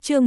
chương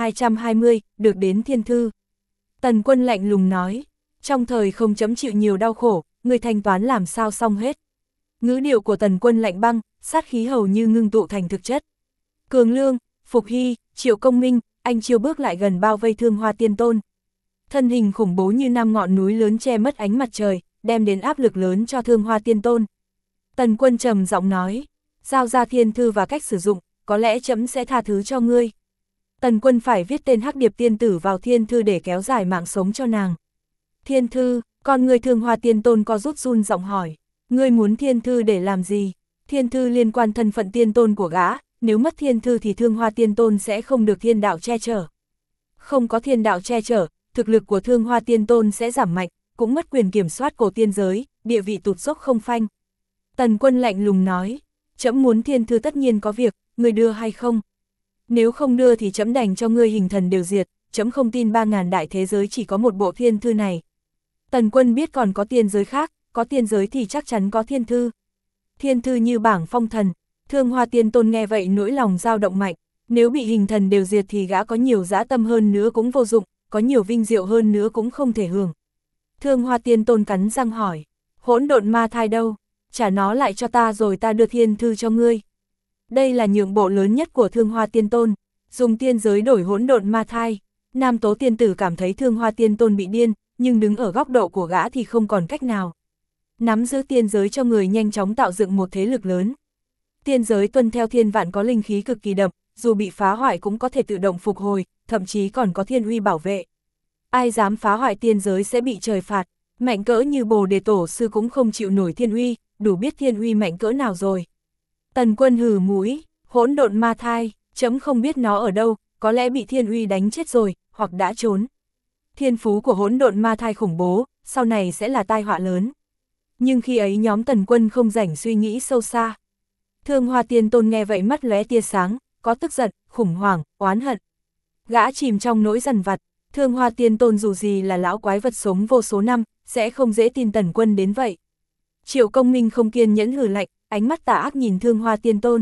1220, được đến thiên thư. Tần Quân lạnh lùng nói, trong thời không chấm chịu nhiều đau khổ, người thanh toán làm sao xong hết. Ngữ điệu của Tần Quân lạnh băng, sát khí hầu như ngưng tụ thành thực chất. Cường Lương, Phục Hy, Triệu Công Minh, anh Chiêu bước lại gần bao vây Thương Hoa Tiên Tôn. Thân hình khủng bố như năm ngọn núi lớn che mất ánh mặt trời, đem đến áp lực lớn cho Thương Hoa Tiên Tôn. Tần Quân trầm giọng nói, giao ra thiên thư và cách sử dụng, có lẽ trẫm sẽ tha thứ cho ngươi. Tần Quân phải viết tên Hắc Điệp tiên tử vào thiên thư để kéo dài mạng sống cho nàng. Thiên thư, con người Thương Hoa Tiên Tôn co rút run giọng hỏi, ngươi muốn thiên thư để làm gì? Thiên thư liên quan thân phận tiên tôn của gã, nếu mất thiên thư thì Thương Hoa Tiên Tôn sẽ không được thiên đạo che chở. Không có thiên đạo che chở, thực lực của Thương Hoa Tiên Tôn sẽ giảm mạnh, cũng mất quyền kiểm soát cổ tiên giới, địa vị tụt dốc không phanh. Tần Quân lạnh lùng nói, trẫm muốn thiên thư tất nhiên có việc, ngươi đưa hay không? Nếu không đưa thì trẫm đành cho ngươi hình thần đều diệt, trẫm không tin 3000 đại thế giới chỉ có một bộ thiên thư này. Tần Quân biết còn có tiên giới khác, có tiên giới thì chắc chắn có thiên thư. Thiên thư như bảng phong thần, Thương Hoa Tiên Tôn nghe vậy nỗi lòng dao động mạnh, nếu bị hình thần đều diệt thì gã có nhiều dã tâm hơn nữa cũng vô dụng, có nhiều vinh diệu hơn nữa cũng không thể hưởng. Thương Hoa Tiên Tôn cắn răng hỏi, hỗn độn ma thai đâu? Trả nó lại cho ta rồi ta đưa thiên thư cho ngươi. Đây là nhượng bộ lớn nhất của Thương Hoa Tiên Tôn, dùng tiên giới đổi hỗn độn ma thai. Nam Tố Tiên Tử cảm thấy Thương Hoa Tiên Tôn bị điên, nhưng đứng ở góc độ của gã thì không còn cách nào. Nắm giữ tiên giới cho người nhanh chóng tạo dựng một thế lực lớn. Tiên giới tuân theo thiên vạn có linh khí cực kỳ đậm, dù bị phá hoại cũng có thể tự động phục hồi, thậm chí còn có thiên uy bảo vệ. Ai dám phá hoại tiên giới sẽ bị trời phạt, mạnh cỡ như Bồ Đề Tổ sư cũng không chịu nổi thiên uy, đủ biết thiên uy mạnh cỡ nào rồi. Tần Quân hừ mũi, hỗn độn ma thai, trẫm không biết nó ở đâu, có lẽ bị thiên uy đánh chết rồi, hoặc đã trốn. Thiên phú của hỗn độn ma thai khủng bố, sau này sẽ là tai họa lớn. Nhưng khi ấy nhóm Tần Quân không rảnh suy nghĩ sâu xa. Thương Hoa Tiên Tôn nghe vậy mắt lóe tia sáng, có tức giận, khủng hoảng, oán hận. Gã chìm trong nỗi dằn vặt, Thương Hoa Tiên Tôn dù gì là lão quái vật sống vô số năm, sẽ không dễ tin Tần Quân đến vậy. Triệu Công Minh không kiên nhẫn hừ lạnh, ánh mắt tà ác nhìn Thương Hoa Tiên Tôn.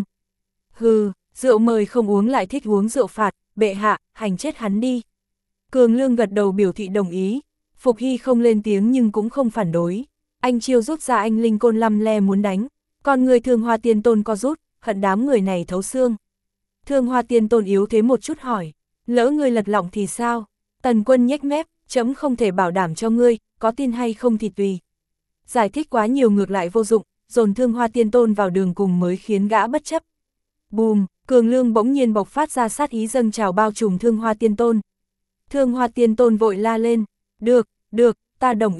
Hừ, rượu mời không uống lại thích uống rượu phạt, bệ hạ, hành chết hắn đi. Cường Lương gật đầu biểu thị đồng ý, Phục Hy không lên tiếng nhưng cũng không phản đối. Anh Chiêu rút ra anh linh côn lăm le muốn đánh, còn người Thương Hoa Tiên Tôn co rút, hận đám người này thấu xương. Thương Hoa Tiên Tôn yếu thế một chút hỏi, lỡ ngươi lật lọng thì sao? Tần Quân nhếch mép, trẫm không thể bảo đảm cho ngươi, có tin hay không thì tùy. Giải thích quá nhiều ngược lại vô dụng, dồn Thương Hoa Tiên Tôn vào đường cùng mới khiến gã bất chấp. Bùm, Cường Lương bỗng nhiên bộc phát ra sát ý dâng trào bao trùm Thương Hoa Tiên Tôn. Thương Hoa Tiên Tôn vội la lên, được, ta đồng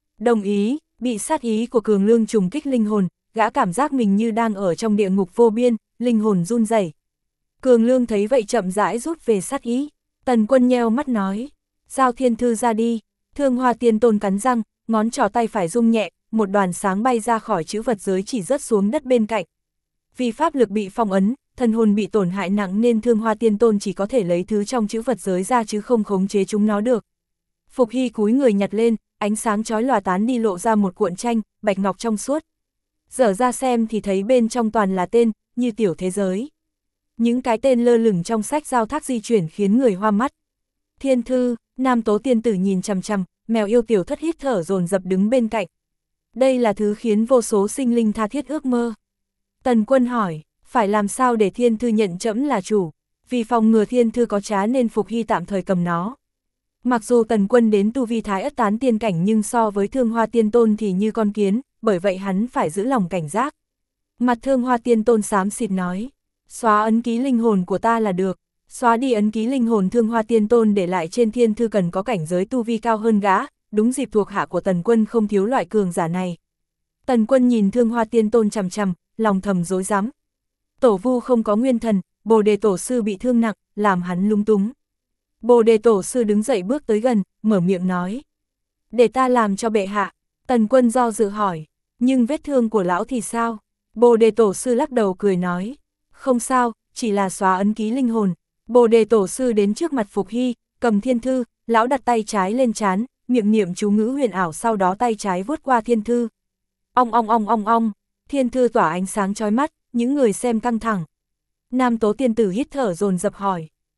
ý, bị sát ý của Cường Lương trùng kích linh hồn, gã cảm giác mình như đang ở trong địa ngục vô biên, linh hồn run rẩy. Cường Lương thấy vậy chậm rãi rút về sát ý, Tần Quân nheo mắt nói, giao thiên thư ra đi. Thương Hoa Tiên Tôn cắn răng, ngón trỏ tay phải rung nhẹ, một đoàn sáng bay ra khỏi chữ vật giới chỉ rớt xuống đất bên cạnh. Vì pháp lực bị phong ấn, thân hồn bị tổn hại nặng nên Thương Hoa Tiên Tôn chỉ có thể lấy thứ trong chữ vật giới ra chứ không khống chế chúng nó được. Phục Hy cúi người nhặt lên, ánh sáng chói lòa tán đi lộ ra một cuộn tranh, bạch ngọc trong suốt. Dở ra xem thì thấy bên trong toàn là tên, như tiểu thế giới. Những cái tên lơ lửng trong sách giao thác di chuyển khiến người hoa mắt. Thiên thư, Nam Tố Tiên Tử nhìn chằm chằm, mèo yêu tiểu thất hít thở dồn dập đứng bên cạnh. Đây là thứ khiến vô số sinh linh tha thiết ước mơ. Tần Quân hỏi, phải làm sao để thiên thư nhận trẫm là chủ? Vì phòng ngừa thiên thư có trá nên Phục Hy tạm thời cầm nó. Mặc dù Tần Quân đến tu vi thái ất tán tiên cảnh nhưng so với Thương Hoa Tiên Tôn thì như con kiến, bởi vậy hắn phải giữ lòng cảnh giác. Mặt Thương Hoa Tiên Tôn xám xịt nói, xóa ấn ký linh hồn của ta là được. Xóa đi ấn ký linh hồn Thương Hoa Tiên Tôn để lại trên thiên thư cần có cảnh giới tu vi cao hơn gã, đúng dịp thuộc hạ của Tần Quân không thiếu loại cường giả này. Tần Quân nhìn Thương Hoa Tiên Tôn chằm chằm, lòng thầm rối rắm. Tổ Vu không có nguyên thần, Bồ Đề Tổ sư bị thương nặng, làm hắn lung túng. Bồ Đề Tổ sư đứng dậy bước tới gần, mở miệng nói, để ta làm cho bệ hạ. Tần Quân do dự hỏi, nhưng vết thương của lão thì sao? Bồ Đề Tổ sư lắc đầu cười nói, không sao, chỉ là xóa ấn ký linh hồn. Bồ Đề Tổ sư đến trước mặt Phục Hy, cầm thiên thư, lão đặt tay trái lên trán, miệng niệm chú ngữ huyền ảo, sau đó tay trái vuốt qua thiên thư. Ong ong ong ong ong, thiên thư tỏa ánh sáng chói mắt, những người xem căng thẳng. Nam Tố Tiên Tử hít thở dồn dập hỏi,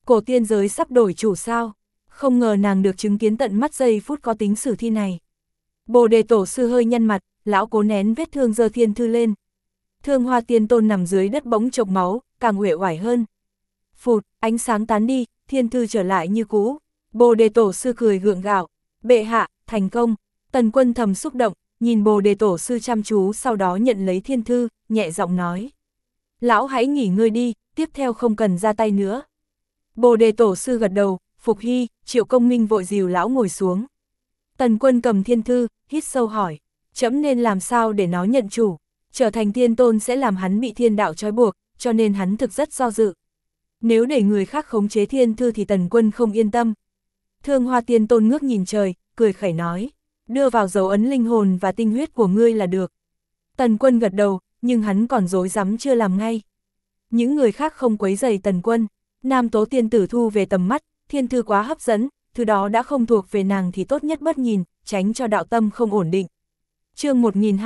Cổ tiên giới sắp đổi chủ sao? Không ngờ nàng được chứng kiến tận mắt giây phút có tính sử thi này. Bồ đề tổ sư hơi nhăn mặt, lão cố nén vết thương giơ thiên thư lên. Thương Hoa Tiên Tôn nằm dưới đất bỗng chộc máu, càng uể oải hơn. Phụt, ánh sáng tán đi, thiên thư trở lại như cũ. Bồ đề tổ sư cười gượng gạo. Bệ hạ, thành công. Tần Quân thầm xúc động, nhìn bồ đề tổ sư chăm chú, sau đó nhận lấy thiên thư, nhẹ giọng nói. Lão hãy nghỉ ngơi đi, tiếp theo không cần ra tay nữa. Bồ đề tổ sư gật đầu, Phục Hy, Triệu Công Minh vội dìu lão ngồi xuống. Tần Quân cầm thiên thư, hít sâu hỏi, trẫm nên làm sao để nó nhận chủ, trở thành tiên tôn sẽ làm hắn bị thiên đạo trói buộc, cho nên hắn thực rất do dự. Nếu để người khác khống chế thiên thư thì Tần Quân không yên tâm. Thương Hoa Tiên Tôn ngước nhìn trời, cười khẩy nói, đưa vào dấu ấn linh hồn và tinh huyết của ngươi là được. Tần Quân gật đầu, nhưng hắn còn rối rắm chưa làm ngay. Những người khác không quấy rầy Tần Quân. Nam Tố Tiên Tử thu về tầm mắt, thiên thư quá hấp dẫn, thứ đó đã không thuộc về nàng thì tốt nhất bớt nhìn, tránh cho đạo tâm không ổn định. Chương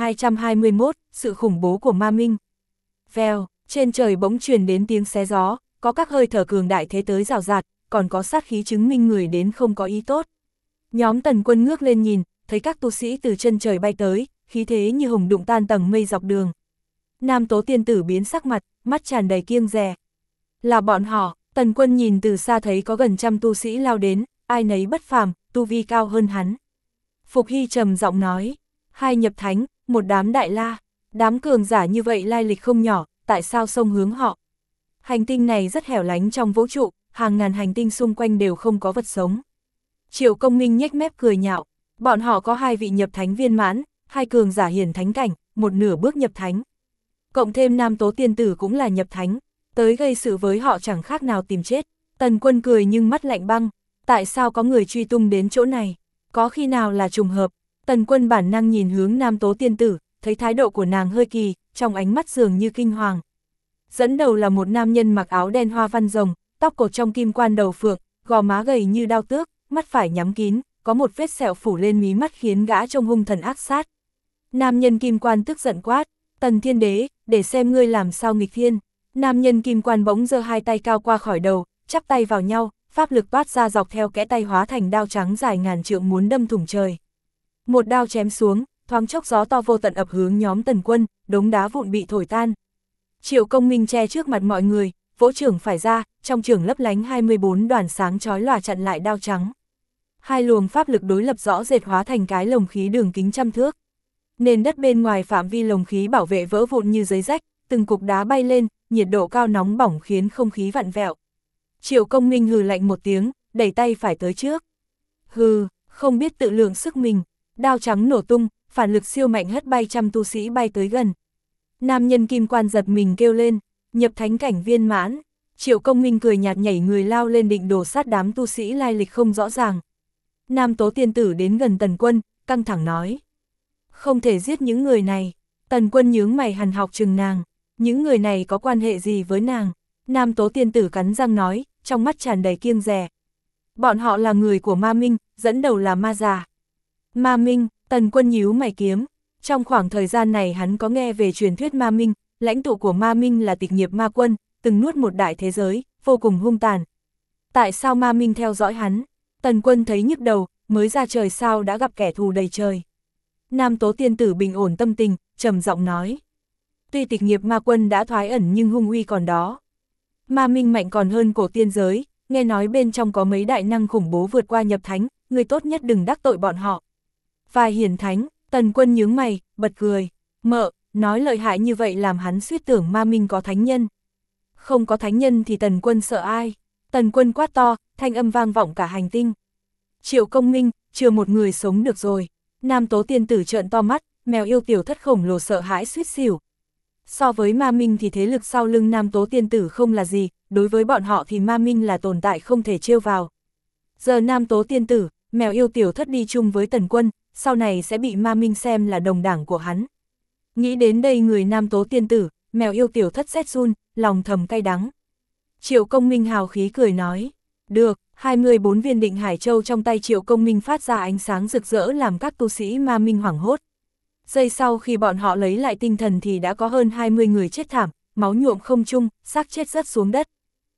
1221, sự khủng bố của ma minh. Vèo, trên trời bỗng truyền đến tiếng xé gió, có các hơi thở cường đại thế tới rào rạt, còn có sát khí chứng minh người đến không có ý tốt. Nhóm Tần Quân ngước lên nhìn, thấy các tu sĩ từ chân trời bay tới, khí thế như hùng đụng tan tầng mây dọc đường. Nam Tố Tiên Tử biến sắc mặt, mắt tràn đầy kiêng dè. Là bọn họ. Tần Quân nhìn từ xa thấy có gần trăm tu sĩ lao đến, ai nấy bất phàm, tu vi cao hơn hắn. Phục Hy trầm giọng nói, 2 nhập thánh, 1 đám đại la, đám cường giả như vậy lai lịch không nhỏ, tại sao xông hướng họ? Hành tinh này rất hẻo lánh trong vũ trụ, hàng ngàn hành tinh xung quanh đều không có vật sống. Triệu Công Minh nhếch mép cười nhạo, bọn họ có 2 vị nhập thánh viên mãn, 2 cường giả hiển thánh cảnh, 1 nửa bước nhập thánh. Cộng thêm Nam Tố Tiên Tử cũng là nhập thánh. Tới gây sự với họ chẳng khác nào tìm chết. Tần Quân cười nhưng mắt lạnh băng, tại sao có người truy tung đến chỗ này, có khi nào là trùng hợp. Tần Quân bản năng nhìn hướng Nam Tố Tiên Tử, thấy thái độ của nàng hơi kỳ, trong ánh mắt dường như kinh hoàng. Dẫn đầu là một nam nhân mặc áo đen hoa văn rồng, tóc cột trong kim quan đầu phượng, gò má gầy như đao tước, mắt phải nhắm kín, có một vết sẹo phủ lên mí mắt khiến gã trông hung thần ác sát. Nam nhân kim quan tức giận quát, Tần Thiên Đế, để xem ngươi làm sao nghịch thiên. Nam nhân kim quan bỗng giơ 2 tay cao qua khỏi đầu, chắp tay vào nhau, pháp lực toát ra dọc theo kẽ tay hóa thành đao trắng dài ngàn trượng muốn đâm thủng trời. Một đao chém xuống, thoáng chốc gió to vô tận ập hướng nhóm Tần Quân, đống đá vụn bị thổi tan. Triệu Công Minh che trước mặt mọi người, vỗ chưởng phải ra, trong chưởng lấp lánh 24 đoàn sáng chói lòa chặn lại đao trắng. 2 luồng pháp lực đối lập rõ rệt hóa thành cái lồng khí đường kính trăm thước. Nền đất bên ngoài phạm vi lồng khí bảo vệ vỡ vụn như giấy rách, từng cục đá bay lên, nhiệt độ cao nóng bỏng khiến không khí vặn vẹo. Triệu Công Minh hừ lạnh một tiếng, đẩy tay phải tới trước. Hừ, không biết tự lượng sức mình, đao trắng nổ tung, phản lực siêu mạnh hất bay trăm tu sĩ bay tới gần. Nam nhân kim quan giật mình kêu lên, nhập thánh cảnh viên mãn. Triệu Công Minh cười nhạt nhảy người lao lên định đổ sát đám tu sĩ lai lịch không rõ ràng. Nam Tố Tiên Tử đến gần Tần Quân, căng thẳng nói. Không thể giết những người này. Tần Quân nhướng mày hằn học chừng nàng. Những người này có quan hệ gì với nàng? Nam Tố Tiên Tử cắn răng nói, trong mắt tràn đầy kiêng dè. Bọn họ là người của Ma Minh, dẫn đầu là ma già. Ma Minh, Tần Quân nhíu mày kiếm. Trong khoảng thời gian này hắn có nghe về truyền thuyết Ma Minh, lãnh tụ của Ma Minh là Tịch Nghiệp Ma Quân, từng nuốt một đại thế giới, vô cùng hung tàn. Tại sao Ma Minh theo dõi hắn? Tần Quân thấy nhức đầu, mới ra trời sao đã gặp kẻ thù đầy trời. Nam Tố Tiên Tử bình ổn tâm tình, trầm giọng nói. Tuy Tịch Nghiệp Ma Quân đã thoái ẩn nhưng hung uy còn đó. Ma Minh mạnh còn hơn cổ tiên giới, nghe nói bên trong có mấy đại năng khủng bố vượt qua nhập thánh, người tốt nhất đừng đắc tội bọn họ. Vài hiển thánh, Tần Quân nhướng mày, bật cười. Mợ, nói lợi hại như vậy làm hắn suýt tưởng Ma Minh có thánh nhân. Không có thánh nhân thì Tần Quân sợ ai? Tần Quân quát to, thanh âm vang vọng cả hành tinh. Triệu Công Minh, chưa một người sống được rồi. Nam Tố Tiên Tử trợn to mắt, mèo yêu tiểu thất khổng lồ sợ hãi suýt xỉu. So với Ma Minh thì thế lực sau lưng Nam Tố Tiên Tử không là gì, đối với bọn họ thì Ma Minh là tồn tại không thể trêu vào. Giờ Nam Tố Tiên Tử, mèo yêu tiểu thất đi chung với Tần Quân, sau này sẽ bị Ma Minh xem là đồng đảng của hắn. Nghĩ đến đây người Nam Tố Tiên Tử, mèo yêu tiểu thất rét run, lòng thầm cay đắng. Triệu Công Minh hào khí cười nói, được, 24 viên định Hải Châu trong tay Triệu Công Minh phát ra ánh sáng rực rỡ làm các tu sĩ Ma Minh hoảng hốt. Giây sau khi bọn họ lấy lại tinh thần thì đã có hơn 20 người chết thảm, máu nhuộm không trung, xác chết rớt xuống đất.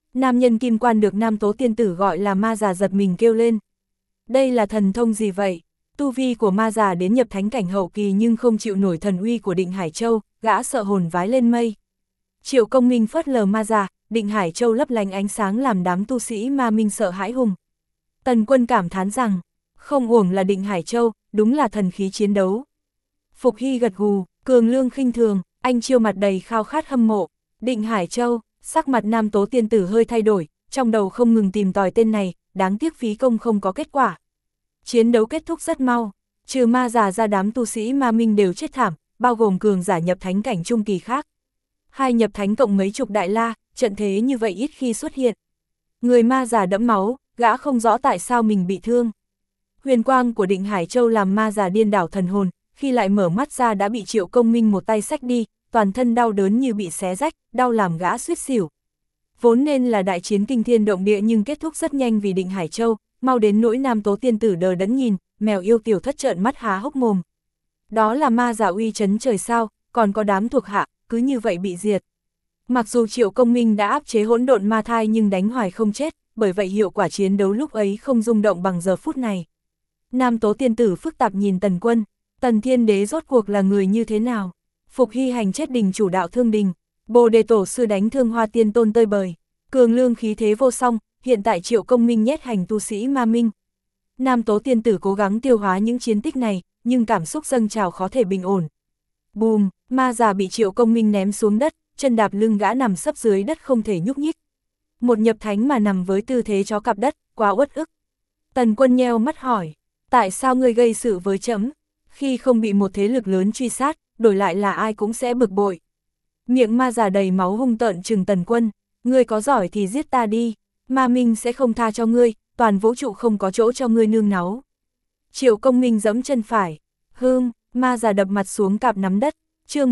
Nam nhân kim quan được Nam Tố tiên tử gọi là ma già giật mình kêu lên. Đây là thần thông gì vậy? Tu vi của ma già đến nhập thánh cảnh hậu kỳ nhưng không chịu nổi thần uy của Định Hải Châu, gã sợ hồn vái lên mây. Triệu Công Minh phớt lờ ma già, Định Hải Châu lấp lánh ánh sáng làm đám tu sĩ ma minh sợ hãi hùng. Tần Quân cảm thán rằng, không uổng là Định Hải Châu, đúng là thần khí chiến đấu. Phục Hy gật gù, Cường Lương khinh thường, anh Chiêu mặt đầy khao khát hâm mộ. Định Hải Châu, sắc mặt Nam Tố tiên tử hơi thay đổi, trong đầu không ngừng tìm tòi tên này, đáng tiếc phí công không có kết quả. Chiến đấu kết thúc rất mau, trừ ma già ra đám tu sĩ ma minh đều chết thảm, bao gồm cường giả nhập thánh cảnh trung kỳ khác. Hai nhập thánh cộng mấy chục đại la, trận thế như vậy ít khi xuất hiện. Người ma già đẫm máu, gã không rõ tại sao mình bị thương. Huyền quang của Định Hải Châu làm ma già điên đảo thần hồn, khi lại mở mắt ra đã bị Triệu Công Minh một tay xách đi, toàn thân đau đớn như bị xé rách, đau làm gã suýt xỉu. Vốn nên là đại chiến kinh thiên động địa nhưng kết thúc rất nhanh vì Định Hải Châu, mau đến nỗi Nam Tố tiên tử đờ đẫn nhìn, mèo yêu tiểu thất trợn mắt há hốc mồm. Đó là ma già uy chấn trời sao, còn có đám thuộc hạ, cứ như vậy bị diệt. Mặc dù Triệu Công Minh đã áp chế hỗn độn ma thai nhưng đánh hoài không chết, bởi vậy hiệu quả chiến đấu lúc ấy không rung động bằng giờ phút này. Nam Tố tiên tử phức tạp nhìn Tần Quân, Tần Thiên Đế rốt cuộc là người như thế nào? Phục Hy hành chết đình chủ đạo thương đình, Bồ Đề tổ sư đánh thương Hoa Tiên Tôn tơi bời, Cường Lương khí thế vô song, hiện tại Triệu Công Minh nhét hành tu sĩ ma minh. Nam Tố tiên tử cố gắng tiêu hóa những chiến tích này, nhưng cảm xúc dâng trào khó thể bình ổn. Bùm, ma già bị Triệu Công Minh ném xuống đất, chân đạp lưng gã nằm sấp dưới đất không thể nhúc nhích. Một nhập thánh mà nằm với tư thế chó cạp đất, quá uất ức. Tần Quân nheo mắt hỏi, tại sao ngươi gây sự với trẫm? Khi không bị một thế lực lớn truy sát, đổi lại là ai cũng sẽ bực bội. Miệng ma già đầy máu hung tợn trừng Tần Quân, ngươi có giỏi thì giết ta đi, ma minh sẽ không tha cho ngươi, toàn vũ trụ không có chỗ cho ngươi nương náu. Triệu Công Minh giẫm chân phải, ma già đập mặt xuống cạp nắm đất, chương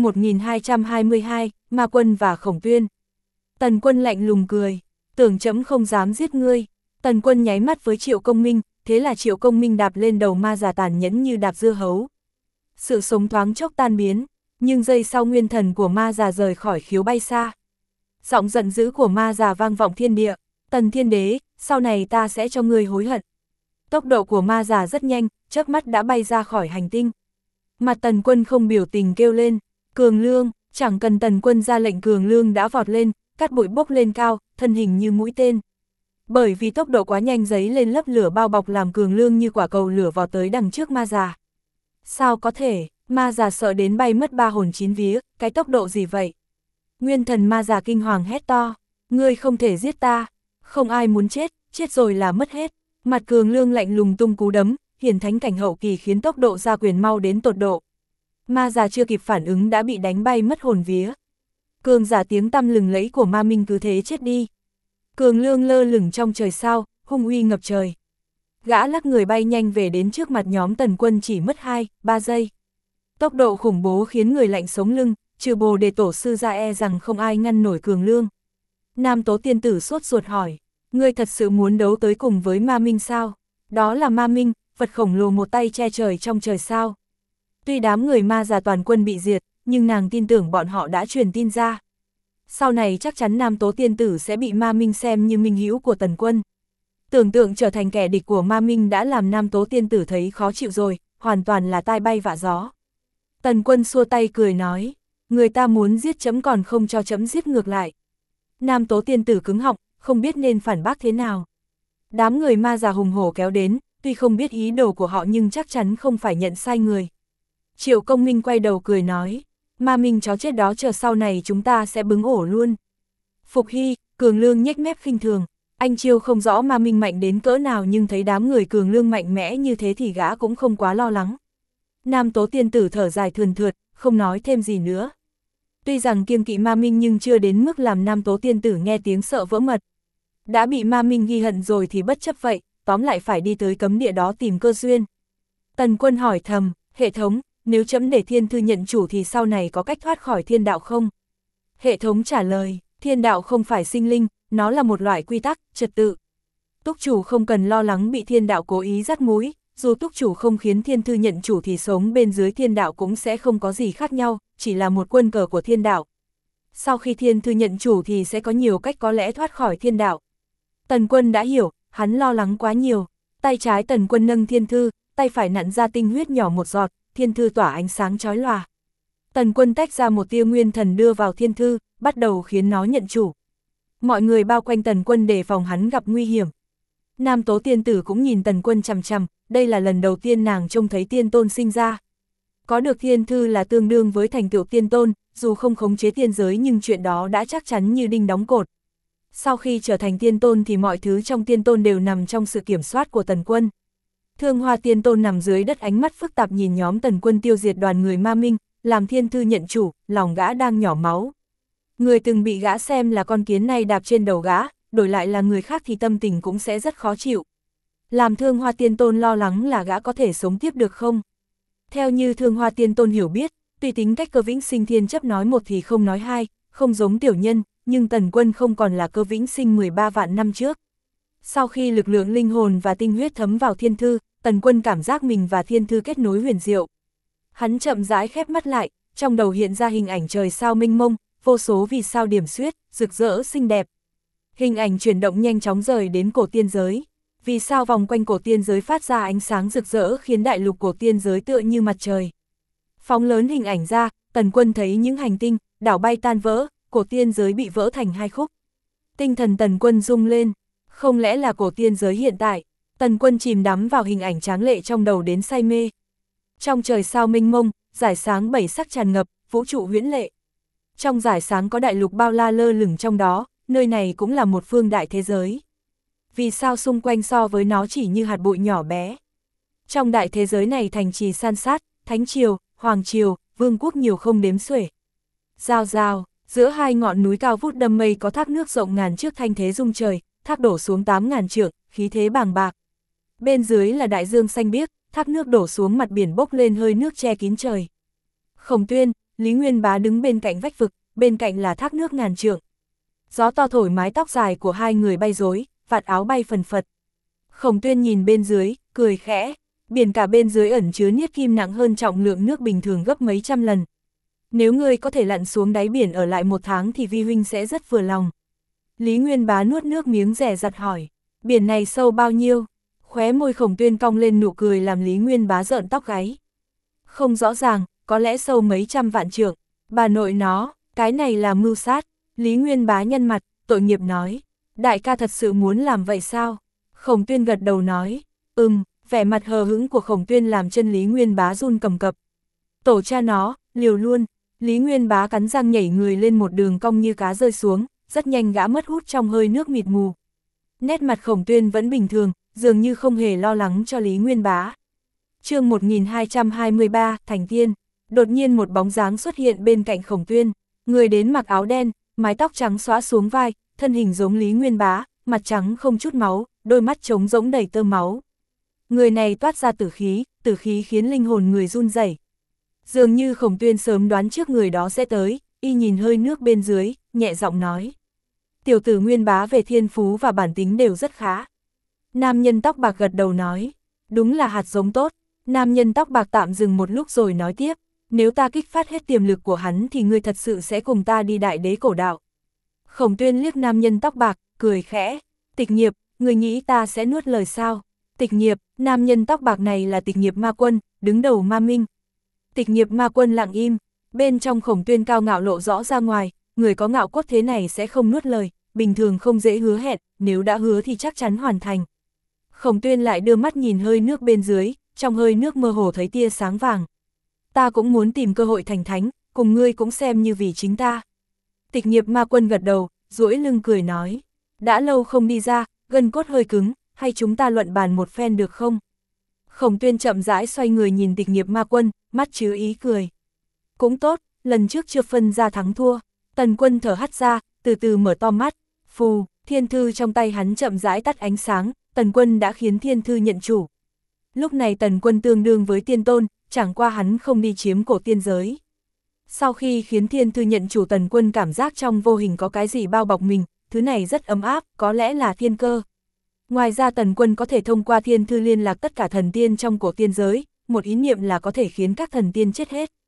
1222, Ma Quân và Khổng Tuyên. Tần Quân lạnh lùng cười, tưởng trẫm không dám giết ngươi. Tần Quân nháy mắt với Triệu Công Minh, thế là Triệu Công Minh đạp lên đầu ma già tàn nhẫn như đạp dưa hấu. Sự sống thoáng chốc tan biến, nhưng giây sau nguyên thần của ma già rời khỏi khiếu bay xa. Giọng giận dữ của ma già vang vọng thiên địa, Tần Thiên Đế, sau này ta sẽ cho ngươi hối hận. Tốc độ của ma già rất nhanh, chớp mắt đã bay ra khỏi hành tinh. Mặt Tần Quân không biểu tình kêu lên, Cường Lương, chẳng cần Tần Quân ra lệnh Cường Lương đã vọt lên, cát bụi bốc lên cao, thân hình như mũi tên. Bởi vì tốc độ quá nhanh giấy lên lớp lửa bao bọc làm Cường Lương như quả cầu lửa vọt tới đằng trước ma già. Sao có thể, ma già sợ đến bay mất ba hồn chín vía, cái tốc độ gì vậy? Nguyên thần ma già kinh hoàng hét to, ngươi không thể giết ta, không ai muốn chết, chết rồi là mất hết. Mặt Cường Lương lạnh lùng tung cú đấm, hiển thánh cảnh hậu kỳ khiến tốc độ ra quyền mau đến tột độ. Ma già chưa kịp phản ứng đã bị đánh bay mất hồn vía. Cường giả tiếng tăm lừng lẫy của ma minh cứ thế chết đi. Cường Lương lơ lửng trong trời sao, hung uy ngập trời. Gã lắc người bay nhanh về đến trước mặt nhóm Tần Quân chỉ mất 2-3 giây. Tốc độ khủng bố khiến người lạnh sống lưng, trừ Bồ Đề tổ sư ra e rằng không ai ngăn nổi Cường Lương. Nam Tố tiên tử sốt ruột hỏi, ngươi thật sự muốn đấu tới cùng với ma minh sao? Đó là ma minh, vật khổng lồ một tay che trời trong trời sao. Tuy đám người ma già toàn quân bị diệt, nhưng nàng tin tưởng bọn họ đã truyền tin ra. Sau này chắc chắn Nam Tố tiên tử sẽ bị ma minh xem như minh hữu của Tần Quân. Tưởng tượng trở thành kẻ địch của ma minh đã làm Nam Tố tiên tử thấy khó chịu rồi, hoàn toàn là tai bay vạ gió. Tần Quân xua tay cười nói, người ta muốn giết trẫm còn không cho trẫm giết ngược lại. Nam Tố tiên tử cứng họng, không biết nên phản bác thế nào. Đám người ma già hùng hổ kéo đến, tuy không biết ý đồ của họ nhưng chắc chắn không phải nhận sai người. Triệu Công Minh quay đầu cười nói, ma minh chó chết đó chờ sau này chúng ta sẽ bứng ổ luôn. Phục Hy, Cường Lương nhếch mép khinh thường, anh Chiêu không rõ ma minh mạnh đến cỡ nào nhưng thấy đám người Cường Lương mạnh mẽ như thế thì gã cũng không quá lo lắng. Nam Tố tiên tử thở dài thườn thượt, không nói thêm gì nữa. Tuy rằng kiêng kỵ ma minh nhưng chưa đến mức làm Nam Tố tiên tử nghe tiếng sợ vỡ mật. Đã bị ma minh ghi hận rồi thì bất chấp vậy, tóm lại phải đi tới cấm địa đó tìm cơ duyên. Tần Quân hỏi thầm, hệ thống, nếu trẫm để thiên thư nhận chủ thì sau này có cách thoát khỏi thiên đạo không? Hệ thống trả lời, thiên đạo không phải sinh linh, nó là một loại quy tắc, trật tự. Túc chủ không cần lo lắng bị thiên đạo cố ý dắt múi, dù túc chủ không khiến thiên thư nhận chủ thì sống bên dưới thiên đạo cũng sẽ không có gì khác nhau, chỉ là một quân cờ của thiên đạo. Sau khi thiên thư nhận chủ thì sẽ có nhiều cách có lẽ thoát khỏi thiên đạo. Tần Quân đã hiểu, hắn lo lắng quá nhiều. Tay trái Tần Quân nâng thiên thư, tay phải nặn ra tinh huyết nhỏ một giọt, thiên thư tỏa ánh sáng chói lòa. Tần Quân tách ra một tia nguyên thần đưa vào thiên thư, bắt đầu khiến nó nhận chủ. Mọi người bao quanh Tần Quân để phòng hắn gặp nguy hiểm. Nam Tố tiên tử cũng nhìn Tần Quân chằm chằm, đây là lần đầu tiên nàng trông thấy tiên tôn sinh ra. Có được thiên thư là tương đương với thành tựu tiên tôn, dù không khống chế tiên giới nhưng chuyện đó đã chắc chắn như đinh đóng cột. Sau khi trở thành tiên tôn thì mọi thứ trong tiên tôn đều nằm trong sự kiểm soát của Tần Quân. Thương Hoa tiên tôn nằm dưới đất ánh mắt phức tạp nhìn nhóm Tần Quân tiêu diệt đoàn người Ma Minh, làm thiên thư nhận chủ, lòng gã đang nhỏ máu. Người từng bị gã xem là con kiến này đạp trên đầu gã, đổi lại là người khác thì tâm tình cũng sẽ rất khó chịu. Làm Thương Hoa tiên tôn lo lắng là gã có thể sống tiếp được không? Theo như Thương Hoa tiên tôn hiểu biết, tùy tính cách Cơ Vĩnh Sinh thiên chấp nói một thì không nói hai, không giống tiểu nhân, nhưng Tần Quân không còn là Cơ Vĩnh Sinh 13 vạn năm trước. Sau khi lực lượng linh hồn và tinh huyết thấm vào thiên thư, Tần Quân cảm giác mình và thiên thư kết nối huyền diệu. Hắn chậm rãi khép mắt lại, trong đầu hiện ra hình ảnh trời sao mênh mông, vô số vì sao điểm xuyết, rực rỡ xinh đẹp. Hình ảnh chuyển động nhanh chóng rời đến cổ tiên giới. Vì sao vòng quanh cổ tiên giới phát ra ánh sáng rực rỡ khiến đại lục cổ tiên giới tựa như mặt trời. Phóng lớn hình ảnh ra, Tần Quân thấy những hành tinh, đảo bay tan vỡ, cổ tiên giới bị vỡ thành hai khúc. Tinh thần Tần Quân rung lên, không lẽ là cổ tiên giới hiện tại? Tần Quân chìm đắm vào hình ảnh tráng lệ trong đầu đến say mê. Trong trời sao mênh mông, dải sáng bảy sắc tràn ngập, vũ trụ huyễn lệ. Trong dải sáng có đại lục bao la lơ lửng trong đó, nơi này cũng là một phương đại thế giới. Vì sao xung quanh so với nó chỉ như hạt bụi nhỏ bé. Trong đại thế giới này thành trì san sát, thánh triều, hoàng triều, vương quốc nhiều không đếm xuể. Rào rào, giữa hai ngọn núi cao vút đâm mây có thác nước rộng ngàn trước thanh thế rung trời, thác đổ xuống 8.000 trượng, khí thế bàng bạc. Bên dưới là đại dương xanh biếc, thác nước đổ xuống mặt biển bốc lên hơi nước che kín trời. Khổng Tuyên, Lý Nguyên Bá đứng bên cạnh vách vực, bên cạnh là thác nước ngàn trượng. Gió to thổi mái tóc dài của hai người bay rối, vạt áo bay phần phật. Khổng Tuyên nhìn bên dưới, cười khẽ, biển cả bên dưới ẩn chứa niết kim nặng hơn trọng lượng nước bình thường gấp mấy trăm lần. Nếu ngươi có thể lặn xuống đáy biển ở lại 1 tháng thì vi huynh sẽ rất vừa lòng. Lý Nguyên Bá nuốt nước miếng dè dặt hỏi, biển này sâu bao nhiêu? Khóe môi Khổng Tuyên cong lên nụ cười làm Lý Nguyên Bá rợn tóc gáy. Không rõ ràng, có lẽ sâu mấy trăm vạn trượng. Bà nội nó, cái này là mưu sát. Lý Nguyên Bá nhăn mặt, tội nghiệp nói, đại ca thật sự muốn làm vậy sao? Khổng Tuyên gật đầu nói, vẻ mặt hờ hững của Khổng Tuyên làm chân Lý Nguyên Bá run cầm cập. Tổ cha nó, liều luôn. Lý Nguyên Bá cắn răng nhảy người lên một đường cong như cá rơi xuống, rất nhanh gã mất hút trong hơi nước mịt mù. Nét mặt Khổng Tuyên vẫn bình thường, dường như không hề lo lắng cho Lý Nguyên Bá. Chương 1223, Thành Tiên. Đột nhiên một bóng dáng xuất hiện bên cạnh Khổng Tuyên, người đến mặc áo đen, mái tóc trắng xõa xuống vai, thân hình giống Lý Nguyên Bá, mặt trắng không chút máu, đôi mắt trống rỗng đầy tơ máu. Người này toát ra tử khí khiến linh hồn người run rẩy. Dường như Khổng Tuyên sớm đoán trước người đó sẽ tới, y nhìn hơi nước bên dưới, nhẹ giọng nói. Tiểu tử Nguyên Bá về thiên phú và bản tính đều rất khá. Nam nhân tóc bạc gật đầu nói, đúng là hạt giống tốt. Nam nhân tóc bạc tạm dừng một lúc rồi nói tiếp, nếu ta kích phát hết tiềm lực của hắn thì ngươi thật sự sẽ cùng ta đi đại đế cổ đạo. Khổng Tuyên liếc nam nhân tóc bạc, cười khẽ, Tịch Nghiệp, ngươi nghĩ ta sẽ nuốt lời sao? Tịch Nghiệp, nam nhân tóc bạc này là Tịch Nghiệp Ma Quân, đứng đầu Ma Minh. Tịch Nghiệp Ma Quân lặng im, bên trong Khổng Tuyên cao ngạo lộ rõ ra ngoài, người có ngạo cốt thế này sẽ không nuốt lời, bình thường không dễ hứa hẹn, nếu đã hứa thì chắc chắn hoàn thành. Khổng Tuyên lại đưa mắt nhìn hơi nước bên dưới, trong hơi nước mơ hồ thấy tia sáng vàng. Ta cũng muốn tìm cơ hội thành thánh, cùng ngươi cũng xem như vì chính ta. Tịch Nghiệp Ma Quân gật đầu, duỗi lưng cười nói, đã lâu không đi ra, gân cốt hơi cứng, hay chúng ta luận bàn một phen được không? Khổng Tuyên chậm rãi xoay người nhìn Tịch Nghiệp Ma Quân, mắt chứa ý cười. Cũng tốt, lần trước chưa phân ra thắng thua. Tần Quân thở hắt ra, từ từ mở to mắt. Phù, thiên thư trong tay hắn chậm rãi tắt ánh sáng, Tần Quân đã khiến thiên thư nhận chủ. Lúc này Tần Quân tương đương với tiên tôn, chẳng qua hắn không đi chiếm cổ tiên giới. Sau khi khiến thiên thư nhận chủ, Tần Quân cảm giác trong vô hình có cái gì bao bọc mình, thứ này rất ấm áp, có lẽ là thiên cơ. Ngoài ra Tần Quân có thể thông qua thiên thư liên lạc tất cả thần tiên trong cổ tiên giới, một ý niệm là có thể khiến các thần tiên chết hết.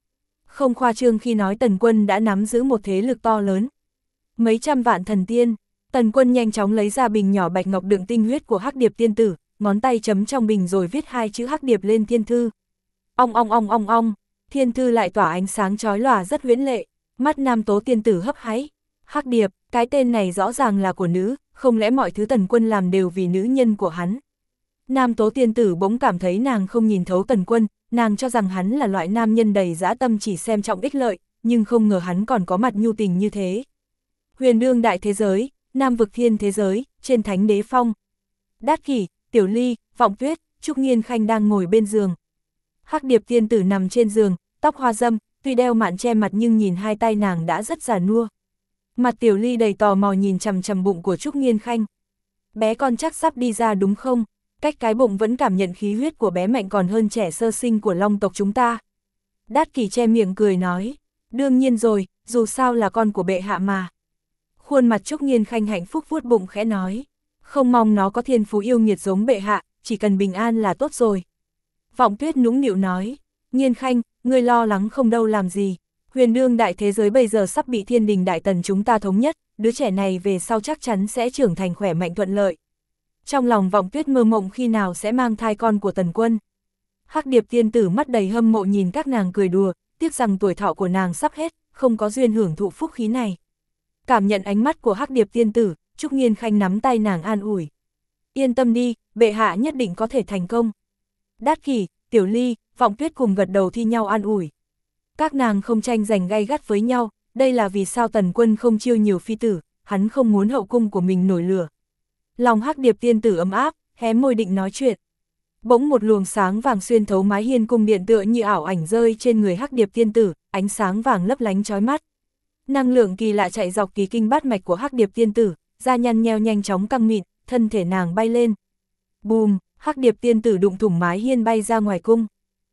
Không khoa trương khi nói Tần Quân đã nắm giữ một thế lực to lớn. Mấy trăm vạn thần tiên, Tần Quân nhanh chóng lấy ra bình nhỏ bạch ngọc đựng tinh huyết của Hắc Điệp tiên tử, ngón tay chấm trong bình rồi viết hai chữ Hắc Điệp lên thiên thư. Ong ong ong ong ong, thiên thư lại tỏa ánh sáng chói lòa rất huyễn lệ, mắt Nam Tố tiên tử hấp háy. Hắc Điệp, cái tên này rõ ràng là của nữ, không lẽ mọi thứ Tần Quân làm đều vì nữ nhân của hắn. Nam Tố tiên tử bỗng cảm thấy nàng không nhìn thấu Tần Quân, nàng cho rằng hắn là loại nam nhân đầy dã tâm chỉ xem trọng ích lợi, nhưng không ngờ hắn còn có mặt nhu tình như thế. Huyền đương đại thế giới, Nam vực thiên thế giới, trên thánh đế phong. Đát Kỷ, Tiểu Ly, Vọng Tuyết, Trúc Nghiên Khanh đang ngồi bên giường. Hắc Điệp tiên tử nằm trên giường, tóc hoa dâm, tuy đeo mạn che mặt nhưng nhìn hai tay nàng đã rất già nua. Mặt Tiểu Ly đầy tò mò nhìn chằm chằm bụng của Trúc Nghiên Khanh. Bé con chắc sắp đi ra đúng không? Cách cái bụng vẫn cảm nhận khí huyết của bé mạnh còn hơn trẻ sơ sinh của Long tộc chúng ta. Đát Kỷ che miệng cười nói, đương nhiên rồi, dù sao là con của bệ hạ mà. Khuôn mặt Trúc Nghiên Khanh hạnh phúc vuốt bụng khẽ nói, không mong nó có thiên phú yêu nghiệt giống bệ hạ, chỉ cần bình an là tốt rồi. Vọng Tuyết nũng nịu nói, Nghiên Khanh, ngươi lo lắng không đâu làm gì. Huyền đương đại thế giới bây giờ sắp bị Thiên Đình Đại Tần chúng ta thống nhất, đứa trẻ này về sau chắc chắn sẽ trưởng thành khỏe mạnh thuận lợi. Trong lòng Vọng Tuyết mơ mộng khi nào sẽ mang thai con của Tần Quân. Hắc Điệp tiên tử mắt đầy hâm mộ nhìn các nàng cười đùa, tiếc rằng tuổi thọ của nàng sắp hết, không có duyên hưởng thụ phúc khí này. Cảm nhận ánh mắt của Hắc Điệp tiên tử, Trúc Nghiên Khanh nắm tay nàng an ủi. Yên tâm đi, bệ hạ nhất định có thể thành công. Đát Kỷ, Tiểu Ly, Vọng Tuyết cùng gật đầu thi nhau an ủi. Các nàng không tranh giành gay gắt với nhau, đây là vì sao Tần Quân không chiêu nhiều phi tử, hắn không muốn hậu cung của mình nổi lửa. Lòng Hắc Điệp tiên tử ấm áp, hé môi định nói chuyện. Bỗng một luồng sáng vàng xuyên thấu mái hiên cung điện tựa như ảo ảnh rơi trên người Hắc Điệp tiên tử, ánh sáng vàng lấp lánh chói mắt. Năng lượng kỳ lạ chạy dọc kỳ kinh bát mạch của Hắc Điệp tiên tử, da nhăn nheo nhanh chóng căng mịn, thân thể nàng bay lên. Bùm, Hắc Điệp tiên tử đụng thủng mái hiên bay ra ngoài cung.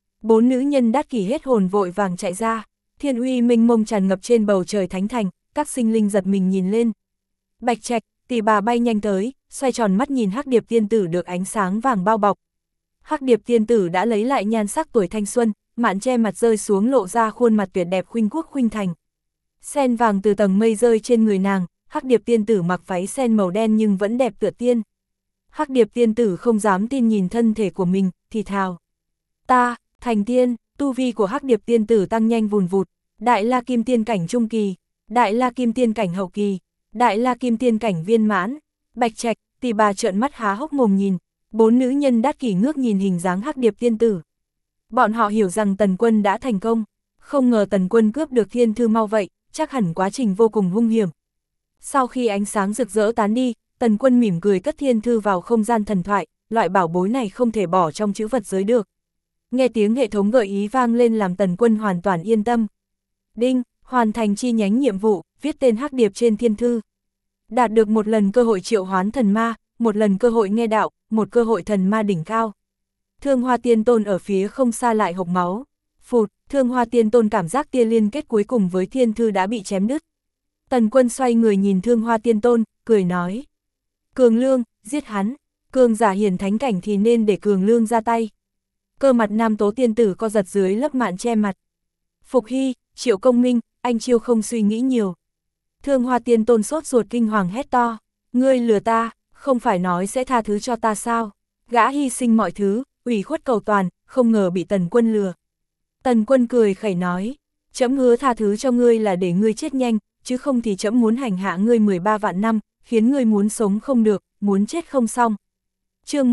4 nữ nhân Đát Kỷ hết hồn vội vàng chạy ra, thiên uy mênh mông tràn ngập trên bầu trời thánh thành, các sinh linh giật mình nhìn lên. Bạch Trạch, tỷ bà bay nhanh tới, xoay tròn mắt nhìn Hắc Điệp tiên tử được ánh sáng vàng bao bọc. Hắc Điệp tiên tử đã lấy lại nhan sắc tuổi thanh xuân, mạn che mặt rơi xuống lộ ra khuôn mặt tuyệt đẹp khuynh quốc khuynh thành. Sen vàng từ tầng mây rơi trên người nàng, Hắc Điệp tiên tử mặc váy sen màu đen nhưng vẫn đẹp tựa tiên. Hắc Điệp tiên tử không dám tin nhìn thân thể của mình, thì thào. Ta, thành tiên, tu vi của Hắc Điệp tiên tử tăng nhanh vùn vụt, Đại La Kim tiên cảnh trung kỳ, Đại La Kim tiên cảnh hậu kỳ, Đại La Kim tiên cảnh viên mãn. Bạch Trạch, tỷ bà trợn mắt há hốc mồm nhìn, 4 nữ nhân Đát Kỷ ngước nhìn hình dáng Hắc Điệp tiên tử. Bọn họ hiểu rằng Tần Quân đã thành công, không ngờ Tần Quân cướp được thiên thư mau vậy, chắc hẳn quá trình vô cùng hung hiểm. Sau khi ánh sáng rực rỡ tán đi, Tần Quân mỉm cười cất thiên thư vào không gian thần thoại, loại bảo bối này không thể bỏ trong trữ vật giới được. Nghe tiếng hệ thống gợi ý vang lên làm Tần Quân hoàn toàn yên tâm. Đinh, hoàn thành chi nhánh nhiệm vụ, viết tên Hắc Điệp trên thiên thư. Đạt được một lần cơ hội triệu hoán thần ma, một lần cơ hội nghe đạo, một cơ hội thần ma đỉnh cao. Thương Hoa Tiên Tôn ở phía không xa lại hộc máu. Phụt, Thương Hoa Tiên Tôn cảm giác tia liên kết cuối cùng với thiên thư đã bị chém đứt. Tần Quân xoay người nhìn Thương Hoa Tiên Tôn, cười nói. Cường Lương, giết hắn, cường giả hiển thánh cảnh thì nên để Cường Lương ra tay. Cơ mặt Nam Tố tiên tử co giật dưới lớp mạn che mặt. Phục Hy, Triệu Công Minh, anh Chiêu không suy nghĩ nhiều. Thương Hoa Tiên Tôn sốt ruột kinh hoàng hét to. Ngươi lừa ta, không phải nói sẽ tha thứ cho ta sao? Gã hy sinh mọi thứ, ủy khuất cầu toàn, không ngờ bị Tần Quân lừa. Tần Quân cười khẩy nói. Trẫm hứa tha thứ cho ngươi là để ngươi chết nhanh, chứ không thì trẫm muốn hành hạ ngươi 13 vạn năm, khiến ngươi muốn sống không được, muốn chết không xong. Chương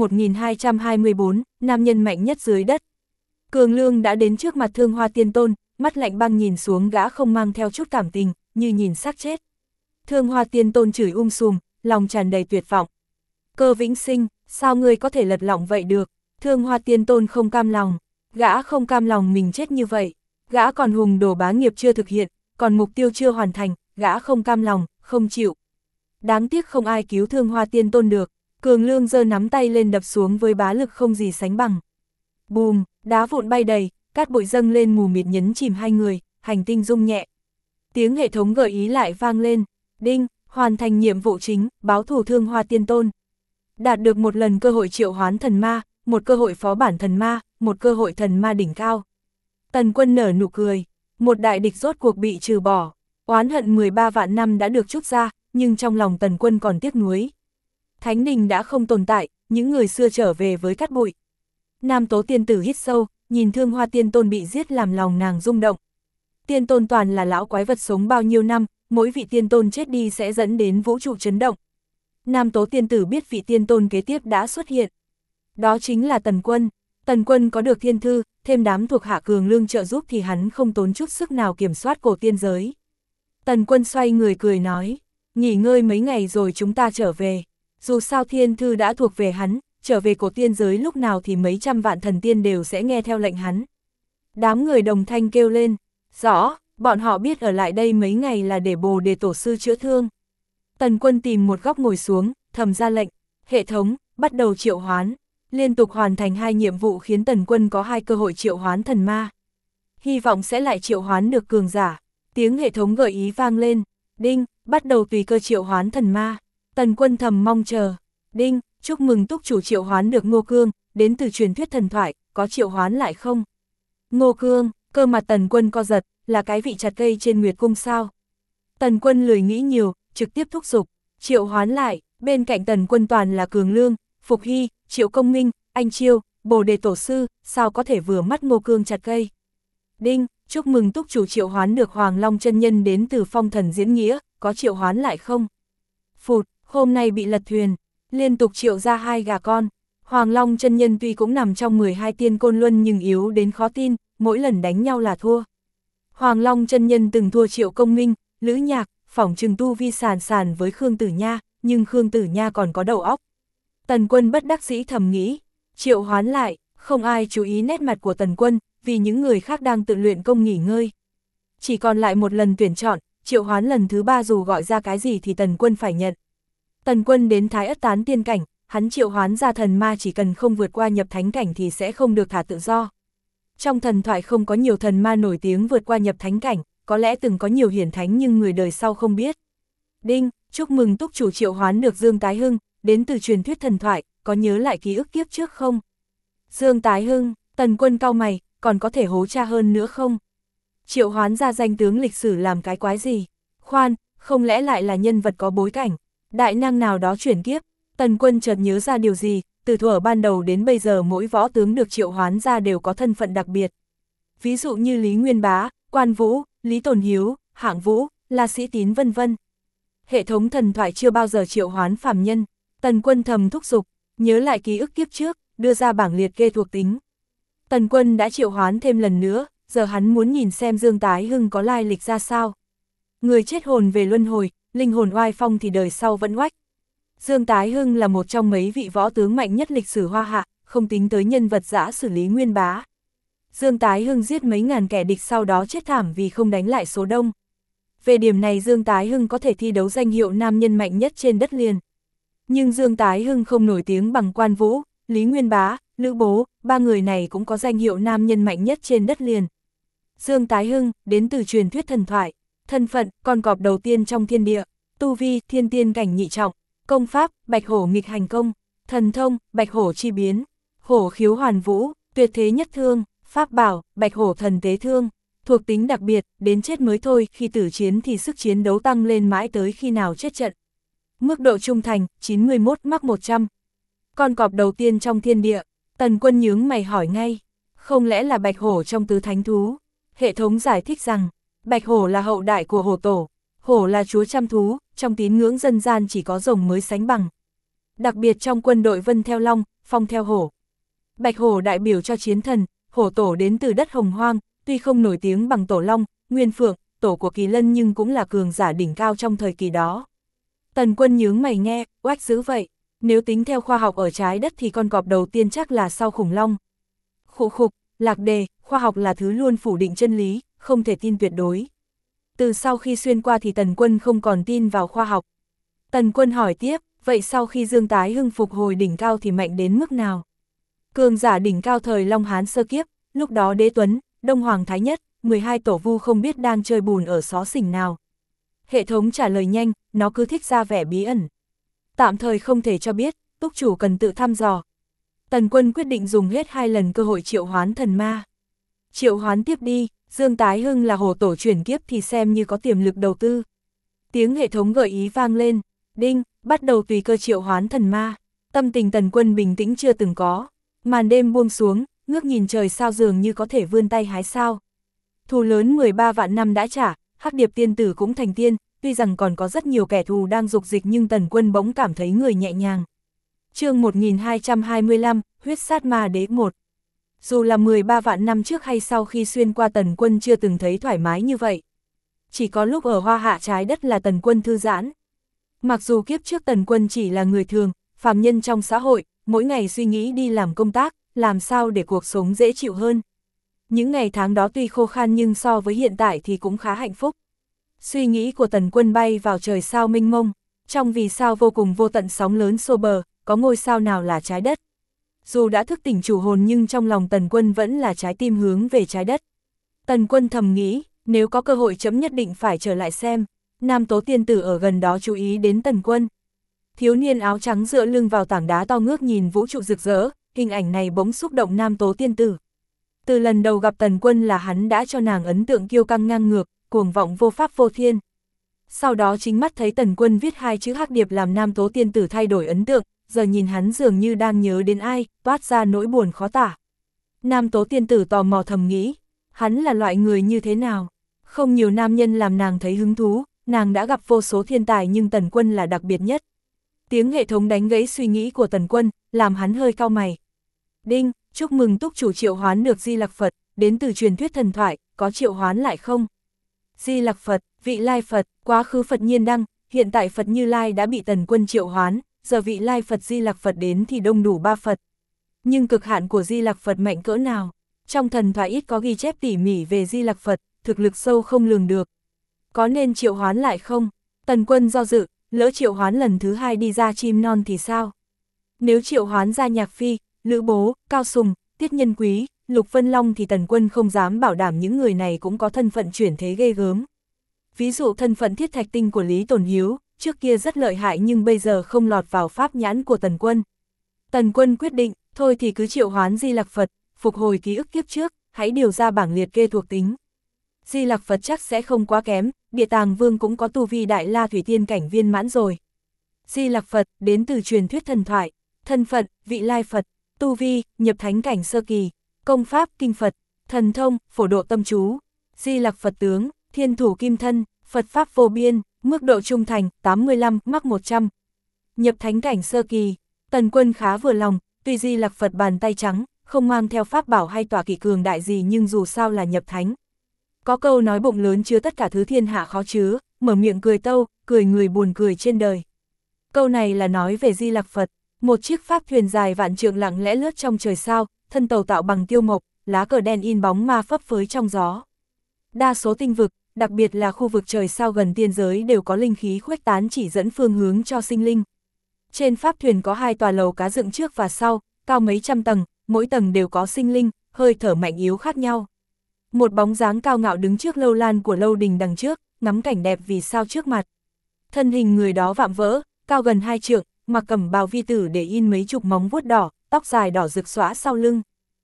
1224, nam nhân mạnh nhất dưới đất. Cường Lương đã đến trước mặt Thương Hoa Tiên Tôn, mắt lạnh băng nhìn xuống gã không mang theo chút cảm tình, như nhìn xác chết. Thương Hoa Tiên Tôn chửi sùm, lòng tràn đầy tuyệt vọng. Cơ Vĩnh Sinh, sao ngươi có thể lật lọng vậy được? Thương Hoa Tiên Tôn không cam lòng, gã không cam lòng mình chết như vậy. Gã còn hùng đồ bá nghiệp chưa thực hiện, còn mục tiêu chưa hoàn thành, gã không cam lòng, không chịu. Đáng tiếc không ai cứu Thương Hoa Tiên Tôn được. Cường Lương giơ nắm tay lên đập xuống với bá lực không gì sánh bằng. Bùm, đá vụn bay đầy, cát bụi dâng lên mù mịt nhấn chìm hai người, hành tinh rung nhẹ. Tiếng hệ thống gợi ý lại vang lên. Đinh, hoàn thành nhiệm vụ chính, báo thù Thương Hoa Tiên Tôn. Đạt được một lần cơ hội triệu hoán thần ma, một cơ hội phó bản thần ma, một cơ hội thần ma đỉnh cao. Tần Quân nở nụ cười. Một đại địch rốt cuộc bị trừ bỏ, oán hận 13 vạn năm đã được trút ra, nhưng trong lòng Tần Quân còn tiếc nuối. Thánh đình đã không tồn tại, những người xưa trở về với cát bụi. Nam Tố tiên tử hít sâu, nhìn Thương Hoa tiên tôn bị giết làm lòng nàng rung động. Tiên tôn toàn là lão quái vật sống bao nhiêu năm, mỗi vị tiên tôn chết đi sẽ dẫn đến vũ trụ chấn động. Nam Tố tiên tử biết vị tiên tôn kế tiếp đã xuất hiện. Đó chính là Tần Quân. Tần Quân có được thiên thư, thêm đám thuộc hạ cường lương trợ giúp thì hắn không tốn chút sức nào kiểm soát cổ tiên giới. Tần Quân xoay người cười nói, nghỉ ngơi mấy ngày rồi chúng ta trở về. Dù sao thiên thư đã thuộc về hắn, trở về cổ tiên giới lúc nào thì mấy trăm vạn thần tiên đều sẽ nghe theo lệnh hắn. Đám người đồng thanh kêu lên, rõ, bọn họ biết ở lại đây mấy ngày là để Bồ Đề tổ sư chữa thương. Tần Quân tìm một góc ngồi xuống, thầm ra lệnh, hệ thống, bắt đầu triệu hoán. Liên tục hoàn thành 2 nhiệm vụ khiến Tần Quân có 2 cơ hội triệu hoán thần ma. Hy vọng sẽ lại triệu hoán được cường giả. Tiếng hệ thống gợi ý vang lên, đinh, bắt đầu tùy cơ triệu hoán thần ma. Tần Quân thầm mong chờ, đinh, chúc mừng túc chủ triệu hoán được Ngô Cương, đến từ truyền thuyết thần thoại, có triệu hoán lại không? Ngô Cương, cơ mặt Tần Quân co giật, là cái vị chặt cây trên Nguyệt Cung sao? Tần Quân lười nghĩ nhiều, trực tiếp thúc giục, triệu hoán lại, bên cạnh Tần Quân toàn là Cường Lương, Phục Hy, Triệu Công Minh, Anh Chiêu, Bồ Đề tổ sư, sao có thể vừa mắt Ngô Cương chặt cây? Đinh, chúc mừng túc chủ triệu hoán được Hoàng Long chân nhân đến từ Phong Thần Diễn Nghĩa, có triệu hoán lại không? Phụt, hôm nay bị lật thuyền, liên tục triệu ra 2 gà con. Hoàng Long chân nhân tuy cũng nằm trong 12 tiên côn luân nhưng yếu đến khó tin, mỗi lần đánh nhau là thua. Hoàng Long chân nhân từng thua Triệu Công Minh, Lữ Nhạc, phỏng chừng tu vi sàn với Khương Tử Nha, nhưng Khương Tử Nha còn có đầu óc. Tần Quân bất đắc dĩ thầm nghĩ, triệu hoán lại, không ai chú ý nét mặt của Tần Quân, vì những người khác đang tự luyện công nghỉ ngơi. Chỉ còn lại một lần tuyển chọn, triệu hoán lần thứ 3 dù gọi ra cái gì thì Tần Quân phải nhận. Tần Quân đến Thái Ất Tán tiên cảnh, hắn triệu hoán ra thần ma chỉ cần không vượt qua nhập thánh cảnh thì sẽ không được thả tự do. Trong thần thoại không có nhiều thần ma nổi tiếng vượt qua nhập thánh cảnh, có lẽ từng có nhiều hiển thánh nhưng người đời sau không biết. Đinh, chúc mừng túc chủ triệu hoán được Dương Tái Hưng, đến từ truyền thuyết thần thoại, có nhớ lại ký ức kiếp trước không? Dương Tái Hưng, Tần Quân cau mày, còn có thể hố tra hơn nữa không? Triệu hoán ra danh tướng lịch sử làm cái quái gì? Khoan, không lẽ lại là nhân vật có bối cảnh? Đại năng nào đó chuyển kiếp? Tần Quân chợt nhớ ra điều gì, từ thuở ban đầu đến bây giờ mỗi võ tướng được triệu hoán ra đều có thân phận đặc biệt. Ví dụ như Lý Nguyên Bá, Quan Vũ, Lý Tồn Hiếu, Hạng Vũ, La Sĩ Tín vân vân. Hệ thống thần thoại chưa bao giờ triệu hoán phàm nhân. Tần Quân thầm thúc giục, nhớ lại ký ức kiếp trước, đưa ra bảng liệt kê thuộc tính. Tần Quân đã triệu hoán thêm lần nữa, giờ hắn muốn nhìn xem Dương Tái Hưng có lai lịch ra sao. Người chết hồn về luân hồi, linh hồn oai phong thì đời sau vẫn oách. Dương Tái Hưng là một trong mấy vị võ tướng mạnh nhất lịch sử Hoa Hạ, không tính tới nhân vật dã xử Lý Nguyên Bá. Dương Tái Hưng giết mấy ngàn kẻ địch sau đó chết thảm vì không đánh lại số đông. Về điểm này Dương Tái Hưng có thể thi đấu danh hiệu nam nhân mạnh nhất trên đất liền. Nhưng Dương Tái Hưng không nổi tiếng bằng Quan Vũ, Lý Nguyên Bá, Lữ Bố, 3 người này cũng có danh hiệu nam nhân mạnh nhất trên đất liền. Dương Tái Hưng, đến từ truyền thuyết thần thoại, thân phận, con cọp đầu tiên trong thiên địa, tu vi, thiên tiên cảnh nhị trọng, công pháp, bạch hổ nghịch hành công, thần thông, bạch hổ chi biến, hổ khiếu hoàn vũ, tuyệt thế nhất thương, pháp bảo, bạch hổ thần tế thương, thuộc tính đặc biệt, đến chết mới thôi, khi tử chiến thì sức chiến đấu tăng lên mãi tới khi nào chết trận. Mức độ trung thành, 91 mắc 100. Con cọp đầu tiên trong thiên địa, Tần Quân nhướng mày hỏi ngay, không lẽ là bạch hổ trong tứ thánh thú? Hệ thống giải thích rằng, bạch hổ là hậu đại của hổ tổ, hổ là chúa trăm thú, trong tín ngưỡng dân gian chỉ có rồng mới sánh bằng. Đặc biệt trong quân đội vân theo long, phong theo hổ. Bạch hổ đại biểu cho chiến thần, hổ tổ đến từ đất hồng hoang, tuy không nổi tiếng bằng tổ long, nguyên phượng, tổ của kỳ lân nhưng cũng là cường giả đỉnh cao trong thời kỳ đó. Tần Quân nhướng mày nghe, oách dữ vậy, nếu tính theo khoa học ở trái đất thì con cọp đầu tiên chắc là sau khủng long. Khụ khục, lạc đề, khoa học là thứ luôn phủ định chân lý, không thể tin tuyệt đối. Từ sau khi xuyên qua thì Tần Quân không còn tin vào khoa học. Tần Quân hỏi tiếp, vậy sau khi Dương Tái Hưng phục hồi đỉnh cao thì mạnh đến mức nào? Cường giả đỉnh cao thời Long Hán sơ kiếp, lúc đó Đế Tuấn, Đông Hoàng Thái Nhất, 12 tổ vu không biết đang chơi bùn ở xó xỉnh nào. Hệ thống trả lời nhanh, nó cứ thích ra vẻ bí ẩn. Tạm thời không thể cho biết, túc chủ cần tự thăm dò. Tần Quân quyết định dùng hết 2 lần cơ hội triệu hoán thần ma. Triệu Hoán tiếp đi, Dương Tái Hưng là hồ tổ chuyển kiếp thì xem như có tiềm lực đầu tư. Tiếng hệ thống gợi ý vang lên, đinh, bắt đầu tùy cơ triệu hoán thần ma. Tâm tình Tần Quân bình tĩnh chưa từng có. Màn đêm buông xuống, ngước nhìn trời sao dường như có thể vươn tay hái sao. Thù lớn 13 vạn năm đã trả, Hắc Điệp tiên tử cũng thành tiên, tuy rằng còn có rất nhiều kẻ thù đang dục dịch nhưng Tần Quân bỗng cảm thấy người nhẹ nhàng. Chương 1225, Huyết Sát Ma Đế 1. Dù là 13 vạn năm trước hay sau khi xuyên qua Tần Quân chưa từng thấy thoải mái như vậy. Chỉ có lúc ở Hoa Hạ trái đất là Tần Quân thư giãn. Mặc dù kiếp trước Tần Quân chỉ là người thường, phàm nhân trong xã hội, mỗi ngày suy nghĩ đi làm công tác, làm sao để cuộc sống dễ chịu hơn. Những ngày tháng đó tuy khô khan nhưng so với hiện tại thì cũng khá hạnh phúc. Suy nghĩ của Tần Quân bay vào trời sao mênh mông, trong vì sao vô cùng vô tận sóng lớn xô bờ, có ngôi sao nào là trái đất. Dù đã thức tỉnh chủ hồn nhưng trong lòng Tần Quân vẫn là trái tim hướng về trái đất. Tần Quân thầm nghĩ, nếu có cơ hội chấm nhất định phải trở lại xem. Nam Tố tiên tử ở gần đó chú ý đến Tần Quân. Thiếu niên áo trắng dựa lưng vào tảng đá to ngước nhìn vũ trụ rực rỡ, hình ảnh này bỗng xúc động Nam Tố tiên tử. Từ lần đầu gặp Tần Quân là hắn đã cho nàng ấn tượng kiêu căng ngang ngược, cuồng vọng vô pháp vô thiên. Sau đó chính mắt thấy Tần Quân viết 2 chữ Hắc Điệp làm Nam Tố tiên tử thay đổi ấn tượng, giờ nhìn hắn dường như đang nhớ đến ai, toát ra nỗi buồn khó tả. Nam Tố tiên tử tò mò thầm nghĩ, hắn là loại người như thế nào? Không nhiều nam nhân làm nàng thấy hứng thú, nàng đã gặp vô số thiên tài nhưng Tần Quân là đặc biệt nhất. Tiếng hệ thống đánh gãy suy nghĩ của Tần Quân, làm hắn hơi cau mày. Đinh, chúc mừng túc chủ triệu hoán được Di Lặc Phật, đến từ truyền thuyết thần thoại, có triệu hoán lại không? Di Lặc Phật, vị lai Phật, quá khứ Phật Nhiên Đăng, hiện tại Phật Như Lai đã bị Tần Quân triệu hoán, giờ vị lai Phật Di Lặc Phật đến thì đông đủ 3 Phật. Nhưng cực hạn của Di Lặc Phật mạnh cỡ nào? Trong thần thoại ít có ghi chép tỉ mỉ về Di Lặc Phật, thực lực sâu không lường được. Có nên triệu hoán lại không? Tần Quân do dự, lỡ triệu hoán lần thứ 2 đi ra chim non thì sao? Nếu triệu hoán ra Nhạc Phi, Lữ Bố, Cao Sùng, Tiết Nhân Quý, Lục Vân Long thì Tần Quân không dám bảo đảm những người này cũng có thân phận chuyển thế ghê gớm. Ví dụ thân phận Thiết Thạch Tinh của Lý Tồn Hiếu, trước kia rất lợi hại nhưng bây giờ không lọt vào pháp nhãn của Tần Quân. Tần Quân quyết định, thôi thì cứ triệu hoán Di Lặc Phật, phục hồi ký ức kiếp trước, hãy điều ra bảng liệt kê thuộc tính. Di Lặc Phật chắc sẽ không quá kém, Địa Tàng Vương cũng có tu vi Đại La Thủy Tiên cảnh viên mãn rồi. Di Lặc Phật, đến từ truyền thuyết thần thoại, thân phận, vị lai Phật, tu vi, nhập thánh cảnh sơ kỳ, công pháp, kinh Phật, thần thông, phổ độ tâm chú. Di Lặc Phật tướng, thiên thủ kim thân, Phật pháp vô biên, mức độ trung thành, 85, mắc 100. Nhập thánh cảnh sơ kỳ, Tần Quân khá vừa lòng, tuy Di Lặc Phật bàn tay trắng, không mang theo pháp bảo hay tỏa kỵ cường đại gì nhưng dù sao là nhập thánh. Có câu nói bụng lớn chứa tất cả thứ thiên hạ khó chứa, mở miệng cười tâu, cười người buồn cười trên đời. Câu này là nói về Di Lặc Phật, một chiếc pháp thuyền dài vạn trượng lặng lẽ lướt trong trời sao, thân tàu tạo bằng tiêu mộc, lá cờ đen in bóng ma phấp phới trong gió. Đa số tinh vực, đặc biệt là khu vực trời sao gần tiên giới đều có linh khí khuếch tán chỉ dẫn phương hướng cho sinh linh. Trên pháp thuyền có 2 tòa lầu cá dựng trước và sau, cao mấy trăm tầng, mỗi tầng đều có sinh linh, hơi thở mạnh yếu khác nhau. Một bóng dáng cao ngạo đứng trước lâu lan của lâu đình đằng trước, ngắm cảnh đẹp vì sao trước mặt. Thân hình người đó vạm vỡ, cao gần 2 trượng, mặc cẩm bào vi tử để in mấy chục móng vuốt đỏ, tóc dài đỏ rực xõa sau lưng.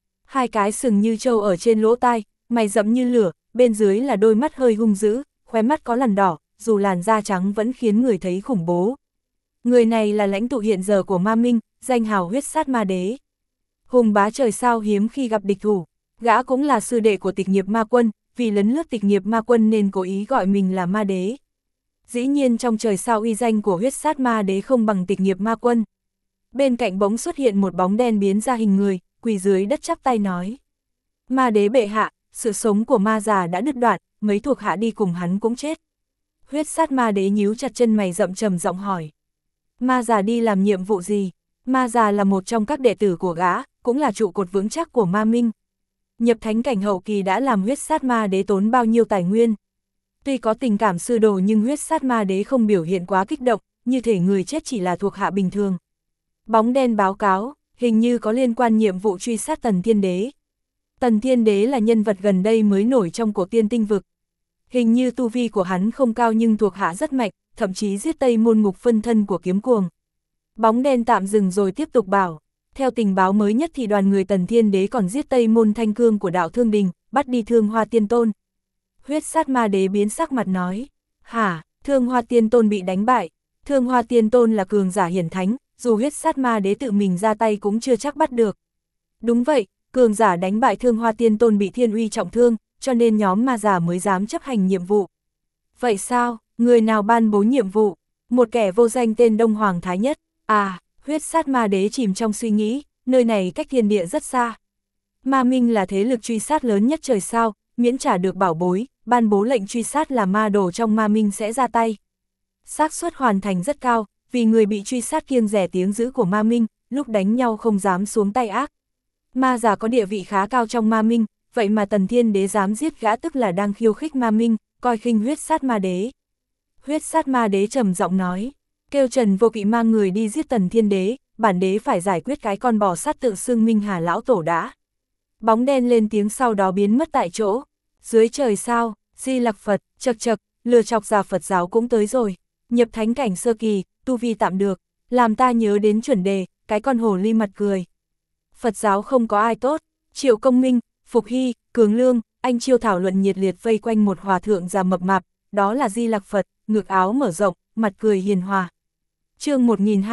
2 cái sừng như trâu ở trên lỗ tai, mày rậm như lửa, bên dưới là đôi mắt hơi hung dữ, khóe mắt có lằn đỏ, dù làn da trắng vẫn khiến người thấy khủng bố. Người này là lãnh tụ hiện giờ của Ma Minh, danh hào Huyết Sát Ma Đế. Hùng bá trời sao hiếm khi gặp địch thủ, gã cũng là sư đệ của Tịch Nghiệp Ma Quân, vì lấn lướt Tịch Nghiệp Ma Quân nên cố ý gọi mình là Ma Đế. Dĩ nhiên trong trời sao uy danh của Huyết Sát Ma Đế không bằng Tịch Nghiệp Ma Quân. Bên cạnh bỗng xuất hiện một bóng đen biến ra hình người, quỳ dưới đất chắp tay nói: Ma Đế bệ hạ, sự sống của ma già đã đứt đoạn, mấy thuộc hạ đi cùng hắn cũng chết. Huyết Sát Ma Đế nhíu chặt chân mày rậm trầm giọng hỏi: Ma già đi làm nhiệm vụ gì? Ma già là một trong các đệ tử của gã, cũng là trụ cột vững chắc của Ma Minh. Nhập thánh cảnh hậu kỳ đã làm Huyết Sát Ma Đế tốn bao nhiêu tài nguyên. Tuy có tình cảm sư đồ nhưng Huyết Sát Ma Đế không biểu hiện quá kích động, như thể người chết chỉ là thuộc hạ bình thường. Bóng đen báo cáo, hình như có liên quan nhiệm vụ truy sát Tần Thiên Đế. Tần Thiên Đế là nhân vật gần đây mới nổi trong cổ tiên tinh vực. Hình như tu vi của hắn không cao nhưng thuộc hạ rất mạnh, thậm chí giết Tây Môn Ngục phân thân của Kiếm Cuồng. Bóng đen tạm dừng rồi tiếp tục bảo, theo tình báo mới nhất thì đoàn người Tần Thiên Đế còn giết Tây Môn Thanh Cương của đạo Thương Đình, bắt đi Thương Hoa Tiên Tôn. Huyết sát ma đế biến sắc mặt nói, hả, Thương Hoa Tiên Tôn bị đánh bại, Thương Hoa Tiên Tôn là cường giả hiển thánh, dù huyết sát ma đế tự mình ra tay cũng chưa chắc bắt được. Đúng vậy, cường giả đánh bại Thương Hoa Tiên Tôn bị thiên uy trọng thương, cho nên nhóm ma giả mới dám chấp hành nhiệm vụ. Vậy sao, người nào ban bố nhiệm vụ? Một kẻ vô danh tên Đông Hoàng Thái Nhất. À, huyết sát ma đế chìm trong suy nghĩ, nơi này cách thiên địa rất xa. Ma Minh là thế lực truy sát lớn nhất trời sao, miễn trả được bảo bối, ban bố lệnh truy sát là ma đồ trong Ma Minh sẽ ra tay. Xác suất hoàn thành rất cao, vì người bị truy sát kiêng dè tiếng dữ của Ma Minh, lúc đánh nhau không dám xuống tay ác. Ma giả có địa vị khá cao trong Ma Minh, vậy mà Tần Thiên Đế dám giết gã tức là đang khiêu khích Ma Minh, coi khinh huyết sát ma đế. Huyết sát ma đế trầm giọng nói, kêu Trần Vô Kỵ mang người đi giết Tần Thiên Đế, bản đế phải giải quyết cái con bò sát tự xưng Minh Hà lão tổ đã. Bóng đen lên tiếng sau đó biến mất tại chỗ. Dưới trời sao, Di Lặc Phật, chật chật, lừa chọc già Phật giáo cũng tới rồi. Nhập thánh cảnh sơ kỳ, tu vi tạm được, làm ta nhớ đến chuẩn đề, cái con hổ ly mặt cười. Phật giáo không có ai tốt, Triệu Công Minh, Phục Hy, Cường Lương, anh Chiêu thảo luận nhiệt liệt vây quanh một hòa thượng già mập mạp, đó là Di Lặc Phật, ngực áo mở rộng, mặt cười hiền hòa. Chương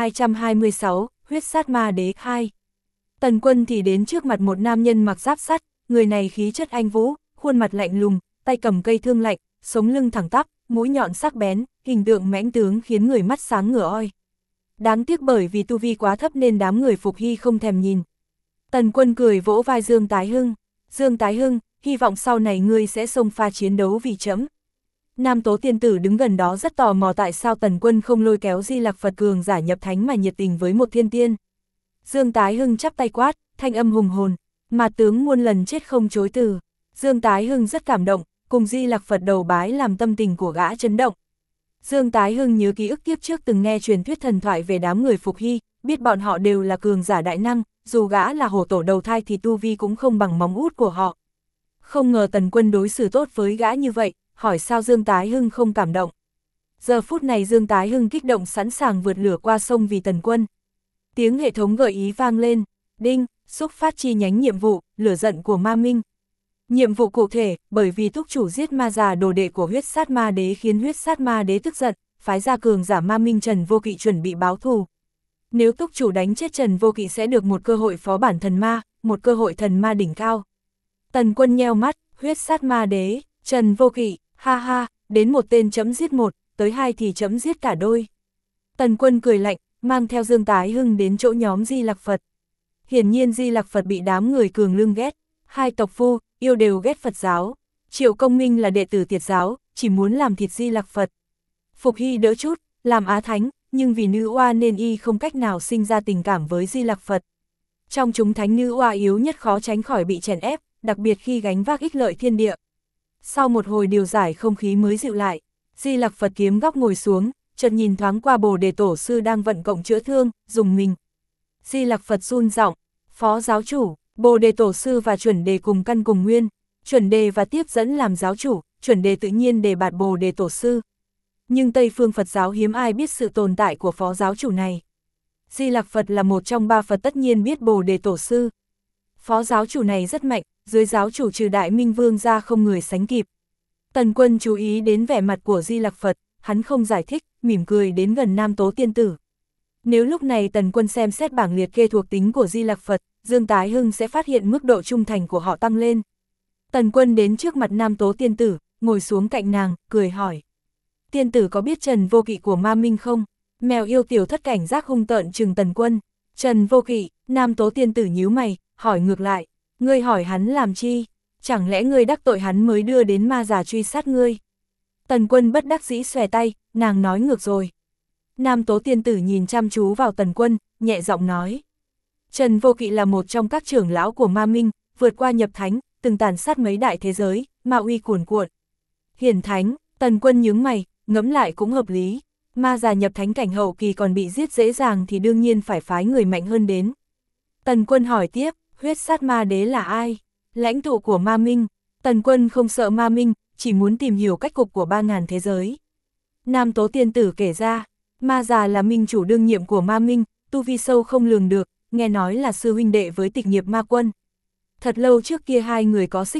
1226, huyết sát ma đế 2. Tần Quân thì đến trước mặt một nam nhân mặc giáp sắt, người này khí chất anh vũ, khuôn mặt lạnh lùng, tay cầm cây thương lạnh, sống lưng thẳng tắp, mũi nhọn sắc bén, hình tượng mãnh tướng khiến người mắt sáng ngửa oi. Đáng tiếc bởi vì tu vi quá thấp nên đám người Phục Hy không thèm nhìn. Tần Quân cười vỗ vai Dương Tái Hưng. Dương Tái Hưng, hy vọng sau này ngươi sẽ xông pha chiến đấu vì trẫm. Nam Tố Tiên Tử đứng gần đó rất tò mò tại sao Tần Quân không lôi kéo Di Lặc Phật cường giả nhập thánh mà nhiệt tình với một thiên tiên. Dương Tái Hưng chắp tay quát, thanh âm hùng hồn, mà tướng muôn lần chết không chối từ. Dương Tái Hưng rất cảm động, cùng Di Lặc Phật đầu bái làm tâm tình của gã chấn động. Dương Tái Hưng nhớ ký ức kiếp trước từng nghe truyền thuyết thần thoại về đám người Phục Hy, biết bọn họ đều là cường giả đại năng, dù gã là hổ tổ đầu thai thì tu vi cũng không bằng móng út của họ. Không ngờ Tần Quân đối xử tốt với gã như vậy, hỏi sao Dương Tái Hưng không cảm động. Giờ phút này Dương Tái Hưng kích động sẵn sàng vượt lửa qua sông vì Tần Quân. Tiếng hệ thống gợi ý vang lên, đinh, xúc phát chi nhánh nhiệm vụ, lửa giận của Ma Minh. Nhiệm vụ cụ thể, bởi vì túc chủ giết ma già đồ đệ của huyết sát ma đế khiến huyết sát ma đế tức giận, phái ra cường giả Ma Minh Trần Vô Kỵ chuẩn bị báo thù. Nếu túc chủ đánh chết Trần Vô Kỵ sẽ được một cơ hội phó bản thần ma, một cơ hội thần ma đỉnh cao. Tần Quân nheo mắt, huyết sát ma đế, Trần Vô Kỵ, ha ha, đến một tên chấm giết một, tới hai thì chấm giết cả đôi. Tần Quân cười lạnh, mang theo Dương Tái Hưng đến chỗ nhóm Di Lặc Phật. Hiển nhiên Di Lặc Phật bị đám người cường lương ghét, hai tộc phu, yêu đều ghét Phật giáo. Triệu Công Minh là đệ tử Tiệt giáo, chỉ muốn làm thịt Di Lặc Phật. Phục Hy đỡ chút, làm Á Thánh, nhưng vì nữ oa nên y không cách nào sinh ra tình cảm với Di Lặc Phật. Trong chúng thánh nữ oa yếu nhất khó tránh khỏi bị chèn ép, đặc biệt khi gánh vác ích lợi thiên địa. Sau một hồi điều giải không khí mới dịu lại, Di Lặc Phật kiếm góc ngồi xuống, chợt nhìn thoáng qua Bồ Đề Tổ sư đang vận cộng chữa thương, dùng mình. Di Lặc Phật run giọng, phó giáo chủ, Bồ Đề Tổ sư và chuẩn đề cùng căn cùng nguyên, chuẩn đề và tiếp dẫn làm giáo chủ, chuẩn đề tự nhiên đề bạt Bồ Đề Tổ sư. Nhưng Tây phương Phật giáo hiếm ai biết sự tồn tại của phó giáo chủ này. Di Lặc Phật là một trong ba Phật tất nhiên biết Bồ Đề Tổ sư. Phó giáo chủ này rất mạnh, dưới giáo chủ trừ Đại Minh Vương ra không người sánh kịp. Tần Quân chú ý đến vẻ mặt của Di Lặc Phật, hắn không giải thích, mỉm cười đến gần Nam Tố Tiên Tử. Nếu lúc này Tần Quân xem xét bảng liệt kê thuộc tính của Di Lặc Phật, Dương Tái Hưng sẽ phát hiện mức độ trung thành của họ tăng lên. Tần Quân đến trước mặt Nam Tố Tiên Tử, ngồi xuống cạnh nàng, cười hỏi. Tiên Tử có biết Trần Vô Kỵ của Ma Minh không? Mèo yêu tiểu thất cảnh giác hung tợn trừng Tần Quân. Trần Vô Kỵ, Nam Tố Tiên Tử nhíu mày, hỏi ngược lại. Ngươi hỏi hắn làm chi? Chẳng lẽ ngươi đắc tội hắn mới đưa đến ma già truy sát ngươi? Tần Quân bất đắc dĩ xòe tay, nàng nói ngược rồi. Nam Tố Tiên Tử nhìn chăm chú vào Tần Quân, nhẹ giọng nói. Trần Vô Kỵ là một trong các trưởng lão của Ma Minh, vượt qua nhập thánh, từng tàn sát mấy đại thế giới, ma uy cuồn cuộn. Hiển thánh, Tần Quân nhướng mày, ngẫm lại cũng hợp lý. Ma già nhập thánh cảnh hậu kỳ còn bị giết dễ dàng thì đương nhiên phải phái người mạnh hơn đến. Tần Quân hỏi tiếp, huyết sát ma đế là ai? Lãnh tụ của Ma Minh. Tần Quân không sợ Ma Minh, chỉ muốn tìm hiểu cách cục của 3.000 thế giới. Nam Tố Tiên Tử kể ra, ma già là minh chủ đương nhiệm của Ma Minh, tu vi sâu không lường được, nghe nói là sư huynh đệ với Tịch Nghiệp Ma Quân. Thật lâu trước kia hai người có xích mích,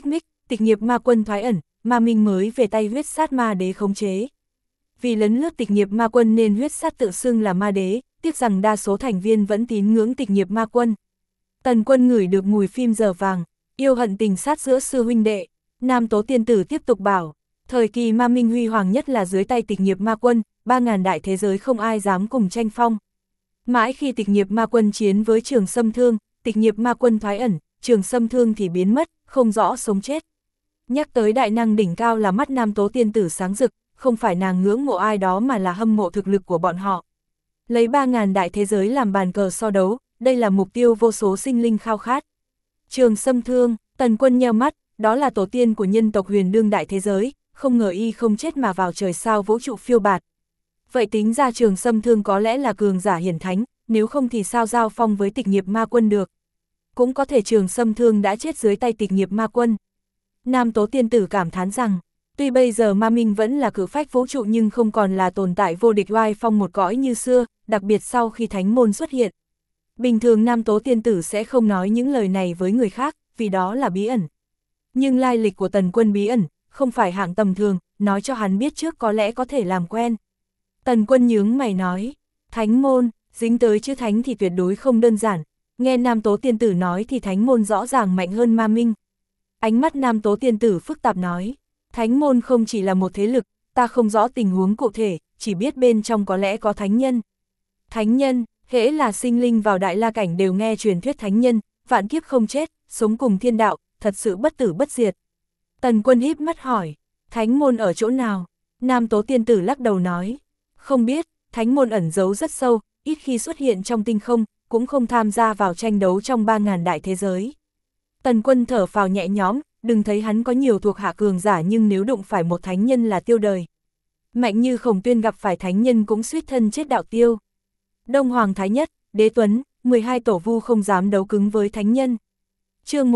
tịch nghiệp ma quân thoái ẩn, ma minh mới về tay huyết sát ma đế khống chế. Vì lấn lướt tịch nghiệp ma quân nên huyết sát tự xưng là ma đế, tiếc rằng đa số thành viên vẫn tín ngưỡng tịch nghiệp ma quân. Tần Quân ngửi được mùi phim giờ vàng, yêu hận tình sát giữa sư huynh đệ. Nam Tố Tiên Tử tiếp tục bảo, thời kỳ ma minh huy hoàng nhất là dưới tay tịch nghiệp ma quân, 3.000 đại thế giới không ai dám cùng tranh phong. Mãi khi tịch nghiệp ma quân chiến với Trường Sâm Thương, tịch nghiệp ma quân thoái ẩn, Trường Sâm Thương thì biến mất, không rõ sống chết. Nhắc tới đại năng đỉnh cao là mắt Nam Tố Tiên Tử sáng rực, không phải nàng ngưỡng mộ ai đó mà là hâm mộ thực lực của bọn họ. Lấy 3.000 đại thế giới làm bàn cờ so đấu, đây là mục tiêu vô số sinh linh khao khát. Trường Sâm Thương, Tần Quân nheo mắt, đó là tổ tiên của nhân tộc huyền đương đại thế giới, không ngờ y không chết mà vào trời sao vũ trụ phiêu bạt. Vậy tính ra Trường Sâm Thương có lẽ là cường giả hiển thánh, nếu không thì sao giao phong với tịch nghiệp ma quân được. Cũng có thể Trường Sâm Thương đã chết dưới tay tịch nghiệp ma quân. Nam Tố Tiên Tử cảm thán rằng, tuy bây giờ ma minh vẫn là cử phách vũ trụ nhưng không còn là tồn tại vô địch oai phong một cõi như xưa, đặc biệt sau khi thánh môn xuất hiện. Bình thường Nam Tố Tiên Tử sẽ không nói những lời này với người khác, vì đó là bí ẩn. Nhưng lai lịch của Tần Quân bí ẩn, không phải hạng tầm thường, nói cho hắn biết trước có lẽ có thể làm quen. Tần Quân nhướng mày nói, thánh môn, dính tới chữ thánh thì tuyệt đối không đơn giản, nghe Nam Tố Tiên Tử nói thì thánh môn rõ ràng mạnh hơn ma minh. Ánh mắt Nam Tố Tiên Tử phức tạp nói, thánh môn không chỉ là một thế lực, ta không rõ tình huống cụ thể, chỉ biết bên trong có lẽ có thánh nhân. Thánh nhân, hễ là sinh linh vào đại la cảnh đều nghe truyền thuyết thánh nhân, vạn kiếp không chết, sống cùng thiên đạo, thật sự bất tử bất diệt. Tần Quân híp mắt hỏi, thánh môn ở chỗ nào? Nam Tố Tiên Tử lắc đầu nói, không biết, thánh môn ẩn giấu rất sâu, ít khi xuất hiện trong tinh không, cũng không tham gia vào tranh đấu trong 3.000 đại thế giới. Tần Quân thở phào nhẹ nhõm, đừng thấy hắn có nhiều thuộc hạ cường giả nhưng nếu đụng phải một thánh nhân là tiêu đời. Mạnh như Khổng Tuyên gặp phải thánh nhân cũng suýt thân chết đạo tiêu. Đông Hoàng Thái Nhất, Đế Tuấn, 12 tổ vu không dám đấu cứng với thánh nhân. Chương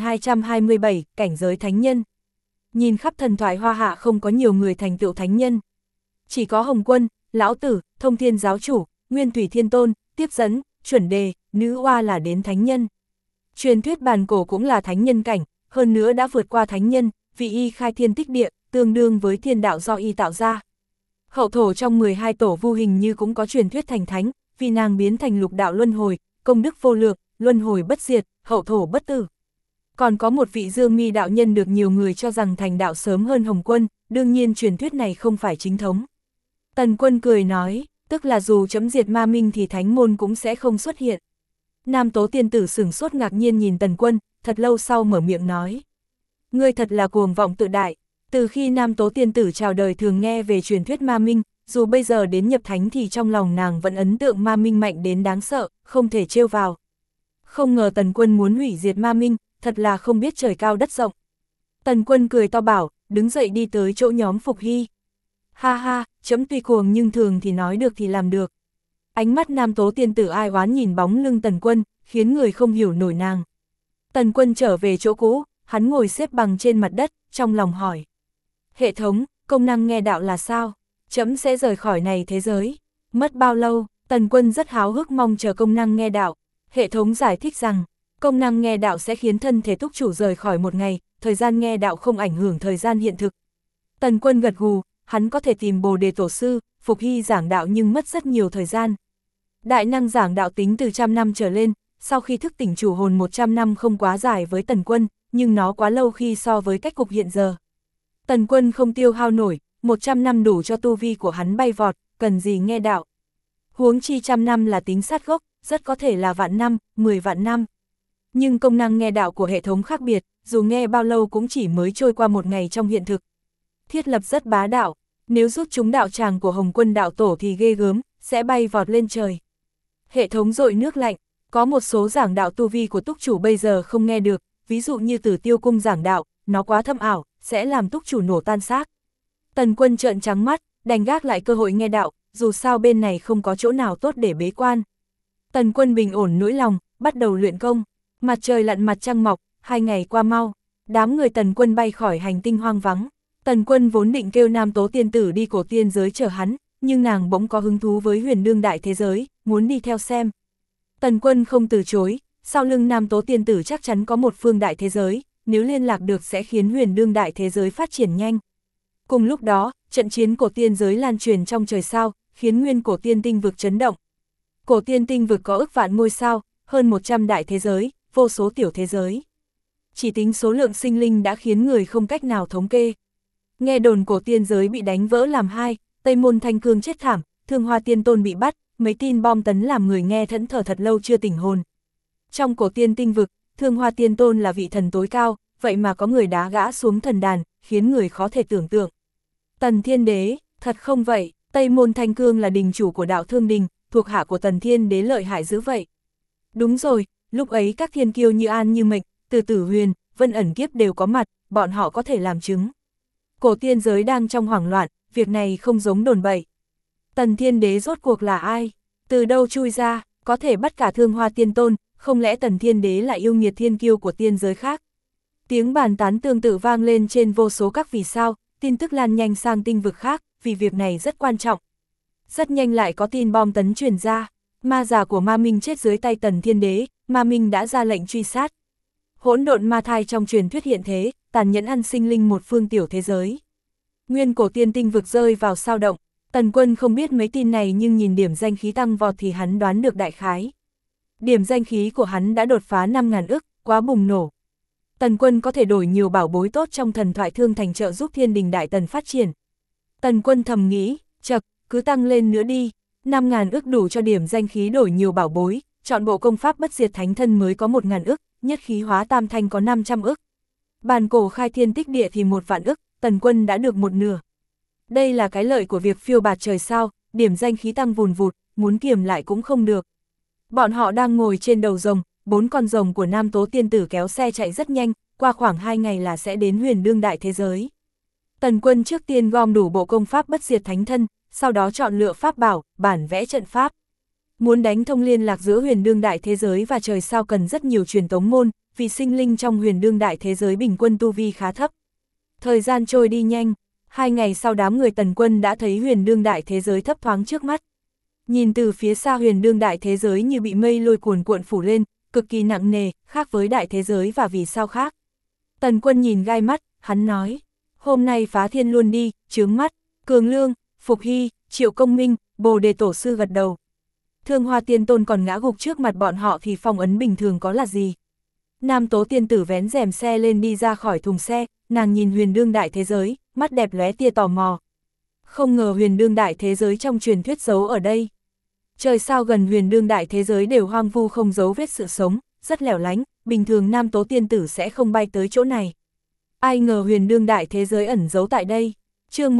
1227, cảnh giới thánh nhân. Nhìn khắp thần thoại Hoa Hạ không có nhiều người thành tựu thánh nhân. Chỉ có Hồng Quân, Lão Tử, Thông Thiên Giáo Chủ, Nguyên Thủy Thiên Tôn, Tiếp Dẫn, Chuẩn Đề, Nữ Oa là đến thánh nhân. Truyền thuyết bàn cổ cũng là thánh nhân cảnh, hơn nữa đã vượt qua thánh nhân, vì y khai thiên tích địa, tương đương với thiên đạo do y tạo ra. Hậu thổ trong 12 tổ vu hình như cũng có truyền thuyết thành thánh, vì nàng biến thành lục đạo luân hồi, công đức vô lượng, luân hồi bất diệt, hậu thổ bất tử. Còn có một vị Dương Mi đạo nhân được nhiều người cho rằng thành đạo sớm hơn Hồng Quân, đương nhiên truyền thuyết này không phải chính thống. Tần Quân cười nói, tức là dù chấm diệt ma minh thì thánh môn cũng sẽ không xuất hiện. Nam Tố Tiên Tử sửng sốt ngạc nhiên nhìn Tần Quân, thật lâu sau mở miệng nói. Ngươi thật là cuồng vọng tự đại, từ khi Nam Tố Tiên Tử chào đời thường nghe về truyền thuyết ma minh, dù bây giờ đến nhập thánh thì trong lòng nàng vẫn ấn tượng ma minh mạnh đến đáng sợ, không thể trêu vào. Không ngờ Tần Quân muốn hủy diệt ma minh, thật là không biết trời cao đất rộng. Tần Quân cười to bảo, đứng dậy đi tới chỗ nhóm Phục Hy. Ha ha, chấm tuy cuồng nhưng thường thì nói được thì làm được. Ánh mắt Nam Tố Tiên Tử ai oán nhìn bóng lưng Tần Quân, khiến người không hiểu nổi nàng. Tần Quân trở về chỗ cũ, hắn ngồi xếp bằng trên mặt đất, trong lòng hỏi. Hệ thống, công năng nghe đạo là sao? Chấm sẽ rời khỏi này thế giới. Mất bao lâu? Tần Quân rất háo hức mong chờ công năng nghe đạo. Hệ thống giải thích rằng, công năng nghe đạo sẽ khiến thân thể túc chủ rời khỏi một ngày, thời gian nghe đạo không ảnh hưởng thời gian hiện thực. Tần Quân gật gù, hắn có thể tìm Bồ Đề Tổ Sư, Phục Hy giảng đạo nhưng mất rất nhiều thời gian. Đại năng giảng đạo tính từ 100 năm trở lên, sau khi thức tỉnh chủ hồn 100 năm không quá dài với Tần Quân, nhưng nó quá lâu khi so với cách cục hiện giờ. Tần Quân không tiêu hao nổi, 100 năm đủ cho tu vi của hắn bay vọt, cần gì nghe đạo. Huống chi 100 năm là tính sát gốc, rất có thể là vạn năm, 10 vạn năm. Nhưng công năng nghe đạo của hệ thống khác biệt, dù nghe bao lâu cũng chỉ mới trôi qua một ngày trong hiện thực. Thiết lập rất bá đạo, nếu rút chúng đạo tràng của Hồng Quân đạo tổ thì ghê gớm, sẽ bay vọt lên trời. Hệ thống dội nước lạnh, có một số giảng đạo tu vi của túc chủ bây giờ không nghe được, ví dụ như Tử Tiêu Cung giảng đạo, nó quá thâm ảo, sẽ làm túc chủ nổ tan xác. Tần Quân trợn trắng mắt, đành gác lại cơ hội nghe đạo, dù sao bên này không có chỗ nào tốt để bế quan. Tần Quân bình ổn nỗi lòng, bắt đầu luyện công. Mặt trời lặn mặt trăng mọc, 2 ngày qua mau, đám người Tần Quân bay khỏi hành tinh hoang vắng. Tần Quân vốn định kêu Nam Tố Tiên Tử đi cổ tiên giới chờ hắn, nhưng nàng bỗng có hứng thú với huyền đương đại thế giới, muốn đi theo xem. Tần Quân không từ chối, sau lưng Nam Tố Tiên Tử chắc chắn có một phương đại thế giới, nếu liên lạc được sẽ khiến huyền đương đại thế giới phát triển nhanh. Cùng lúc đó, trận chiến cổ tiên giới lan truyền trong trời sao, khiến nguyên cổ tiên tinh vực chấn động. Cổ tiên tinh vực có ức vạn ngôi sao, hơn 100 đại thế giới, vô số tiểu thế giới. Chỉ tính số lượng sinh linh đã khiến người không cách nào thống kê. Nghe đồn cổ tiên giới bị đánh vỡ làm hai, Tây Môn Thanh Cương chết thảm, Thương Hoa Tiên Tôn bị bắt, mấy tin bom tấn làm người nghe thẫn thờ thật lâu chưa tỉnh hồn. Trong cổ tiên tinh vực, Thương Hoa Tiên Tôn là vị thần tối cao, vậy mà có người đá gã xuống thần đàn, khiến người khó thể tưởng tượng. Tần Thiên Đế, thật không vậy, Tây Môn Thanh Cương là đình chủ của đạo Thương Đình, thuộc hạ của Tần Thiên Đế lợi hại dữ vậy. Đúng rồi, lúc ấy các thiên kiêu như An Như Mệnh, Từ Tử Huyền, Vân Ẩn Kiếp đều có mặt, bọn họ có thể làm chứng. Cổ tiên giới đang trong hoảng loạn, việc này không giống đồn bậy. Tần Thiên Đế rốt cuộc là ai? Từ đâu chui ra, có thể bắt cả Thương Hoa Tiên Tôn, không lẽ Tần Thiên Đế lại yêu nghiệt thiên kiêu của tiên giới khác? Tiếng bàn tán tương tự vang lên trên vô số các vì sao, tin tức lan nhanh sang tinh vực khác, vì việc này rất quan trọng. Rất nhanh lại có tin bom tấn truyền ra, ma già của Ma Minh chết dưới tay Tần Thiên Đế, Ma Minh đã ra lệnh truy sát. Hỗn độn ma thai trong truyền thuyết hiện thế, tàn nhẫn ăn sinh linh một phương tiểu thế giới. Nguyên cổ tiên tinh vực rơi vào sao động, Tần Quân không biết mấy tin này nhưng nhìn điểm danh khí tăng vọt thì hắn đoán được đại khái. Điểm danh khí của hắn đã đột phá 5.000 ức, quá bùng nổ. Tần Quân có thể đổi nhiều bảo bối tốt trong thần thoại thương thành trợ giúp Thiên Đình Đại Tần phát triển. Tần Quân thầm nghĩ, chậc, cứ tăng lên nữa đi, 5.000 ức đủ cho điểm danh khí đổi nhiều bảo bối, chọn bộ công pháp bất diệt thánh thân mới có 1.000 ức, nhất khí hóa tam thanh có 500 ức. Bàn cổ khai thiên tích địa thì 1 vạn ức, Tần Quân đã được một nửa. Đây là cái lợi của việc phiêu bạt trời sao, điểm danh khí tăng vùn vụt, muốn kiềm lại cũng không được. Bọn họ đang ngồi trên đầu rồng, 4 con rồng của Nam Tố Tiên Tử kéo xe chạy rất nhanh, qua khoảng 2 ngày là sẽ đến huyền đương đại thế giới. Tần Quân trước tiên gom đủ bộ công pháp bất diệt thánh thân, sau đó chọn lựa pháp bảo, bản vẽ trận pháp. Muốn đánh thông liên lạc giữa huyền đương đại thế giới và trời sao cần rất nhiều truyền tống môn, vì sinh linh trong huyền đương đại thế giới bình quân tu vi khá thấp. Thời gian trôi đi nhanh, 2 ngày sau đám người Tần Quân đã thấy huyền đương đại thế giới thấp thoáng trước mắt. Nhìn từ phía xa huyền đương đại thế giới như bị mây lôi cuồn cuộn phủ lên, cực kỳ nặng nề, khác với đại thế giới và vì sao khác. Tần Quân nhìn gai mắt, hắn nói, hôm nay phá thiên luôn đi, chướng mắt, Cường Lương, Phục Hy, Triệu Công Minh, Bồ Đề Tổ Sư gật đầu. Thương Hoa Tiên Tôn còn ngã gục trước mặt bọn họ thì phong ấn bình thường có là gì. Nam Tố Tiên Tử vén rèm xe lên đi ra khỏi thùng xe, nàng nhìn huyền đương đại thế giới, mắt đẹp lóe tia tò mò. Không ngờ huyền đương đại thế giới trong truyền thuyết giấu ở đây. Trời sao gần huyền đương đại thế giới đều hoang vu không dấu vết sự sống, rất lẻo lánh, bình thường Nam Tố Tiên Tử sẽ không bay tới chỗ này. Ai ngờ huyền đương đại thế giới ẩn giấu tại đây. Chương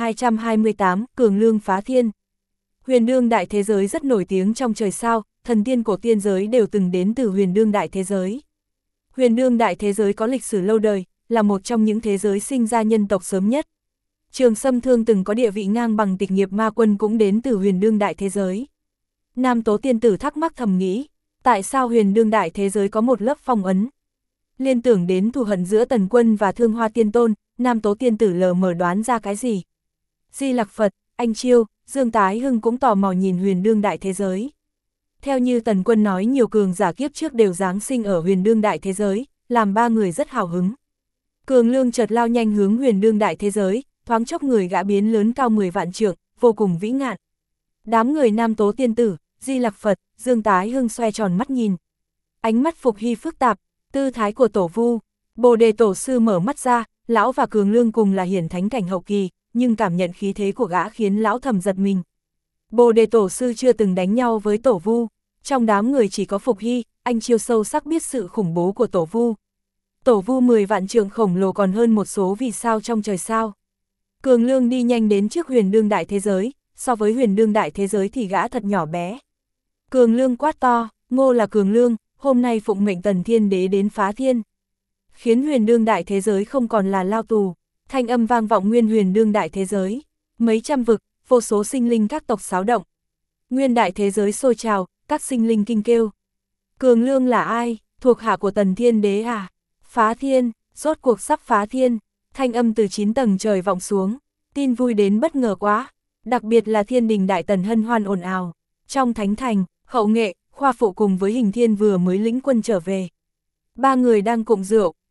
1228, Cường Lương phá thiên. Huyền đương đại thế giới rất nổi tiếng trong trời sao, thần tiên cổ tiên giới đều từng đến từ huyền đương đại thế giới. Huyền đương đại thế giới có lịch sử lâu đời, là một trong những thế giới sinh ra nhân tộc sớm nhất. Trường Sâm Thương từng có địa vị ngang bằng Tịch Nghiệp Ma Quân cũng đến từ huyền đương đại thế giới. Nam Tố Tiên Tử thắc mắc thầm nghĩ, tại sao huyền đương đại thế giới có một lớp phong ấn? Liên tưởng đến thù hận giữa Tần Quân và Thương Hoa Tiên Tôn, Nam Tố Tiên Tử lờ mờ đoán ra cái gì? Di Lặc Phật, Anh Chiêu, Dương Tái Hưng cũng tò mò nhìn huyền đương đại thế giới. Theo như Tần Quân nói, nhiều cường giả kiếp trước đều giáng sinh ở huyền đương đại thế giới, làm ba người rất hào hứng. Cường Lương chợt lao nhanh hướng huyền đương đại thế giới, thoáng chốc người gã biến lớn cao 10 vạn trượng, vô cùng vĩ ngạn. Đám người Nam Tố Tiên Tử, Di Lặc Phật, Dương Tái Hưng xoe tròn mắt nhìn. Ánh mắt Phục Hy phức tạp, tư thái của Tổ Vu. Bồ Đề Tổ Sư mở mắt ra, lão và Cường Lương cùng là hiển thánh cảnh hậu kỳ, nhưng cảm nhận khí thế của gã khiến lão thầm giật mình. Bồ Đề Tổ Sư chưa từng đánh nhau với Tổ Vu, trong đám người chỉ có Phục Hy, Anh Chiêu sâu sắc biết sự khủng bố của Tổ Vu. Tổ Vu 10 vạn trượng khổng lồ còn hơn một số vì sao trong trời sao. Cường Lương đi nhanh đến trước huyền đương đại thế giới, so với huyền đương đại thế giới thì gã thật nhỏ bé. Cường Lương quát to, Ngô là Cường Lương, hôm nay phụng mệnh Tần Thiên Đế đến phá thiên. Khiến huyền đương đại thế giới không còn là lao tù, thanh âm vang vọng nguyên huyền đương đại thế giới. Mấy trăm vực, vô số sinh linh các tộc xáo động. Nguyên đại thế giới sôi trào, các sinh linh kinh kêu. Cường Lương là ai? Thuộc hạ của Tần Thiên Đế à? Phá thiên, rốt cuộc sắp phá thiên. Thanh âm từ 9 tầng trời vọng xuống. Tin vui đến bất ngờ quá. Đặc biệt là Thiên Đình Đại Tần hân hoan ồn ào. Trong thánh thành, Hậu Nghệ, Khoa Phụ cùng với Hình Thiên vừa mới lĩnh quân trở về. Ba người đang cụng rượu,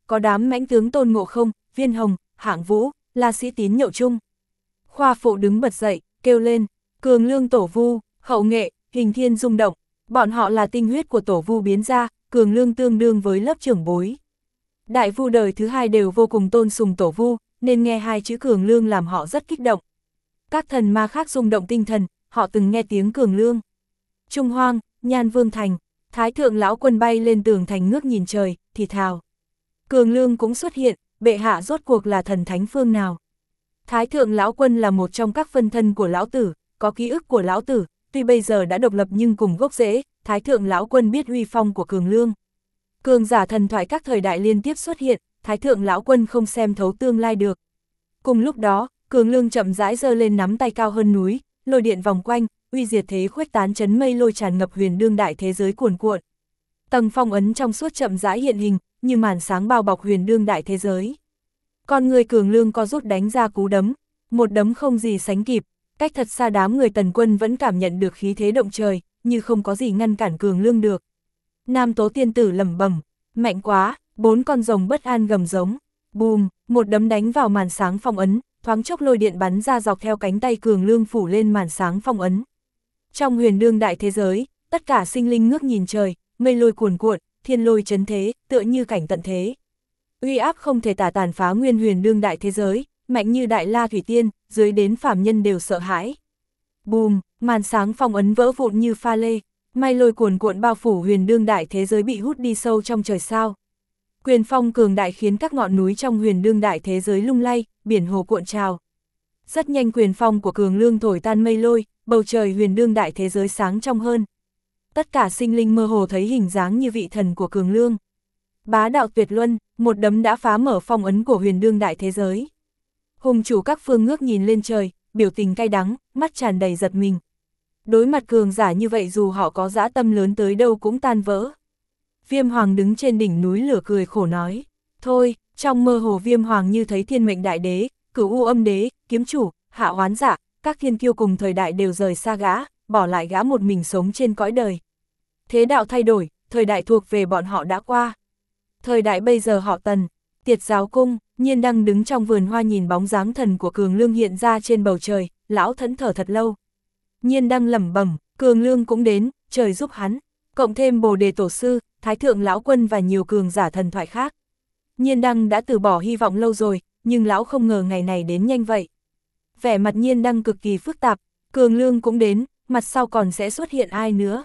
có đám mãnh tướng Tôn Ngộ Không, Viên Hồng, Hạng Vũ, La Sĩ Tín nhậu chung. Khoa phụ đứng bật dậy, kêu lên, Cường Lương Tổ Vu, hậu nghệ, hình thiên rung động, bọn họ là tinh huyết của Tổ Vu biến ra, Cường Lương tương đương với lớp trưởng bối. Đại Vu đời thứ hai đều vô cùng tôn sùng Tổ Vu, nên nghe hai chữ Cường Lương làm họ rất kích động. Các thần ma khác rung động tinh thần, họ từng nghe tiếng Cường Lương. Trung Hoang, Nhan Vương Thành, Thái Thượng Lão Quân bay lên tường thành ngước nhìn trời, thì thào. Cường Lương cũng xuất hiện, bệ hạ rốt cuộc là thần thánh phương nào. Thái Thượng Lão Quân là một trong các phân thân của Lão Tử, có ký ức của Lão Tử, tuy bây giờ đã độc lập nhưng cùng gốc rễ, Thái Thượng Lão Quân biết uy phong của Cường Lương. Cường giả thần thoại các thời đại liên tiếp xuất hiện, Thái Thượng Lão Quân không xem thấu tương lai được. Cùng lúc đó, Cường Lương chậm rãi giơ lên nắm tay cao hơn núi, lôi điện vòng quanh, uy diệt thế khuếch tán chấn mây lôi tràn ngập huyền đương đại thế giới cuồn cuộn. Tầng phong ấn trong suốt chậm rãi hiện hình, như màn sáng bao bọc huyền đương đại thế giới. Con người Cường Lương co rút đánh ra cú đấm, một đấm không gì sánh kịp, cách thật xa đám người Tần Quân vẫn cảm nhận được khí thế động trời, như không có gì ngăn cản Cường Lương được. Nam Tố tiên tử lẩm bẩm, mạnh quá, 4 con rồng bất an gầm giống. Bùm, một đấm đánh vào màn sáng phong ấn, thoáng chốc lôi điện bắn ra dọc theo cánh tay Cường Lương phủ lên màn sáng phong ấn. Trong huyền đương đại thế giới, tất cả sinh linh ngước nhìn trời, mây lôi cuồn cuộn, thiên lôi chấn thế, tựa như cảnh tận thế. Uy áp không thể tả tàn phá nguyên huyền đương đại thế giới, mạnh như đại la thủy tiên, dưới đến phàm nhân đều sợ hãi. Bùm, màn sáng phong ấn vỡ vụn như pha lê, mây lôi cuồn cuộn bao phủ huyền đương đại thế giới bị hút đi sâu trong trời sao. Quyền phong cường đại khiến các ngọn núi trong huyền đương đại thế giới lung lay, biển hồ cuộn trào. Rất nhanh quyền phong của Cường Lương thổi tan mây lôi, bầu trời huyền đương đại thế giới sáng trong hơn. Tất cả sinh linh mơ hồ thấy hình dáng như vị thần của Cường Lương. Bá đạo tuyệt luân, một đấm đã phá mở phong ấn của huyền đương đại thế giới. Hùng chủ các phương ngước nhìn lên trời, biểu tình cay đắng, mắt tràn đầy giật mình. Đối mặt cường giả như vậy dù họ có dã tâm lớn tới đâu cũng tan vỡ. Viêm Hoàng đứng trên đỉnh núi lửa cười khổ nói. Thôi, trong mơ hồ Viêm Hoàng như thấy thiên mệnh đại đế, Cửu U Âm Đế, kiếm chủ, Hạ Hoán Dạ, các thiên kiêu cùng thời đại đều rời xa gã, bỏ lại gã một mình sống trên cõi đời. Thế đạo thay đổi, thời đại thuộc về bọn họ đã qua. Thời đại bây giờ họ Tần, Tiệt Giáo Cung, Nhiên Đăng đứng trong vườn hoa nhìn bóng dáng thần của Cường Lương hiện ra trên bầu trời, lão thẫn thở thật lâu. Nhiên Đăng lẩm bẩm, Cường Lương cũng đến, trời giúp hắn, cộng thêm Bồ Đề Tổ Sư, Thái Thượng Lão Quân và nhiều cường giả thần thoại khác. Nhiên Đăng đã từ bỏ hy vọng lâu rồi, nhưng lão không ngờ ngày này đến nhanh vậy. Vẻ mặt Nhiên Đăng cực kỳ phức tạp, Cường Lương cũng đến, mặt sau còn sẽ xuất hiện ai nữa?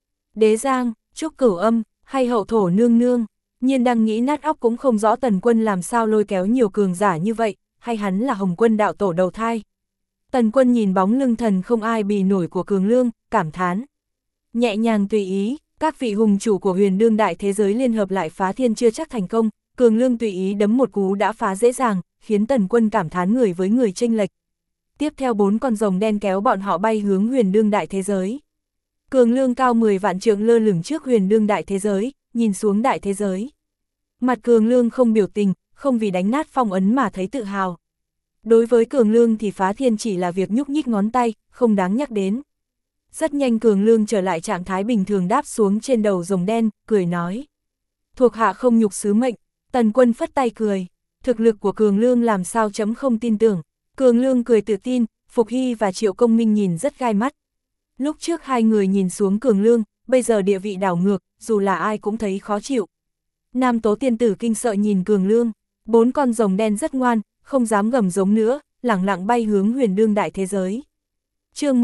Đế Giang, Trúc Cửu Âm, hay Hậu Thổ Nương Nương? Nhiên Đăng nghĩ nát óc cũng không rõ Tần Quân làm sao lôi kéo nhiều cường giả như vậy, hay hắn là Hồng Quân đạo tổ đầu thai. Tần Quân nhìn bóng lưng thần không ai bì nổi của Cường Lương, cảm thán. Nhẹ nhàng tùy ý, các vị hùng chủ của huyền đương đại thế giới liên hợp lại phá thiên chưa chắc thành công, Cường Lương tùy ý đấm một cú đã phá dễ dàng, khiến Tần Quân cảm thán người với người chênh lệch. Tiếp theo 4 con rồng đen kéo bọn họ bay hướng huyền đương đại thế giới. Cường Lương cao 10 vạn trượng lơ lửng trước huyền đương đại thế giới, nhìn xuống đại thế giới. Mặt Cường Lương không biểu tình, không vì đánh nát phong ấn mà thấy tự hào. Đối với Cường Lương thì phá thiên chỉ là việc nhúc nhích ngón tay, không đáng nhắc đến. Rất nhanh Cường Lương trở lại trạng thái bình thường đáp xuống trên đầu rồng đen, cười nói. Thuộc hạ không nhục sứ mệnh, Tần Quân phất tay cười. Thực lực của Cường Lương làm sao chấm không tin tưởng. Cường Lương cười tự tin, Phục Hy và Triệu Công Minh nhìn rất gai mắt. Lúc trước hai người nhìn xuống Cường Lương, bây giờ địa vị đảo ngược, dù là ai cũng thấy khó chịu. Nam Tố tiên tử kinh sợ nhìn Cường Lương, 4 con rồng đen rất ngoan, không dám gầm giống nữa, lẳng lặng bay hướng huyền đương đại thế giới. Chương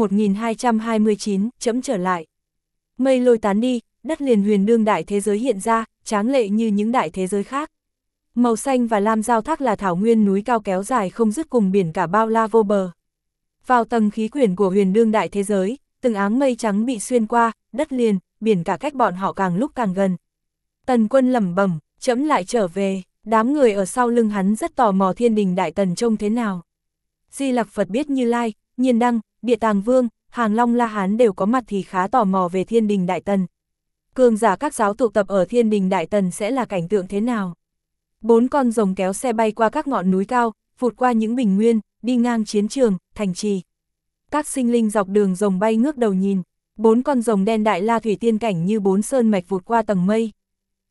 1229, chấm trở lại. Mây lôi tán đi, đất liền huyền đương đại thế giới hiện ra, tráng lệ như những đại thế giới khác. Màu xanh và lam giao thác là thảo nguyên núi cao kéo dài không dứt cùng biển cả bao la vô bờ. Vào tầng khí quyển của huyền đương đại thế giới, từng áng mây trắng bị xuyên qua, đất liền, biển cả cách bọn họ càng lúc càng gần. Tần Quân lẩm bẩm, chấm lại trở về, đám người ở sau lưng hắn rất tò mò thiên đình đại tần trông thế nào. Di Lặc Phật biết Như Lai, Nhiên Đăng, Địa Tàng Vương, Hàng Long La Hán đều có mặt thì khá tò mò về thiên đình đại tần. Cường giả các giáo tụ tập ở thiên đình đại tần sẽ là cảnh tượng thế nào? 4 con rồng kéo xe bay qua các ngọn núi cao, vụt qua những bình nguyên, đi ngang chiến trường, thành trì. Các sinh linh dọc đường rồng bay ngước đầu nhìn, 4 con rồng đen đại la thủy tiên cảnh như 4 sơn mạch vụt qua tầng mây.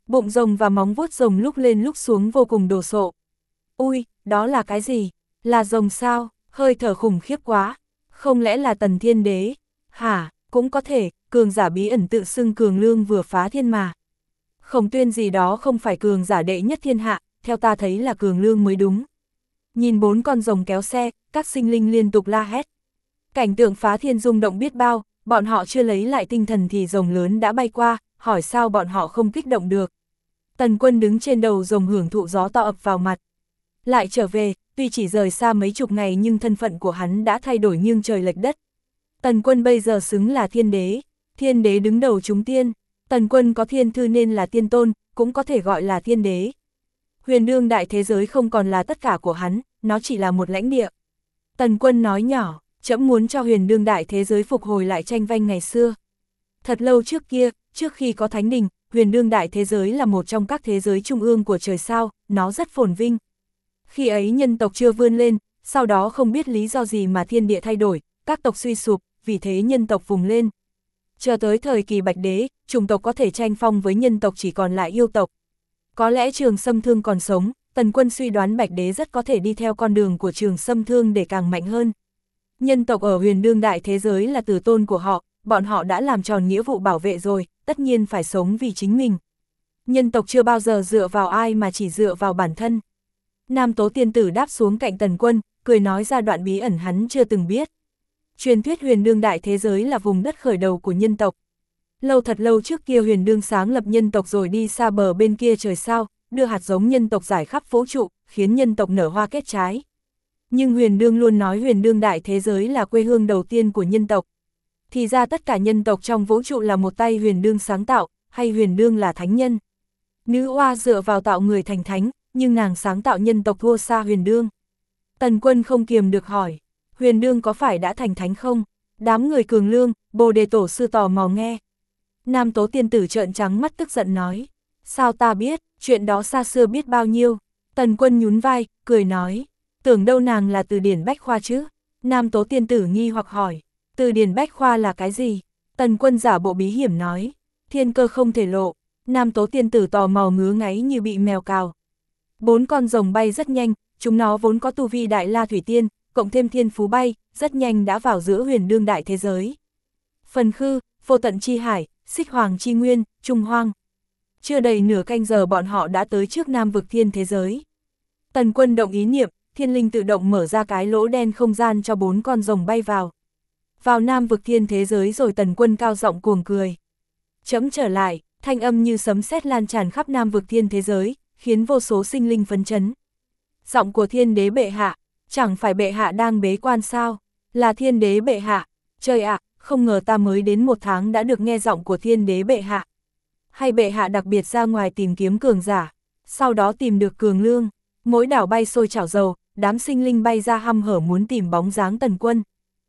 Bụng rồng và móng vuốt rồng lúc lên lúc xuống vô cùng đồ sộ. Ui, đó là cái gì? Là rồng sao? Hơi thở khủng khiếp quá. Không lẽ là Tần Thiên Đế? Hả, cũng có thể, cường giả bí ẩn tự xưng Cường Lương vừa phá thiên mà. Khổng Tuyên gì đó không phải cường giả đệ nhất thiên hạ, theo ta thấy là Cường Lương mới đúng. Nhìn 4 con rồng kéo xe, các sinh linh liên tục la hét. Cảnh tượng phá thiên rung động biết bao, bọn họ chưa lấy lại tinh thần thì rồng lớn đã bay qua, hỏi sao bọn họ không kích động được. Tần Quân đứng trên đầu rồng hưởng thụ gió to ập vào mặt. Lại trở về, tuy chỉ rời xa mấy chục ngày nhưng thân phận của hắn đã thay đổi nghiêng trời lệch đất. Tần Quân bây giờ xứng là thiên đế đứng đầu chúng tiên. Tần Quân có thiên thư nên là tiên tôn, cũng có thể gọi là thiên đế. Huyền đương đại thế giới không còn là tất cả của hắn, nó chỉ là một lãnh địa. Tần Quân nói nhỏ, trẫm muốn cho huyền đương đại thế giới phục hồi lại tranh vanh ngày xưa. Thật lâu trước kia, trước khi có thánh đình, huyền đương đại thế giới là một trong các thế giới trung ương của trời sao, nó rất phồn vinh. Khi ấy nhân tộc chưa vươn lên, sau đó không biết lý do gì mà thiên địa thay đổi, các tộc suy sụp, vì thế nhân tộc vùng lên. Chờ tới thời kỳ Bạch Đế, chủng tộc có thể tranh phong với nhân tộc chỉ còn lại yêu tộc. Có lẽ Trường Sâm Thương còn sống, Tần Quân suy đoán Bạch Đế rất có thể đi theo con đường của Trường Sâm Thương để càng mạnh hơn. Nhân tộc ở huyền đương đại thế giới là tử tôn của họ, bọn họ đã làm tròn nghĩa vụ bảo vệ rồi, tất nhiên phải sống vì chính mình. Nhân tộc chưa bao giờ dựa vào ai mà chỉ dựa vào bản thân. Nam Tố Tiên Tử đáp xuống cạnh Tần Quân, cười nói ra đoạn bí ẩn hắn chưa từng biết. Truyền thuyết huyền đương đại thế giới là vùng đất khởi đầu của nhân tộc. Thật lâu trước kia huyền đương sáng lập nhân tộc rồi đi xa bờ bên kia trời sao, đưa hạt giống nhân tộc rải khắp vũ trụ, khiến nhân tộc nở hoa kết trái. Nhưng huyền đương luôn nói huyền đương đại thế giới là quê hương đầu tiên của nhân tộc. Thì ra tất cả nhân tộc trong vũ trụ là một tay huyền đương sáng tạo, hay huyền đương là thánh nhân. Nữ oa dựa vào tạo người thành thánh, nhưng nàng sáng tạo nhân tộc thua xa huyền đương. Tần Quân không kiềm được hỏi, huyền đương có phải đã thành thánh không? Đám người Cường Lương, Bồ Đề Tổ sư tò mò nghe. Nam Tố Tiên Tử trợn trắng mắt tức giận nói, sao ta biết, chuyện đó xa xưa biết bao nhiêu. Tần Quân nhún vai, cười nói, tưởng đâu nàng là từ điển Bách Khoa chứ. Nam Tố Tiên Tử nghi hoặc hỏi, từ điển Bách Khoa là cái gì? Tần Quân giả bộ bí hiểm nói, thiên cơ không thể lộ. Nam Tố Tiên Tử tò mò ngứa ngáy như bị mèo cào. 4 con rồng bay rất nhanh, chúng nó vốn có tu vi đại la thủy tiên, cộng thêm thiên phú bay, rất nhanh đã vào giữa huyền đương đại thế giới. Phần Khư, Vô Tận Chi Hải, Xích Hoàng Chi Nguyên, Trung Hoang. Chưa đầy nửa canh giờ bọn họ đã tới trước Nam vực thiên thế giới. Tần Quân động ý niệm, thiên linh tự động mở ra cái lỗ đen không gian cho 4 con rồng bay vào. Vào Nam vực thiên thế giới rồi Tần Quân cao giọng cuồng cười. Chấm trở lại, thanh âm như sấm sét lan tràn khắp Nam vực thiên thế giới, khiến vô số sinh linh phấn chấn. Giọng của thiên đế bệ hạ, chẳng phải bệ hạ đang bế quan sao? Là thiên đế bệ hạ, trời ạ, không ngờ ta mới đến 1 tháng đã được nghe giọng của thiên đế bệ hạ. Hay bệ hạ đặc biệt ra ngoài tìm kiếm cường giả, sau đó tìm được Cường Lương, mỗi đảo bay sôi chảo dầu, đám sinh linh bay ra hăm hở muốn tìm bóng dáng Tần Quân.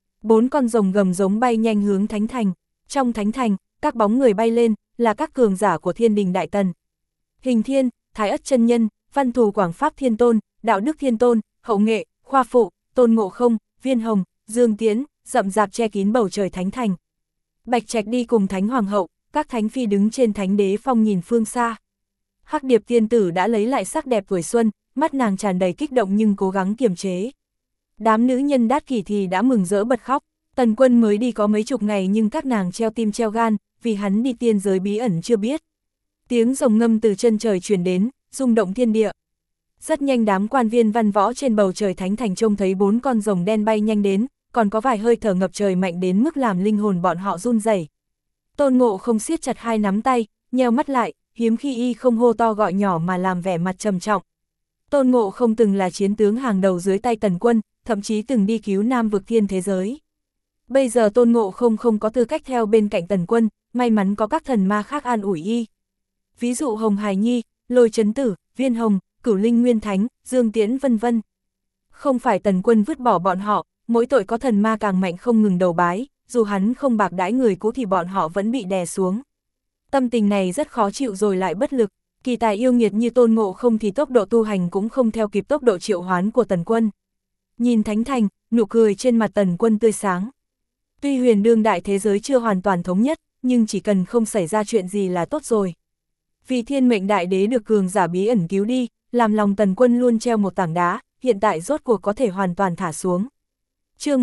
4 con rồng gầm giống bay nhanh hướng Thánh Thành, trong Thánh Thành, các bóng người bay lên, là các cường giả của Thiên Đình Đại Tần. Hình Thiên, Thái Ất Chân Nhân, Văn Thù Quảng Pháp Thiên Tôn, Đạo Đức Thiên Tôn, Hậu Nghệ, Khoa Phụ, Tôn Ngộ Không, Viên Hồng, Dương Tiễn, rậm rạp che kín bầu trời Thánh Thành. Bạch Trạch đi cùng Thánh Hoàng hậu, các thánh phi đứng trên Thánh Đế phong nhìn phương xa. Hắc Điệp Tiên Tử đã lấy lại sắc đẹp tuổi xuân, mắt nàng tràn đầy kích động nhưng cố gắng kiềm chế. Đám nữ nhân đát kỷ thì đã mừng rỡ bật khóc. Tần Quân mới đi có mấy chục ngày nhưng các nàng treo tim treo gan, vì hắn đi tiên giới bí ẩn chưa biết. Tiếng rồng ngâm từ chân trời truyền đến, rung động thiên địa. Rất nhanh đám quan viên văn võ trên bầu trời Thánh Thành trông thấy 4 con rồng đen bay nhanh đến, còn có vài hơi thở ngập trời mạnh đến mức làm linh hồn bọn họ run rẩy. Tôn Ngộ Không siết chặt 2 nắm tay, nheo mắt lại, hiếm khi y không hô to gọi nhỏ mà làm vẻ mặt trầm trọng. Tôn Ngộ Không từng là chiến tướng hàng đầu dưới tay Tần Quân, thậm chí từng đi cứu Nam vực thiên thế giới. Bây giờ Tôn Ngộ Không không có tư cách theo bên cạnh Tần Quân, may mắn có các thần ma khác an ủi y. Ví dụ Hồng Hải Nhi, Lôi Chấn Tử, Viên Hồng, Cửu Linh Nguyên Thánh, Dương Tiễn vân vân. Không phải Tần Quân vứt bỏ bọn họ, mỗi tội có thần ma càng mạnh không ngừng đầu bái, dù hắn không bạc đãi người cũ thì bọn họ vẫn bị đè xuống. Tâm tình này rất khó chịu rồi lại bất lực, kỳ tài yêu nghiệt như Tôn Ngộ Không thì tốc độ tu hành cũng không theo kịp tốc độ triệu hoán của Tần Quân. Nhìn Thánh Thành, nụ cười trên mặt Tần Quân tươi sáng. Tuy huyền đương đại thế giới chưa hoàn toàn thống nhất, nhưng chỉ cần không xảy ra chuyện gì là tốt rồi. Vì thiên mệnh đại đế được cường giả bí ẩn cứu đi, làm lòng Tần Quân luôn treo một tảng đá, hiện tại rốt cuộc có thể hoàn toàn thả xuống. chương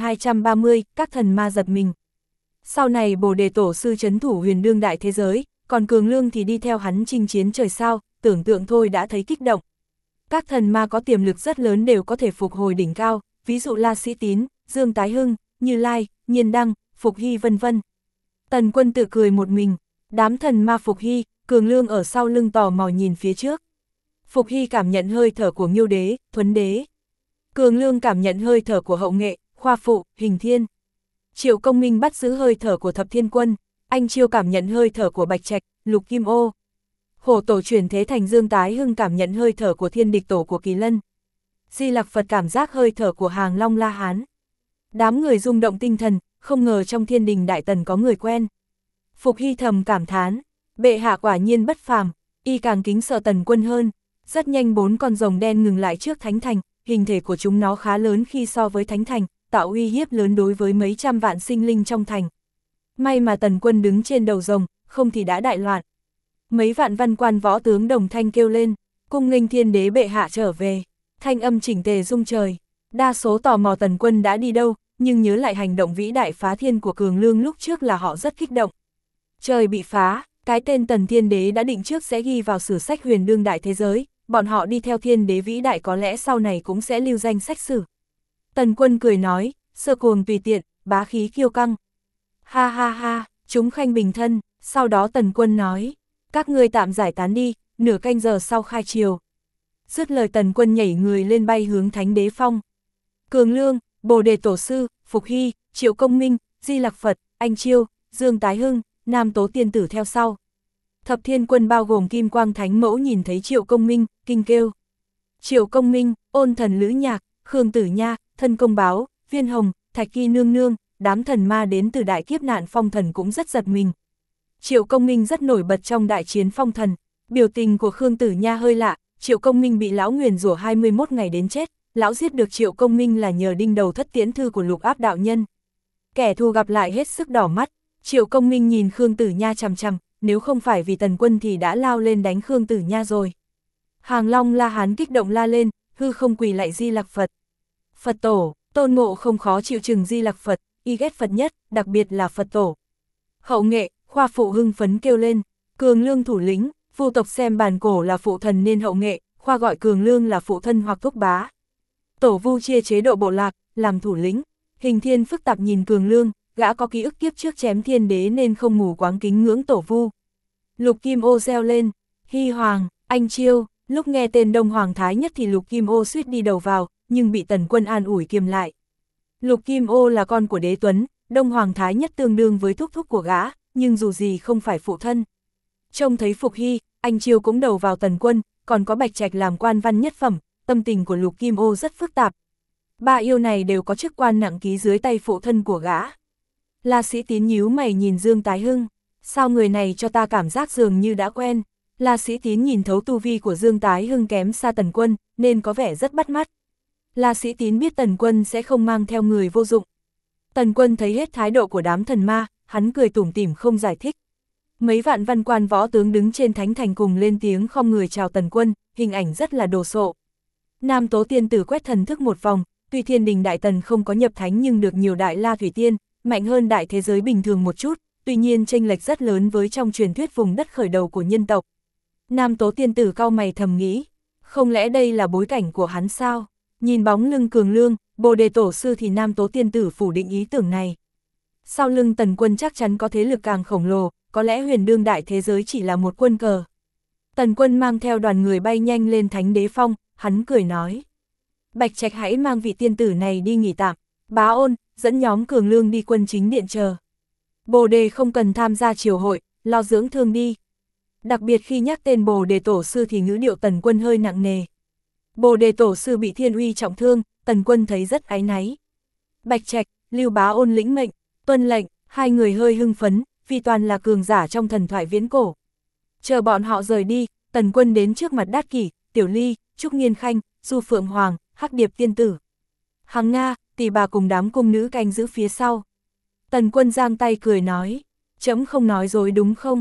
1230, các thần ma giật mình. Sau này Bồ Đề Tổ sư trấn thủ huyền đương đại thế giới, còn Cường Lương thì đi theo hắn chinh chiến trời sao, tưởng tượng thôi đã thấy kích động. Các thần ma có tiềm lực rất lớn đều có thể phục hồi đỉnh cao, ví dụ La Sĩ Tín, Dương Tái Hưng, Như Lai, Nhiên Đăng, Phục Hy vân vân. Tần Quân tự cười một mình, đám thần ma Phục Hy, Cường Lương ở sau lưng tò mò nhìn phía trước. Phục Hy cảm nhận hơi thở của Nghiêu Đế, Thuấn Đế. Cường Lương cảm nhận hơi thở của Hậu Nghệ, Khoa Phụ, Hình Thiên. Triệu Công Minh bắt giữ hơi thở của Thập Thiên Quân, anh Chiêu cảm nhận hơi thở của Bạch Trạch, Lục Kim Ô. Hổ Tổ chuyển thế thành Dương Tái Hưng cảm nhận hơi thở của Thiên Địch Tổ của Kỳ Lân. Di Lặc Phật cảm giác hơi thở của Hàng Long La Hán. Đám người rung động tinh thần, không ngờ trong Thiên Đình Đại Tần có người quen. Phục Hy thầm cảm thán, bệ hạ quả nhiên bất phàm, y càng kính sợ Tần Quân hơn. Rất nhanh 4 con rồng đen ngừng lại trước Thánh Thành, hình thể của chúng nó khá lớn khi so với Thánh Thành, tạo uy hiếp lớn đối với mấy trăm vạn sinh linh trong thành. May mà Tần Quân đứng trên đầu rồng, không thì đã đại loạn. Mấy vạn văn quan võ tướng đồng thanh kêu lên, cung nghênh Thiên Đế bệ hạ trở về. Thanh âm chỉnh tề rung trời. Đa số tò mò Tần Quân đã đi đâu, nhưng nhớ lại hành động vĩ đại phá thiên của Cường Lương lúc trước là họ rất kích động. Trời bị phá, cái tên Tần Thiên Đế đã định trước sẽ ghi vào sử sách huyền đương đại thế giới, bọn họ đi theo Thiên Đế vĩ đại có lẽ sau này cũng sẽ lưu danh sách sử. Tần Quân cười nói, sơ cuồng tùy tiện, bá khí kiêu căng. Ha ha ha, chúng khanh bình thân, sau đó Tần Quân nói, các ngươi tạm giải tán đi, nửa canh giờ sau khai triều. Dứt lời Tần Quân nhảy người lên bay hướng Thánh Đế Phong. Cường Lương, Bồ Đề Tổ sư, Phục Hy, Triệu Công Minh, Di Lặc Phật, Anh Chiêu, Dương Tái Hưng, Nam Tố Tiên Tử theo sau. Thập Thiên Quân bao gồm Kim Quang Thánh Mẫu nhìn thấy Triệu Công Minh, kinh kêu. Triệu Công Minh, Ôn Thần Lữ Nhạc, Khương Tử Nha, Thân Công Báo, Viên Hồng, Thạch Kỳ Nương Nương, đám thần ma đến từ đại kiếp nạn phong thần cũng rất giật mình. Triệu Công Minh rất nổi bật trong đại chiến phong thần, biểu tình của Khương Tử Nha hơi lạ, Triệu Công Minh bị lão nguyền rủa 21 ngày đến chết, lão giết được Triệu Công Minh là nhờ đinh đầu thất tiễn thư của Lục Áp đạo nhân. Kẻ thù gặp lại hết sức đỏ mắt, Triệu Công Minh nhìn Khương Tử Nha chằm chằm, nếu không phải vì Tần Quân thì đã lao lên đánh Khương Tử Nha rồi. Hàng Long La Hán kích động la lên, hư không quỳ lại Di Lặc Phật. Phật Tổ, Tôn Ngộ không khó chịu chừng Di Lặc Phật, y ghét Phật nhất, đặc biệt là Phật Tổ. Hậu Nghệ, Khoa Phụ hưng phấn kêu lên, Cường Lương thủ lĩnh, Vu tộc xem Bàn Cổ là phụ thần nên Hậu Nghệ, Khoa gọi Cường Lương là phụ thân hoặc thúc bá. Tổ Vu chia chế độ bộ lạc, làm thủ lĩnh. Hình Thiên phức tạp nhìn Cường Lương, gã có ký ức kiếp trước chém Thiên Đế nên không mù quáng kính ngưỡng Tổ Vu. Lục Kim Ô reo lên, Hy Hoàng, Anh Chiêu, lúc nghe tên Đông Hoàng Thái Nhất thì Lục Kim Ô suýt đi đầu vào, nhưng bị Tần Quân an ủi kiềm lại. Lục Kim Ô là con của Đế Tuấn, Đông Hoàng Thái Nhất tương đương với thúc thúc của gã, nhưng dù gì không phải phụ thân. Trông thấy Phục Hy, Anh Chiêu cũng đầu vào Tần Quân, còn có Bạch Trạch làm quan văn nhất phẩm, tâm tình của Lục Kim Ô rất phức tạp. Ba yêu này đều có chức quan nặng ký dưới tay phụ thân của gã. La Sĩ Tín nhíu mày nhìn Dương Tái Hưng, sao người này cho ta cảm giác dường như đã quen. La Sĩ Tín nhìn thấu tu vi của Dương Tái Hưng kém xa Tần Quân, nên có vẻ rất bắt mắt. La Sĩ Tín biết Tần Quân sẽ không mang theo người vô dụng. Tần Quân thấy hết thái độ của đám thần ma, hắn cười tủm tỉm không giải thích. Mấy vạn văn quan võ tướng đứng trên Thánh Thành cùng lên tiếng không người chào Tần Quân, hình ảnh rất là đồ sộ. Nam Tố Tiên Tử quét thần thức một vòng, tuy Thiên Đình Đại Tần không có nhập thánh nhưng được nhiều đại la thủy tiên, mạnh hơn đại thế giới bình thường một chút, tuy nhiên chênh lệch rất lớn với trong truyền thuyết vùng đất khởi đầu của nhân tộc. Nam Tố Tiên Tử cau mày thầm nghĩ, không lẽ đây là bối cảnh của hắn sao? Nhìn bóng lưng Cường Lương, Bồ Đề Tổ sư thì Nam Tố Tiên Tử phủ định ý tưởng này. Sau lưng Tần Quân chắc chắn có thế lực càng khổng lồ, có lẽ huyền đương đại thế giới chỉ là một quân cờ. Tần Quân mang theo đoàn người bay nhanh lên Thánh Đế Phong, hắn cười nói. Bạch Trạch hãy mang vị tiên tử này đi nghỉ tạm, Bá Ôn, dẫn nhóm Cường Lương đi quân chính điện chờ. Bồ Đề không cần tham gia triều hội, lo dưỡng thương đi. Đặc biệt khi nhắc tên Bồ Đề Tổ sư thì ngữ điệu Tần Quân hơi nặng nề. Bồ Đề Tổ sư bị thiên uy trọng thương, Tần Quân thấy rất áy náy. Bạch Trạch, Lưu Bá Ôn lĩnh mệnh, tuân lệnh, hai người hơi hưng phấn, vì toàn là cường giả trong thần thoại viễn cổ. Chờ bọn họ rời đi, Tần Quân đến trước mặt Đát Kỷ, Tiểu Ly, Trúc Nghiên Khanh, Du Phượng Hoàng, Hắc Điệp Tiên Tử. Hằng Nga, tỷ bà cùng đám cung nữ canh giữ phía sau. Tần Quân giang tay cười nói, trẫm không nói dối đúng không?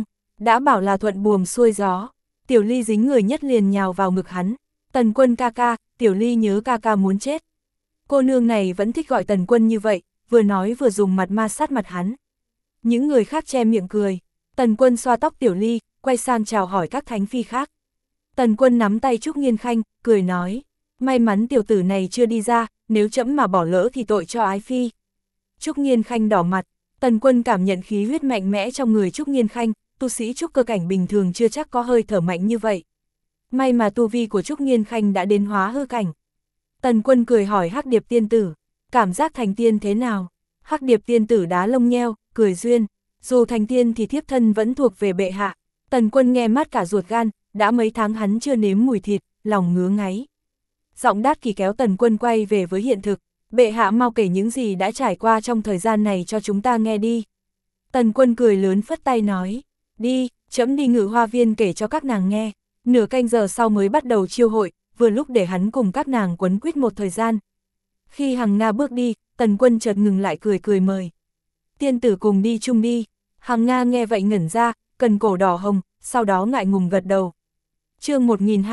đã bảo là thuận buồm xuôi gió. Tiểu Ly dính người nhất liền nhào vào ngực hắn. Tần Quân ca ca, Tiểu Ly nhớ ca ca muốn chết. Cô nương này vẫn thích gọi Tần Quân như vậy, vừa nói vừa dùng mặt ma sát mặt hắn. Những người khác che miệng cười. Tần Quân xoa tóc Tiểu Ly, quay sang chào hỏi các thánh phi khác. Tần Quân nắm tay Trúc Nghiên Khanh, cười nói, may mắn tiểu tử này chưa đi ra, nếu trẫm mà bỏ lỡ thì tội cho ái phi. Trúc Nghiên Khanh đỏ mặt, Tần Quân cảm nhận khí huyết mạnh mẽ trong người Trúc Nghiên Khanh, tu sĩ trúc cơ cảnh bình thường chưa chắc có hơi thở mạnh như vậy. May mà tu vi của Trúc Nghiên Khanh đã đến hóa hư cảnh. Tần Quân cười hỏi Hắc Điệp tiên tử, cảm giác thành tiên thế nào? Hắc Điệp tiên tử đá lông nheo, cười duyên, dù thành tiên thì thiếp thân vẫn thuộc về bệ hạ. Tần Quân nghe mát cả ruột gan, đã mấy tháng hắn chưa nếm mùi thịt, lòng ngứa ngáy. Giọng Đát Kỷ kéo Tần Quân quay về với hiện thực, bệ hạ mau kể những gì đã trải qua trong thời gian này cho chúng ta nghe đi. Tần Quân cười lớn phất tay nói, đi, trẫm đi Ngự Hoa Viên kể cho các nàng nghe. Nửa canh giờ sau mới bắt đầu chiêu hội, vừa lúc để hắn cùng các nàng quấn quýt một thời gian. Khi Hằng Nga bước đi, Tần Quân chợt ngừng lại cười mời. Tiên tử cùng đi chung đi. Hằng Nga nghe vậy ngẩn ra, cần cổ đỏ hồng, sau đó ngại ngùng gật đầu. Chương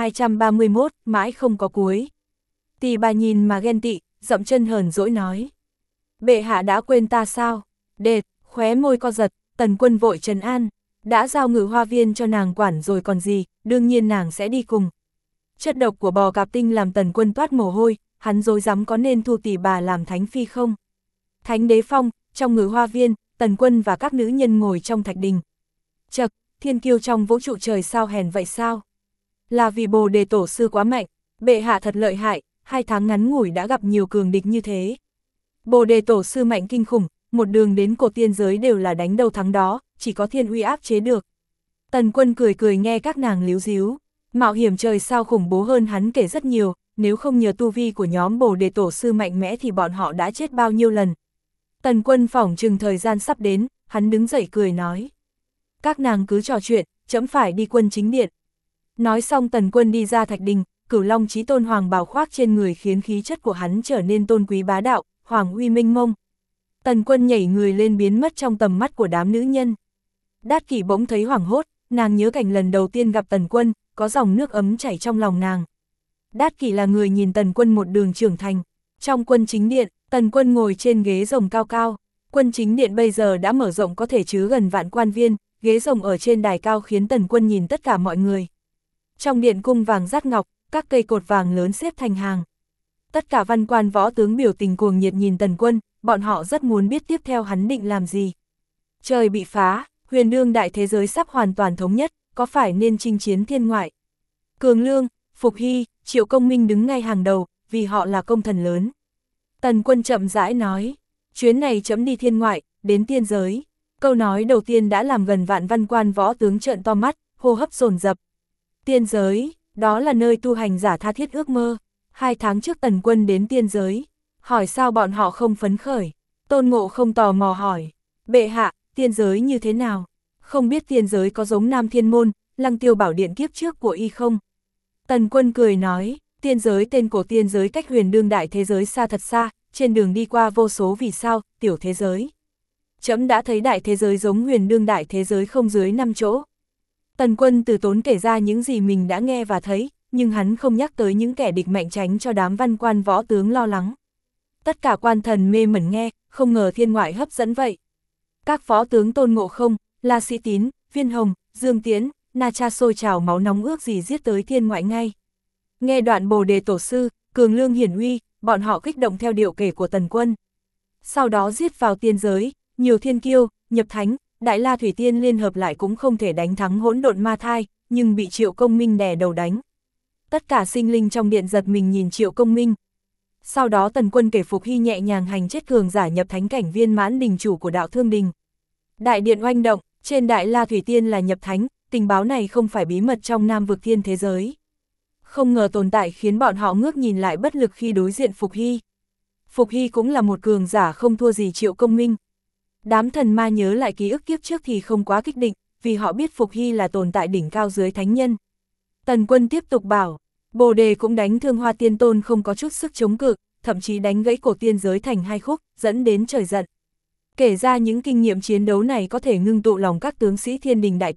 1231, mãi không có cuối. Tỳ bà nhìn mà ghen tị, dậm chân hờn dỗi nói. Bệ hạ đã quên ta sao? Đệt, khóe môi co giật, Tần Quân vội trấn an. Đã giao Ngự Hoa Viên cho nàng quản rồi còn gì, đương nhiên nàng sẽ đi cùng. Chất độc của bò cạp tinh làm Tần Quân toát mồ hôi, hắn dối dám có nên thu tỷ bà làm thánh phi không? Thánh đế phong, trong Ngự Hoa Viên, Tần Quân và các nữ nhân ngồi trong thạch đình. Chậc, thiên kiêu trong vũ trụ trời sao hèn vậy sao? Là vì Bồ Đề tổ sư quá mạnh, bệ hạ thật lợi hại, 2 tháng ngắn ngủi đã gặp nhiều cường địch như thế. Bồ Đề tổ sư mạnh kinh khủng, một đường đến cổ tiên giới đều là đánh đầu thắng đó, chỉ có thiên uy áp chế được. Tần Quân cười nghe các nàng líu díu, mạo hiểm trời sao khủng bố hơn hắn kể rất nhiều, nếu không nhờ tu vi của nhóm Bồ Đề tổ sư mạnh mẽ thì bọn họ đã chết bao nhiêu lần. Tần Quân phỏng chừng thời gian sắp đến, hắn đứng dậy cười nói. Các nàng cứ trò chuyện, trẫm phải đi quân chính điện. Nói xong Tần Quân đi ra thạch đình, Cửu Long Chí Tôn hoàng bào khoác trên người khiến khí chất của hắn trở nên tôn quý bá đạo, hoàng uy minh mông. Tần Quân nhảy người lên biến mất trong tầm mắt của đám nữ nhân. Đát Kỷ bỗng thấy hoảng hốt, nàng nhớ cảnh lần đầu tiên gặp Tần Quân, có dòng nước ấm chảy trong lòng nàng. Đát Kỷ là người nhìn Tần Quân một đường trưởng thành. Trong quân chính điện, Tần Quân ngồi trên ghế rồng cao cao. Quân chính điện bây giờ đã mở rộng có thể chứa gần vạn quan viên, ghế rồng ở trên đài cao khiến Tần Quân nhìn tất cả mọi người. Trong điện cung vàng dát ngọc, các cây cột vàng lớn xếp thành hàng. Tất cả văn quan võ tướng biểu tình cuồng nhiệt nhìn Tần Quân, bọn họ rất muốn biết tiếp theo hắn định làm gì. Trời bị phá, huyền đương đại thế giới sắp hoàn toàn thống nhất, có phải nên chinh chiến thiên ngoại? Cường Lương, Phục Hy, Triệu Công Minh đứng ngay hàng đầu, vì họ là công thần lớn. Tần Quân chậm rãi nói, chuyến này trẫm đi thiên ngoại, đến tiên giới. Câu nói đầu tiên đã làm gần vạn văn quan võ tướng trợn to mắt, hô hấp dồn dập. Tiên giới, đó là nơi tu hành giả tha thiết ước mơ. 2 tháng trước Tần Quân đến tiên giới, hỏi sao bọn họ không phấn khởi. Tôn Ngộ không tò mò hỏi, bệ hạ, tiên giới như thế nào? Không biết tiên giới có giống Nam Thiên Môn, Lăng Tiêu Bảo Điện kiếp trước của y không? Tần Quân cười nói, tiên giới tên cổ tiên giới cách huyền đương đại thế giới xa thật xa, trên đường đi qua vô số vì sao, tiểu thế giới. Trẫm đã thấy đại thế giới giống huyền đương đại thế giới không dưới 5 chỗ. Tần Quân từ tốn kể ra những gì mình đã nghe và thấy, nhưng hắn không nhắc tới những kẻ địch mạnh tránh cho đám văn quan võ tướng lo lắng. Tất cả quan thần mê mẩn nghe, không ngờ thiên ngoại hấp dẫn vậy. Các phó tướng Tôn Ngộ Không, La Sĩ Tín, Viên Hồng, Dương Tiễn, Na Cha sôi trào máu nóng ước gì giết tới thiên ngoại ngay. Nghe đoạn Bồ Đề tổ sư, Cường Lương hiển uy, bọn họ kích động theo điệu kể của Tần Quân. Sau đó giết vào tiên giới, nhiều thiên kiêu, nhập thánh, Đại La Thủy Tiên liên hợp lại cũng không thể đánh thắng Hỗn Độn Ma Thai, nhưng bị Triệu Công Minh đè đầu đánh. Tất cả sinh linh trong điện giật mình nhìn Triệu Công Minh. Sau đó Tần Quân kể Phục Hy nhẹ nhàng hành chết cường giả nhập thánh cảnh viên mãn đình chủ của đạo Thương Đình. Đại điện oanh động, trên Đại La Thủy Tiên là nhập thánh, tình báo này không phải bí mật trong Nam vực thiên thế giới. Không ngờ tồn tại khiến bọn họ ngước nhìn lại bất lực khi đối diện Phục Hy. Phục Hy cũng là một cường giả không thua gì Triệu Công Minh. Đám thần ma nhớ lại ký ức kiếp trước thì không quá kích định, vì họ biết Phục Hy là tồn tại đỉnh cao dưới thánh nhân. Tần Quân tiếp tục bảo, Bồ Đề cũng đánh thương Hoa Tiên Tôn không có chút sức chống cự, thậm chí đánh gãy cổ tiên giới thành 2 khúc, dẫn đến trời giận. Kể ra những kinh nghiệm chiến đấu này có thể ngưng tụ lòng các tướng sĩ thiên đình đại tần,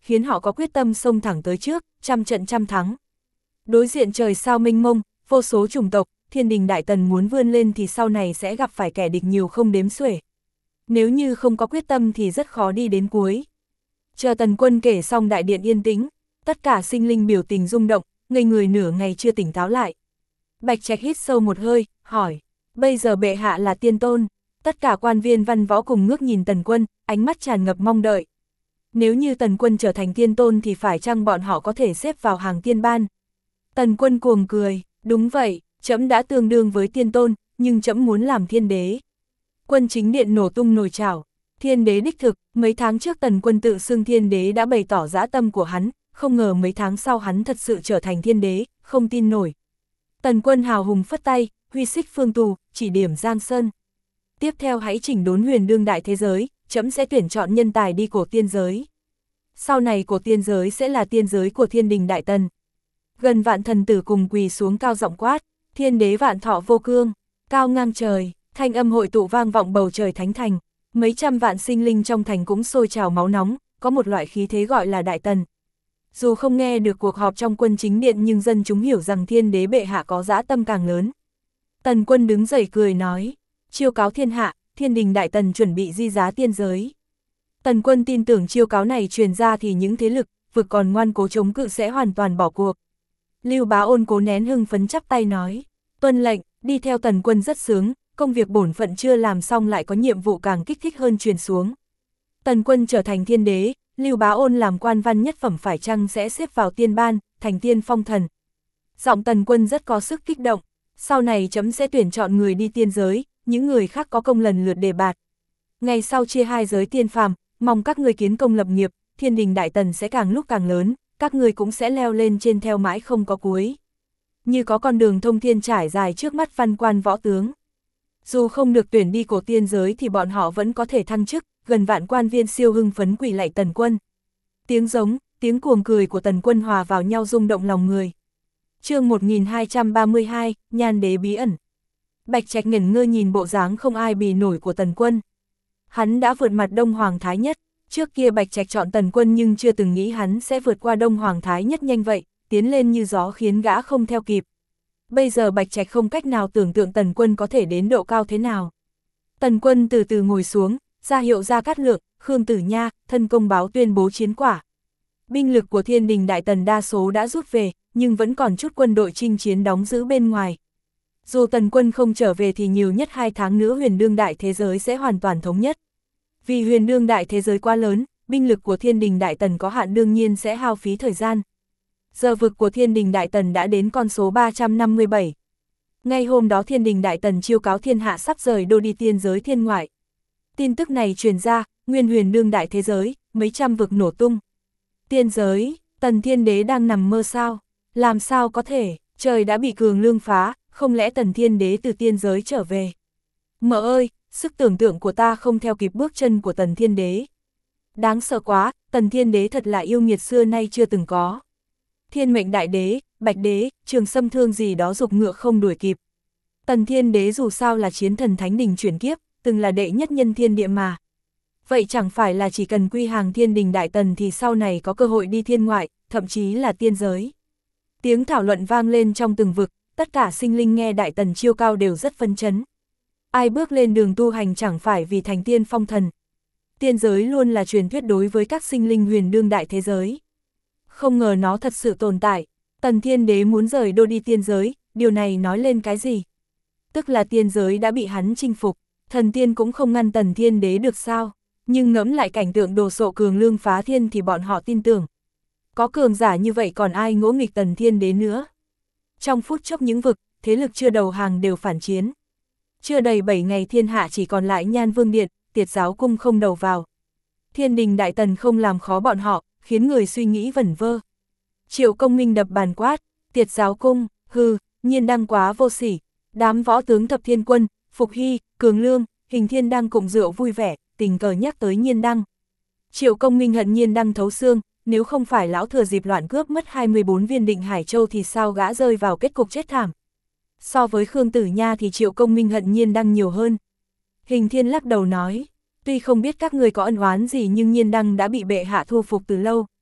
khiến họ có quyết tâm xông thẳng tới trước, trăm trận trăm thắng. Đối diện trời sao mênh mông, vô số chủng tộc, Thiên Đình Đại Tần muốn vươn lên thì sau này sẽ gặp phải kẻ địch nhiều không đếm xuể. Nếu như không có quyết tâm thì rất khó đi đến cuối. Chờ Tần Quân kể xong đại điện yên tĩnh, tất cả sinh linh biểu tình rung động, ngây người nửa ngày chưa tỉnh táo lại. Bạch Trạch hít sâu một hơi, hỏi, bây giờ bệ hạ là tiên tôn. Tất cả quan viên văn võ cùng ngước nhìn Tần Quân, ánh mắt tràn ngập mong đợi. Nếu như Tần Quân trở thành tiên tôn thì phải chăng bọn họ có thể xếp vào hàng tiên ban? Tần Quân cuồng cười, đúng vậy, trẫm đã tương đương với tiên tôn, nhưng trẫm muốn làm thiên đế. Quân chính điện nổ tung nồi chảo, thiên đế đích thực, mấy tháng trước Tần Quân tự xưng thiên đế đã bày tỏ dã tâm của hắn, không ngờ mấy tháng sau hắn thật sự trở thành thiên đế, không tin nổi. Tần Quân hào hùng phất tay, huy xích phương tù, chỉ điểm Giang Sơn. Tiếp theo hãy chỉnh đốn huyền đương đại thế giới, trẫm sẽ tuyển chọn nhân tài đi cổ tiên giới. Sau này cổ tiên giới sẽ là tiên giới của Thiên Đình Đại Tần. Gần vạn thần tử cùng quỳ xuống cao giọng quát, thiên đế vạn thọ vô cương, cao ngang trời, thanh âm hội tụ vang vọng bầu trời thánh thành. Mấy trăm vạn sinh linh trong thành cũng sôi trào máu nóng, có một loại khí thế gọi là Đại Tần. Dù không nghe được cuộc họp trong quân chính điện nhưng dân chúng hiểu rằng thiên đế bệ hạ có dã tâm càng lớn. Tần Quân đứng dậy cười nói, chiêu cáo thiên hạ, Thiên Đình Đại Tần chuẩn bị di giá tiên giới. Tần Quân tin tưởng chiêu cáo này truyền ra thì những thế lực, vực còn ngoan cố chống cự sẽ hoàn toàn bỏ cuộc. Lưu Bá Ôn cố nén hưng phấn chắp tay nói, tuân lệnh, đi theo Tần Quân rất sướng, công việc bổn phận chưa làm xong lại có nhiệm vụ càng kích thích hơn truyền xuống. Tần Quân trở thành thiên đế, Lưu Bá Ôn làm quan văn nhất phẩm phải chăng sẽ xếp vào tiên ban, thành tiên phong thần. Giọng Tần Quân rất có sức kích động, sau này trẫm sẽ tuyển chọn người đi tiên giới, những người khác có công lần lượt đề bạt. Ngày sau chia hai giới tiên phàm, mong các người kiến công lập nghiệp, Thiên Đình Đại Tần sẽ càng lúc càng lớn, các người cũng sẽ leo lên trên theo mãi không có cuối. Như có con đường thông thiên trải dài trước mắt văn quan võ tướng. Dù không được tuyển đi cổ tiên giới thì bọn họ vẫn có thể thăng chức, gần vạn quan viên siêu hưng phấn quỳ lạy Tần Quân. Tiếng giống, tiếng cuồng cười của Tần Quân hòa vào nhau rung động lòng người. Chương 1232, Nhan đế bí ẩn. Bạch Trạch ngẩn ngơ nhìn bộ dáng không ai bì nổi của Tần Quân. Hắn đã vượt mặt Đông Hoàng Thái Nhất, trước kia Bạch Trạch chọn Tần Quân nhưng chưa từng nghĩ hắn sẽ vượt qua Đông Hoàng Thái Nhất nhanh vậy, tiến lên như gió khiến gã không theo kịp. Bây giờ Bạch Trạch không cách nào tưởng tượng Tần Quân có thể đến độ cao thế nào. Tần Quân từ từ ngồi xuống, ra hiệu Gia Cát Lượng, Khương Tử Nha, thân công báo tuyên bố chiến quả. Binh lực của Thiên Đình Đại Tần đa số đã rút về, nhưng vẫn còn chút quân đội chinh chiến đóng giữ bên ngoài. Dù Tần Quân không trở về thì nhiều nhất 2 tháng nữa huyền đương đại thế giới sẽ hoàn toàn thống nhất. Vì huyền đương đại thế giới quá lớn, binh lực của Thiên Đình Đại Tần có hạn đương nhiên sẽ hao phí thời gian. Giờ vực của Thiên Đình Đại Tần đã đến con số 357. Ngay hôm đó Thiên Đình Đại Tần chiêu cáo thiên hạ sắp rời đô đi tiên giới thiên ngoại. Tin tức này truyền ra, nguyên huyền đương đại thế giới, mấy trăm vực nổ tung. Tiên giới, Tần Thiên Đế đang nằm mơ sao? Làm sao có thể, trời đã bị Cường Lương phá, không lẽ Tần Thiên Đế từ tiên giới trở về? Mợ ơi, sức tưởng tượng của ta không theo kịp bước chân của Tần Thiên Đế. Đáng sợ quá, Tần Thiên Đế thật là yêu nghiệt xưa nay chưa từng có. Thiên Mệnh Đại Đế, Bạch Đế, Trường Sâm Thương gì đó giục ngựa không đuổi kịp. Tần Thiên Đế dù sao là chiến thần thánh đình chuyển kiếp, từng là đệ nhất nhân thiên địa mà. Vậy chẳng phải là chỉ cần quy hàng Thiên Đình Đại Tần thì sau này có cơ hội đi thiên ngoại, thậm chí là tiên giới. Tiếng thảo luận vang lên trong từng vực, tất cả sinh linh nghe Đại Tần chiêu cao đều rất phấn chấn. Ai bước lên đường tu hành chẳng phải vì thành tiên phong thần. Tiên giới luôn là truyền thuyết đối với các sinh linh huyền đương đại thế giới. Không ngờ nó thật sự tồn tại. Tần Thiên Đế muốn rời đô đi tiên giới, điều này nói lên cái gì? Tức là tiên giới đã bị hắn chinh phục, thần tiên cũng không ngăn Tần Thiên Đế được sao? Nhưng ngẫm lại cảnh tượng đồ sộ Cường Lương phá thiên thì bọn họ tin tưởng. Có cường giả như vậy còn ai ngỗ nghịch Tần Thiên Đế nữa? Trong phút chốc những vực, thế lực chưa đầu hàng đều phản chiến. Chưa đầy 7 ngày thiên hạ chỉ còn lại Nhan Vương Điện, Tiệt Giáo Cung không đầu vào. Thiên Đình Đại Tần không làm khó bọn họ, khiến người suy nghĩ vẩn vơ. Triệu Công Minh đập bàn quát, Tiệt Giáo Cung, hừ, Nhiên Đăng quá vô sỉ. Đám võ tướng Thập Thiên Quân, Phục Hy, Cường Lương, Hình Thiên đang cùng rượu vui vẻ, tình cờ nhắc tới Nhiên Đăng. Triệu Công Minh hận Nhiên Đăng thấu xương, nếu không phải lão thừa dịp loạn cướp mất 24 viên Định Hải Châu thì sao gã rơi vào kết cục chết thảm. So với Khương Tử Nha thì Triệu Công Minh hận Nhiên Đăng nhiều hơn. Hình Thiên lắc đầu nói, tuy không biết các người có ân oán gì nhưng Nhiên Đăng đã bị bệ hạ thu phục từ lâu.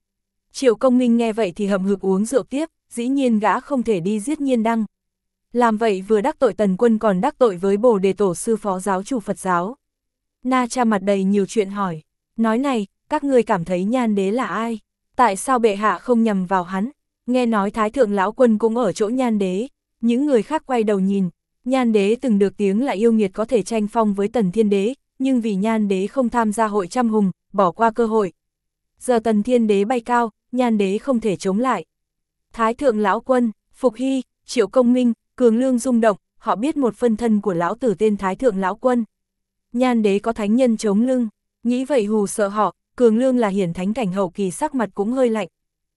Triệu Công Minh nghe vậy thì hậm hực uống rượu tiếp, dĩ nhiên gã không thể đi giết Nhiên Đăng. Làm vậy vừa đắc tội Tần Quân còn đắc tội với Bồ Đề Tổ sư phó giáo chủ Phật giáo. Na Cha mặt đầy nhiều chuyện hỏi, nói này, các ngươi cảm thấy Nhan Đế là ai? Tại sao bệ hạ không nhằm vào hắn? Nghe nói Thái Thượng Lão Quân cũng ở chỗ Nhan Đế, những người khác quay đầu nhìn. Nhan Đế từng được tiếng là yêu nghiệt có thể tranh phong với Tần Thiên Đế, nhưng vì Nhan Đế không tham gia hội trăm hùng, bỏ qua cơ hội. Giờ Tần Thiên Đế bay cao, Nhan Đế không thể chống lại. Thái Thượng Lão Quân, Phục Hy, Triệu Công Minh, Cường Lương rung động, họ biết một phân thân của lão tử tên Thái Thượng Lão Quân. Nhan Đế có thánh nhân chống lưng, nghĩ vậy hù sợ họ, Cường Lương là hiển thánh cảnh hậu kỳ sắc mặt cũng hơi lạnh.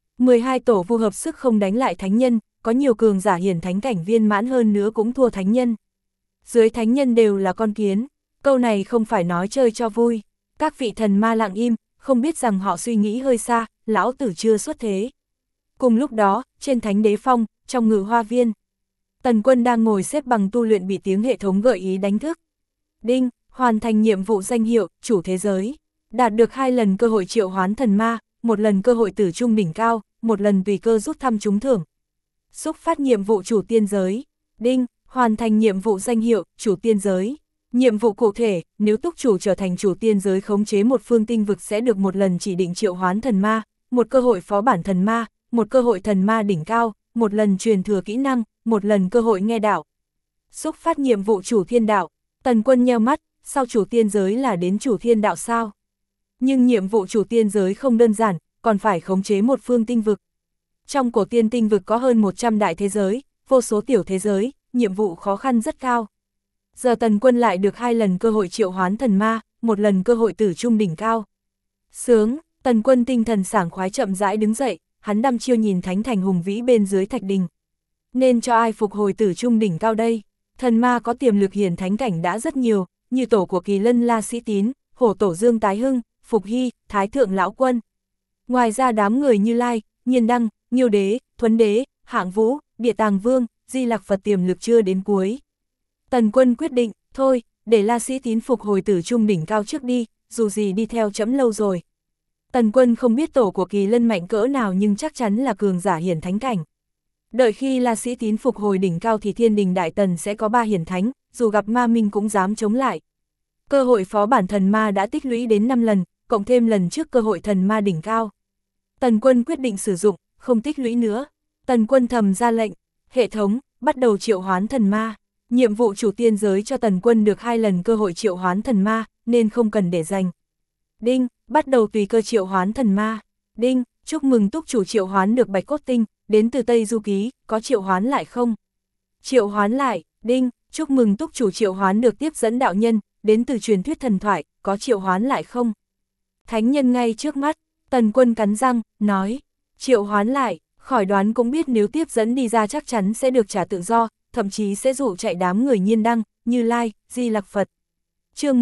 12 tổ vu hợp sức không đánh lại thánh nhân, có nhiều cường giả hiển thánh cảnh viên mãn hơn nữa cũng thua thánh nhân. Dưới thánh nhân đều là con kiến, câu này không phải nói chơi cho vui. Các vị thần ma lặng im, không biết rằng họ suy nghĩ hơi xa, lão tử chưa xuất thế. Cùng lúc đó, trên Thánh Đế Phong, trong Ngự Hoa Viên, Tần Quân đang ngồi xếp bằng tu luyện bị tiếng hệ thống gợi ý đánh thức. Đinh, hoàn thành nhiệm vụ danh hiệu, chủ thế giới. Đạt được 2 lần cơ hội triệu hoán thần ma, 1 lần cơ hội tử trung đỉnh cao, 1 lần tùy cơ rút thăm trúng thưởng. Xúc phát nhiệm vụ chủ tiên giới. Đinh, hoàn thành nhiệm vụ danh hiệu, chủ tiên giới. Nhiệm vụ cụ thể, nếu túc chủ trở thành chủ tiên giới khống chế một phương tinh vực sẽ được 1 lần chỉ định triệu hoán thần ma, 1 cơ hội phó bản thần ma, 1 cơ hội thần ma đỉnh cao, 1 lần truyền thừa kỹ năng, 1 lần cơ hội nghe đạo. Xúc phát nhiệm vụ chủ thiên đạo. Tần Quân nheo mắt, sau chủ tiên giới là đến chủ thiên đạo sao? Nhưng nhiệm vụ chủ tiên giới không đơn giản, còn phải khống chế một phương tinh vực. Trong cổ tiên tinh vực có hơn 100 đại thế giới, vô số tiểu thế giới, nhiệm vụ khó khăn rất cao. Giờ Tần Quân lại được 2 lần cơ hội triệu hoán thần ma, 1 lần cơ hội tử trung đỉnh cao. Sướng, Tần Quân tinh thần sảng khoái chậm rãi đứng dậy, hắn đăm chiêu nhìn thánh thành hùng vĩ bên dưới thạch đình. Nên cho ai phục hồi tử trung đỉnh cao đây? Thần ma có tiềm lực hiển thánh cảnh đã rất nhiều, như tổ của Kỳ Lân La Sĩ Tín, Hổ Tổ Dương Tái Hưng, Phục Hy, Thái Thượng Lão Quân. Ngoài ra đám người Như Lai, Nhiên Đăng, Nghiêu Đế, Thuấn Đế, Hạng Vũ, Địa Tàng Vương, Di Lặc Phật tiềm lực chưa đến cuối. Tần Quân quyết định, thôi, để La Sĩ Tín phục hồi tử trung đỉnh cao trước đi, dù gì đi theo chấm lâu rồi. Tần Quân không biết tổ của Kỳ Lân mạnh cỡ nào nhưng chắc chắn là cường giả hiển thánh cảnh. Đợi khi La Sĩ Tín phục hồi đỉnh cao thì Thiên Đình Đại Tần sẽ có 3 hiển thánh, dù gặp ma minh cũng dám chống lại. Cơ hội phó bản thần ma đã tích lũy đến 5 lần, cộng thêm lần trước cơ hội thần ma đỉnh cao. Tần Quân quyết định sử dụng, không tích lũy nữa. Tần Quân thầm ra lệnh, hệ thống, bắt đầu triệu hoán thần ma. Nhiệm vụ chủ tiên giới cho Tần Quân được 2 lần cơ hội triệu hoán thần ma, nên không cần để dành. Đinh, bắt đầu tùy cơ triệu hoán thần ma. Đinh, chúc mừng túc chủ triệu hoán được Bạch Cốt Tinh, đến từ Tây Du Ký, có triệu hoán lại không? Triệu hoán lại. Đinh, chúc mừng túc chủ triệu hoán được Tiếp Dẫn Đạo Nhân, đến từ truyền thuyết thần thoại, có triệu hoán lại không? Thánh nhân ngay trước mắt, Tần Quân cắn răng, nói, triệu hoán lại, khỏi đoán cũng biết nếu Tiếp Dẫn đi ra chắc chắn sẽ được trả tự do, thậm chí sẽ dụ chạy đám người Nhiên Đăng, Như Lai, Di Lặc Phật. Chương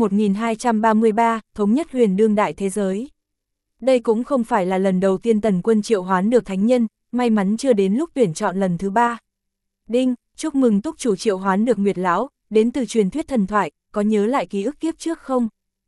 1233, Thống nhất huyền đương đại thế giới. Đây cũng không phải là lần đầu tiên Tần Quân triệu hoán được thánh nhân, may mắn chưa đến lúc tuyển chọn lần thứ 3. Đinh, chúc mừng túc chủ triệu hoán được Nguyệt Lão, đến từ truyền thuyết thần thoại, có nhớ lại ký ức kiếp trước không?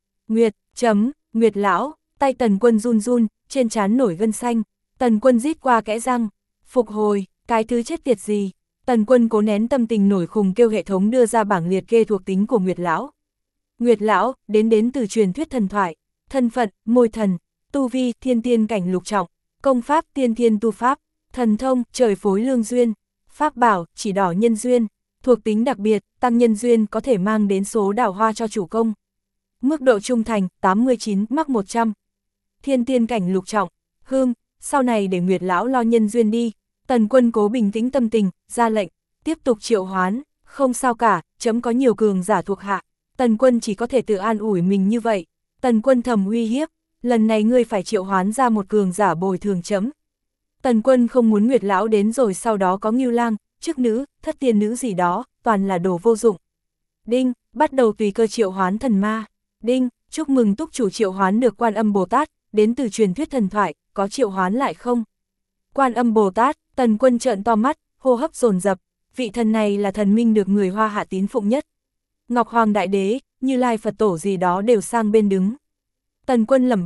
Nguyệt Lão, tay Tần Quân run run, trên trán nổi gân xanh. Tần Quân rít qua kẽ răng, phục hồi, cái thứ chết tiệt gì? Tần Quân cố nén tâm tình nổi khùng kêu hệ thống đưa ra bảng liệt kê thuộc tính của Nguyệt Lão. Nguyệt Lão, đến từ truyền thuyết thần thoại, thân phận, môi thần, tu vi, thiên tiên cảnh lục trọng, công pháp, tiên thiên tu pháp, thần thông, trời phối lương duyên, pháp bảo, chỉ đỏ nhân duyên, thuộc tính đặc biệt, tăng nhân duyên có thể mang đến số đào hoa cho chủ công. Mức độ trung thành, 89, mắc 100. Thiên tiên cảnh lục trọng, sau này để Nguyệt Lão lo nhân duyên đi. Tần Quân cố bình tĩnh tâm tình, ra lệnh, tiếp tục triệu hoán, không sao cả, chấm có nhiều cường giả thuộc hạ. Tần Quân chỉ có thể tự an ủi mình như vậy. Tần Quân thầm uy hiếp, lần này ngươi phải triệu hoán ra một cường giả bồi thường chấm. Tần Quân không muốn Nguyệt Lão đến rồi sau đó có Ngưu Lang, chức nữ, thất tiên nữ gì đó, toàn là đồ vô dụng. Đinh, bắt đầu tùy cơ triệu hoán thần ma. Đinh, chúc mừng túc chủ triệu hoán được Quan Âm Bồ Tát, đến từ truyền thuyết thần thoại, có triệu hoán lại không? Quan Âm Bồ Tát, Tần Quân trợn to mắt, hô hấp dồn dập, vị thần này là thần minh được người Hoa Hạ tín phụng nhất. Ngọc Hoàng Đại Đế, Như Lai Phật Tổ gì đó đều sang bên đứng. Tần Quân lẩm bẩm,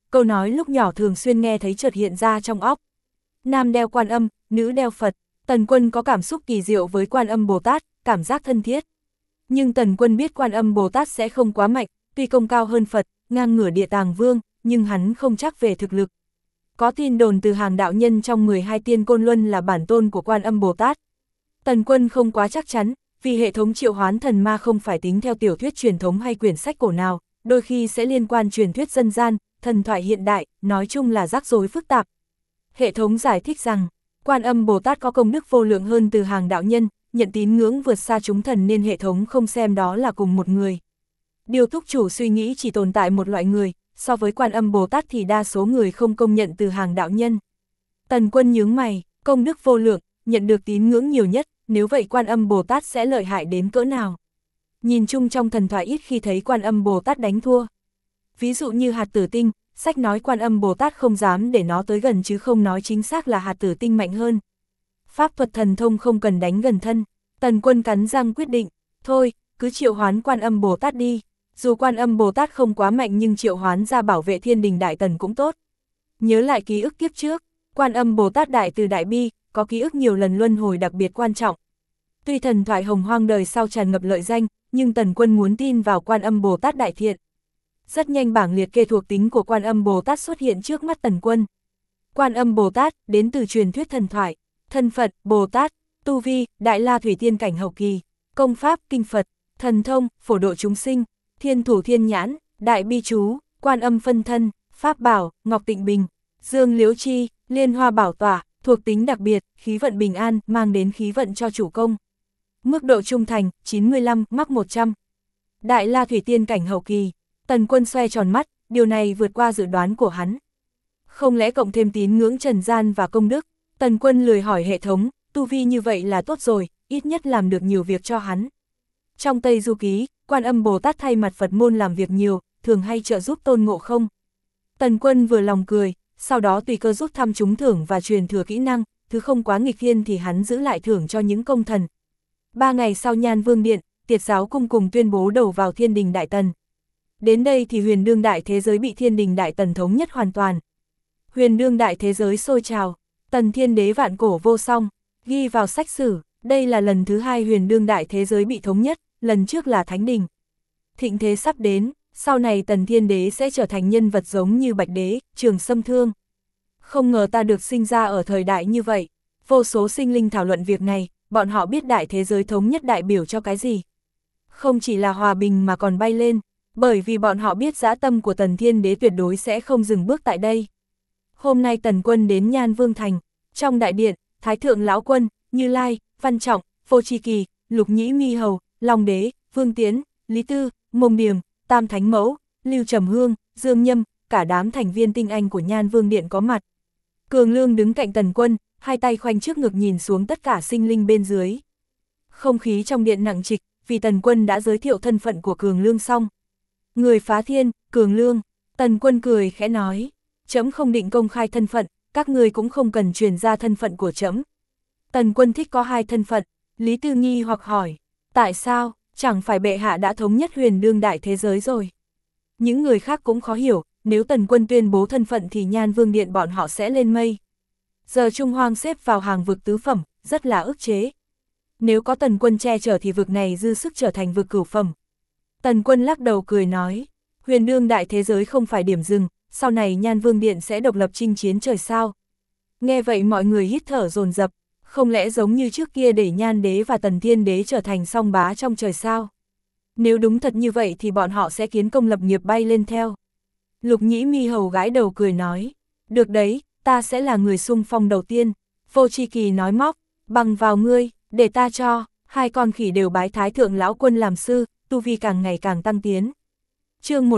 câu nói lúc nhỏ thường xuyên nghe thấy chợt hiện ra trong óc. Nam đeo Quan Âm, nữ đeo Phật. Tần Quân có cảm xúc kỳ diệu với Quan Âm Bồ Tát, cảm giác thân thiết. Nhưng Tần Quân biết Quan Âm Bồ Tát sẽ không quá mạnh, tuy công cao hơn Phật, ngang ngửa Địa Tàng Vương, nhưng hắn không chắc về thực lực. Có tin đồn từ hàng đạo nhân trong 12 tiên Côn Luân là bản tôn của Quan Âm Bồ Tát. Tần Quân không quá chắc chắn, vì hệ thống triệu hoán thần ma không phải tính theo tiểu thuyết truyền thống hay quyển sách cổ nào, đôi khi sẽ liên quan truyền thuyết dân gian, thần thoại hiện đại, nói chung là rắc rối phức tạp. Hệ thống giải thích rằng, Quan Âm Bồ Tát có công đức vô lượng hơn từ hàng đạo nhân, nhận tín ngưỡng vượt xa chúng thần nên hệ thống không xem đó là cùng một người. Điều thúc chủ suy nghĩ chỉ tồn tại một loại người, so với Quan Âm Bồ Tát thì đa số người không công nhận từ hàng đạo nhân. Tần Quân nhướng mày, công đức vô lượng, nhận được tín ngưỡng nhiều nhất, nếu vậy Quan Âm Bồ Tát sẽ lợi hại đến cỡ nào? Nhìn chung trong thần thoại ít khi thấy Quan Âm Bồ Tát đánh thua. Ví dụ như hạt tử tinh, sách nói Quan Âm Bồ Tát không dám để nó tới gần chứ không nói chính xác là hạt tử tinh mạnh hơn. Pháp thuật thần thông không cần đánh gần thân. Tần Quân cắn răng quyết định, thôi, cứ triệu hoán Quan Âm Bồ Tát đi. Dù Quan Âm Bồ Tát không quá mạnh nhưng triệu hoán ra bảo vệ Thiên Đình Đại Tần cũng tốt. Nhớ lại ký ức kiếp trước, Quan Âm Bồ Tát đại từ đại bi, có ký ức nhiều lần luân hồi đặc biệt quan trọng. Tuy thần thoại hồng hoang đời sau tràn ngập lợi danh, nhưng Tần Quân muốn tin vào Quan Âm Bồ Tát đại thiện. Rất nhanh bảng liệt kê thuộc tính của Quan Âm Bồ Tát xuất hiện trước mắt Tần Quân. Quan Âm Bồ Tát, đến từ truyền thuyết thần thoại, thân Phật, Bồ Tát, tu vi, Đại La Thủy Tiên cảnh hậu kỳ, công pháp, kinh Phật, thần thông, phổ độ chúng sinh, thiên thủ thiên nhãn, đại bi chú, Quan Âm phân thân, pháp bảo, Ngọc Tịnh Bình, Dương Liễu Chi, Liên Hoa Bảo Tỏa, thuộc tính đặc biệt, khí vận bình an, mang đến khí vận cho chủ công. Mức độ trung thành, 95, mắc 100. Đại La Thủy Tiên cảnh hậu kỳ. Tần Quân xoay tròn mắt, điều này vượt qua dự đoán của hắn. Không lẽ cộng thêm tín ngưỡng trần gian và công đức? Tần Quân lười hỏi hệ thống, tu vi như vậy là tốt rồi, ít nhất làm được nhiều việc cho hắn. Trong Tây Du Ký, Quan Âm Bồ Tát thay mặt Phật môn làm việc nhiều, thường hay trợ giúp Tôn Ngộ Không. Tần Quân vừa lòng cười, sau đó tùy cơ rút thăm trúng thưởng và truyền thừa kỹ năng, thứ không quá nghịch thiên thì hắn giữ lại thưởng cho những công thần. 3 ngày sau Nhan Vương Điện, Tiệt Giáo Cung cùng tuyên bố đầu vào Thiên Đình Đại Tần. Đến đây thì huyền đương đại thế giới bị Thiên Đình Đại Tần thống nhất hoàn toàn. Huyền đương đại thế giới sôi trào, Tần Thiên Đế vạn cổ vô song, ghi vào sách sử, đây là lần thứ 2 huyền đương đại thế giới bị thống nhất, lần trước là Thánh Đình. Thịnh thế sắp đến, sau này Tần Thiên Đế sẽ trở thành nhân vật giống như Bạch Đế, Trường Sâm Thương. Không ngờ ta được sinh ra ở thời đại như vậy, vô số sinh linh thảo luận việc này, bọn họ biết đại thế giới thống nhất đại biểu cho cái gì. Không chỉ là hòa bình mà còn bay lên, bởi vì bọn họ biết dã tâm của Tần Thiên Đế tuyệt đối sẽ không dừng bước tại đây. Hôm nay Tần Quân đến Nhan Vương Thành, trong đại điện, Thái Thượng Lão Quân, Như Lai, Văn Trọng, Vô Tri Kỳ, Lục Nhĩ Mi Hầu, Long Đế, Vương Tiến, Lý Tư, Mông Điềm, Tam Thánh Mẫu, Lưu Trầm Hương, Dương Nhâm, cả đám thành viên tinh anh của Nhan Vương Điện có mặt. Cường Lương đứng cạnh Tần Quân, hai tay khoanh trước ngực nhìn xuống tất cả sinh linh bên dưới. Không khí trong điện nặng trịch, vì Tần Quân đã giới thiệu thân phận của Cường Lương xong. Người phá thiên, Cường Lương, Tần Quân cười khẽ nói, trẫm không định công khai thân phận, các người cũng không cần truyền ra thân phận của trẫm. Tần Quân thích có 2 thân phận, Lý Tư nghi hoặc hỏi, tại sao, chẳng phải bệ hạ đã thống nhất huyền đương đại thế giới rồi. Những người khác cũng khó hiểu, nếu Tần Quân tuyên bố thân phận thì Nhan Vương Điện bọn họ sẽ lên mây. Giờ Trung Hoang xếp vào hàng vực tứ phẩm, rất là ức chế. Nếu có Tần Quân che chở thì vực này dư sức trở thành vực cửu phẩm. Tần Quân lắc đầu cười nói, huyền đương đại thế giới không phải điểm dừng, sau này Nhan Vương Điện sẽ độc lập chinh chiến trời sao. Nghe vậy mọi người hít thở dồn dập, không lẽ giống như trước kia để Nhan Đế và Tần Thiên Đế trở thành song bá trong trời sao? Nếu đúng thật như vậy thì bọn họ sẽ kiến công lập nghiệp bay lên theo. Lục Nhĩ Mi Hầu gãi đầu cười nói, được đấy, ta sẽ là người xung phong đầu tiên. Vô Tri Kỳ nói móc, bằng vào ngươi, để ta cho. 2 con khỉ đều bái Thái Thượng Lão Quân làm sư, tu vi càng ngày càng tăng tiến. Chương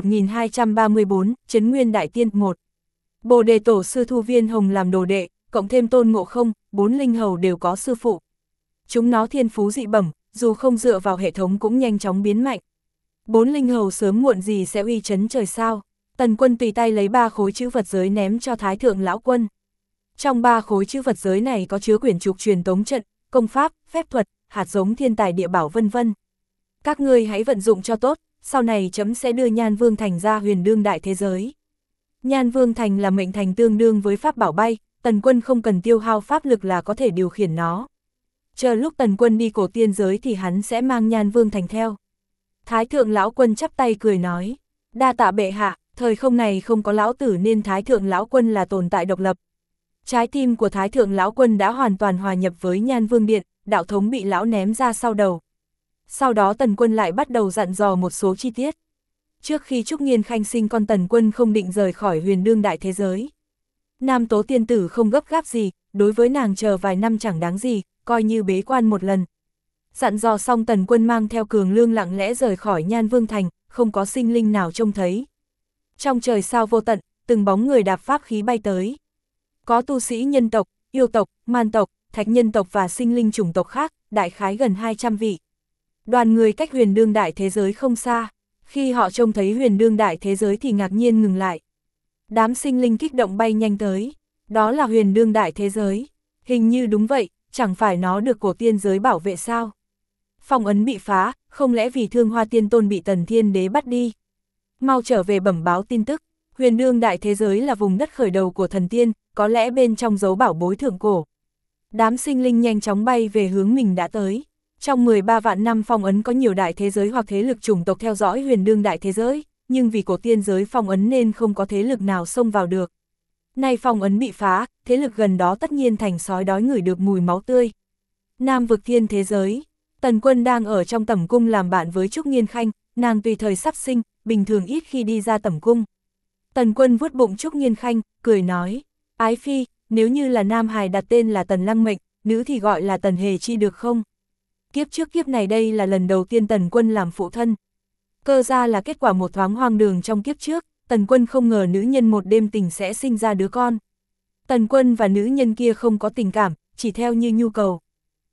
1234, Trấn Nguyên Đại Tiên 1. Bồ Đề Tổ sư thu Viên Hồng làm đồ đệ, cộng thêm Tôn Ngộ Không, 4 linh hầu đều có sư phụ. Chúng nó thiên phú dị bẩm, dù không dựa vào hệ thống cũng nhanh chóng biến mạnh. 4 linh hầu sớm muộn gì sẽ uy chấn trời sao. Tần Quân tùy tay lấy 3 khối chữ vật giới ném cho Thái Thượng Lão Quân. Trong 3 khối chữ vật giới này có chứa quyển trục truyền tống trận, công pháp, phép thuật, hạt giống thiên tài địa bảo vân vân. Các ngươi hãy vận dụng cho tốt, sau này trẫm sẽ đưa Nhan Vương Thành ra huyền đương đại thế giới. Nhan Vương Thành là mệnh thành tương đương với pháp bảo bay, Tần Quân không cần tiêu hao pháp lực là có thể điều khiển nó. Chờ lúc Tần Quân đi cổ tiên giới thì hắn sẽ mang Nhan Vương Thành theo. Thái thượng lão quân chắp tay cười nói, đa tạ bệ hạ, thời không này không có lão tử nên Thái thượng lão quân là tồn tại độc lập. Trái tim của Thái thượng lão quân đã hoàn toàn hòa nhập với Nhan Vương Điện, đạo thống bị lão ném ra sau đầu. Sau đó Tần Quân lại bắt đầu dặn dò một số chi tiết. Trước khi Trúc Nghiên Khanh sinh con, Tần Quân không định rời khỏi huyền đương đại thế giới. Nam Tố tiên tử không gấp gáp gì, đối với nàng chờ vài năm chẳng đáng gì, coi như bế quan một lần. Dặn dò xong, Tần Quân mang theo Cường Lương lặng lẽ rời khỏi Nhan Vương Thành, không có sinh linh nào trông thấy. Trong trời sao vô tận, từng bóng người đạp pháp khí bay tới. Có tu sĩ nhân tộc, yêu tộc, man tộc, thạch nhân tộc và sinh linh chủng tộc khác, đại khái gần 200 vị. Đoàn người cách huyền đương đại thế giới không xa, khi họ trông thấy huyền đương đại thế giới thì ngạc nhiên ngừng lại. Đám sinh linh kích động bay nhanh tới, đó là huyền đương đại thế giới, hình như đúng vậy, chẳng phải nó được cổ tiên giới bảo vệ sao? Phong ấn bị phá, không lẽ vì Thương Hoa Tiên Tôn bị Tần Thiên Đế bắt đi? Mau trở về bẩm báo tin tức, huyền đương đại thế giới là vùng đất khởi đầu của thần tiên, có lẽ bên trong giấu bảo bối thượng cổ. Đám sinh linh nhanh chóng bay về hướng mình đã tới. Trong 13 vạn năm phong ấn có nhiều đại thế giới hoặc thế lực chủng tộc theo dõi huyền đương đại thế giới, nhưng vì cổ tiên giới phong ấn nên không có thế lực nào xông vào được. Nay phong ấn bị phá, thế lực gần đó tất nhiên thành sói đói ngửi được mùi máu tươi. Nam vực thiên thế giới, Tần Quân đang ở trong tẩm cung làm bạn với Trúc Nghiên Khanh, nàng tùy thời sắp sinh, bình thường ít khi đi ra tẩm cung. Tần Quân vuốt bụng Trúc Nghiên Khanh, cười nói, ái phi, nếu như là nam hài đặt tên là Tần Lăng Mệnh, nữ thì gọi là Tần Hề Chi được không? Kiếp trước kiếp này đây là lần đầu tiên Tần Quân làm phụ thân. Cơ ra là kết quả một thoáng hoang đường trong kiếp trước, Tần Quân không ngờ nữ nhân một đêm tình sẽ sinh ra đứa con. Tần Quân và nữ nhân kia không có tình cảm, chỉ theo như nhu cầu.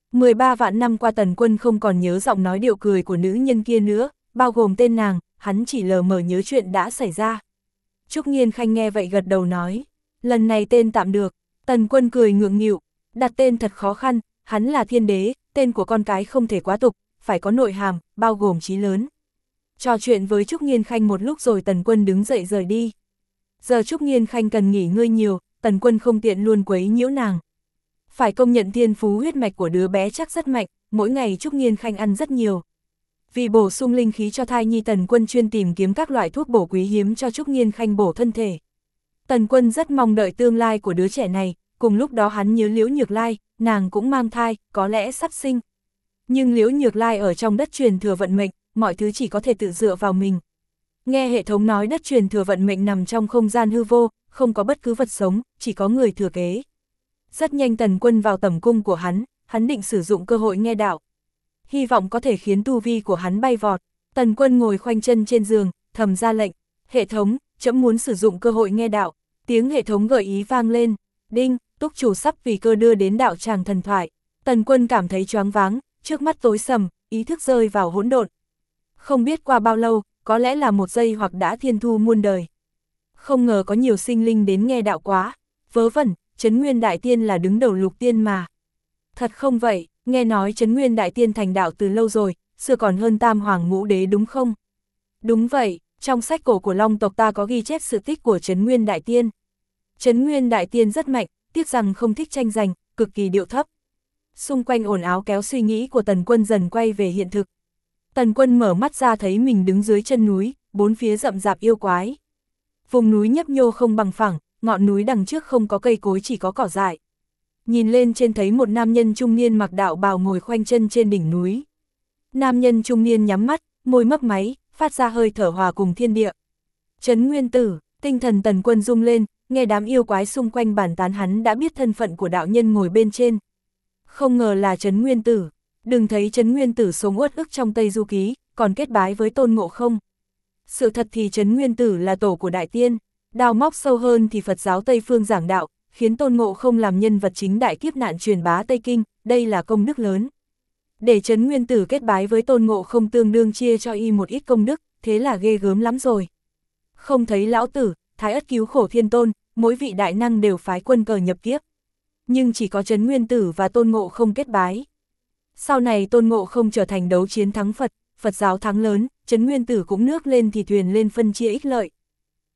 13 vạn năm qua Tần Quân không còn nhớ giọng nói điệu cười của nữ nhân kia nữa, bao gồm tên nàng, hắn chỉ lờ mờ nhớ chuyện đã xảy ra. Trúc Nghiên Khanh nghe vậy gật đầu nói, lần này tên tạm được. Tần Quân cười ngượng nghịu, đặt tên thật khó khăn, hắn là thiên đế, tên của con cái không thể quá tục, phải có nội hàm, bao gồm chí lớn. Trò chuyện với Trúc Nghiên Khanh một lúc rồi Tần Quân đứng dậy rời đi. Giờ Trúc Nghiên Khanh cần nghỉ ngơi nhiều, Tần Quân không tiện luôn quấy nhiễu nàng. Phải công nhận thiên phú huyết mạch của đứa bé chắc rất mạnh, mỗi ngày Trúc Nghiên Khanh ăn rất nhiều. Vì bổ sung linh khí cho thai nhi, Tần Quân chuyên tìm kiếm các loại thuốc bổ quý hiếm cho Trúc Nghiên Khanh bổ thân thể. Tần Quân rất mong đợi tương lai của đứa trẻ này, cùng lúc đó hắn nhớ Liễu Nhược Lai, nàng cũng mang thai, có lẽ sắp sinh. Nhưng Liễu Nhược Lai ở trong đất truyền thừa vận mệnh, mọi thứ chỉ có thể tự dựa vào mình. Nghe hệ thống nói đất truyền thừa vận mệnh nằm trong không gian hư vô, không có bất cứ vật sống, chỉ có người thừa kế. Rất nhanh Tần Quân vào tẩm cung của hắn định sử dụng cơ hội nghe đạo. Hy vọng có thể khiến tu vi của hắn bay vọt. Tần Quân ngồi khoanh chân trên giường, thầm ra lệnh, hệ thống, trẫm muốn sử dụng cơ hội nghe đạo. Tiếng hệ thống gợi ý vang lên, đinh, túc chủ sắp vì cơ đưa đến đạo tràng thần thoại. Tần Quân cảm thấy choáng váng, trước mắt tối sầm, ý thức rơi vào hỗn độn. Không biết qua bao lâu, có lẽ là 1 giây hoặc đã thiên thu muôn đời. Không ngờ có nhiều sinh linh đến nghe đạo quá, vớ vẩn, Trấn Nguyên Đại Tiên là đứng đầu lục tiên mà. Thật không vậy, nghe nói Trấn Nguyên Đại Tiên thành đạo từ lâu rồi, xưa còn hơn Tam Hoàng Ngũ Đế đúng không? Đúng vậy, trong sách cổ của Long tộc ta có ghi chép sự tích của Trấn Nguyên Đại Tiên. Trấn Nguyên Đại Tiên rất mạnh, tiếc rằng không thích tranh giành, cực kỳ điệu thấp. Xung quanh ồn ào kéo suy nghĩ của Tần Quân dần quay về hiện thực. Tần Quân mở mắt ra thấy mình đứng dưới chân núi, bốn phía rậm rạp yêu quái. Vùng núi nhấp nhô không bằng phẳng, ngọn núi đằng trước không có cây cối chỉ có cỏ dại. Nhìn lên trên thấy một nam nhân trung niên mặc đạo bào ngồi khoanh chân trên đỉnh núi. Nam nhân trung niên nhắm mắt, môi mấp máy, phát ra hơi thở hòa cùng thiên địa. Trấn Nguyên Tử, tinh thần Tần Quân rung lên, nghe đám yêu quái xung quanh bàn tán hắn đã biết thân phận của đạo nhân ngồi bên trên. Không ngờ là Trấn Nguyên Tử, đừng thấy Trấn Nguyên Tử sống uất ức trong Tây Du Ký, còn kết bái với Tôn Ngộ Không. Sự thật thì Trấn Nguyên Tử là tổ của Đại Tiên, đào móc sâu hơn thì Phật giáo Tây Phương giảng đạo, khiến Tôn Ngộ Không làm nhân vật chính đại kiếp nạn truyền bá Tây Kinh, đây là công đức lớn. Để Trấn Nguyên Tử kết bái với Tôn Ngộ Không tương đương chia cho y một ít công đức, thế là ghê gớm lắm rồi. Không thấy lão tử, Thái Ất cứu khổ Thiên Tôn, mỗi vị đại năng đều phái quân cờ nhập kiếp. Nhưng chỉ có Trấn Nguyên Tử và Tôn Ngộ Không kết bái. Sau này Tôn Ngộ Không trở thành đấu chiến thắng Phật, Phật giáo thắng lớn, Trấn Nguyên Tử cũng nước lên thì thuyền lên phân chia ích lợi.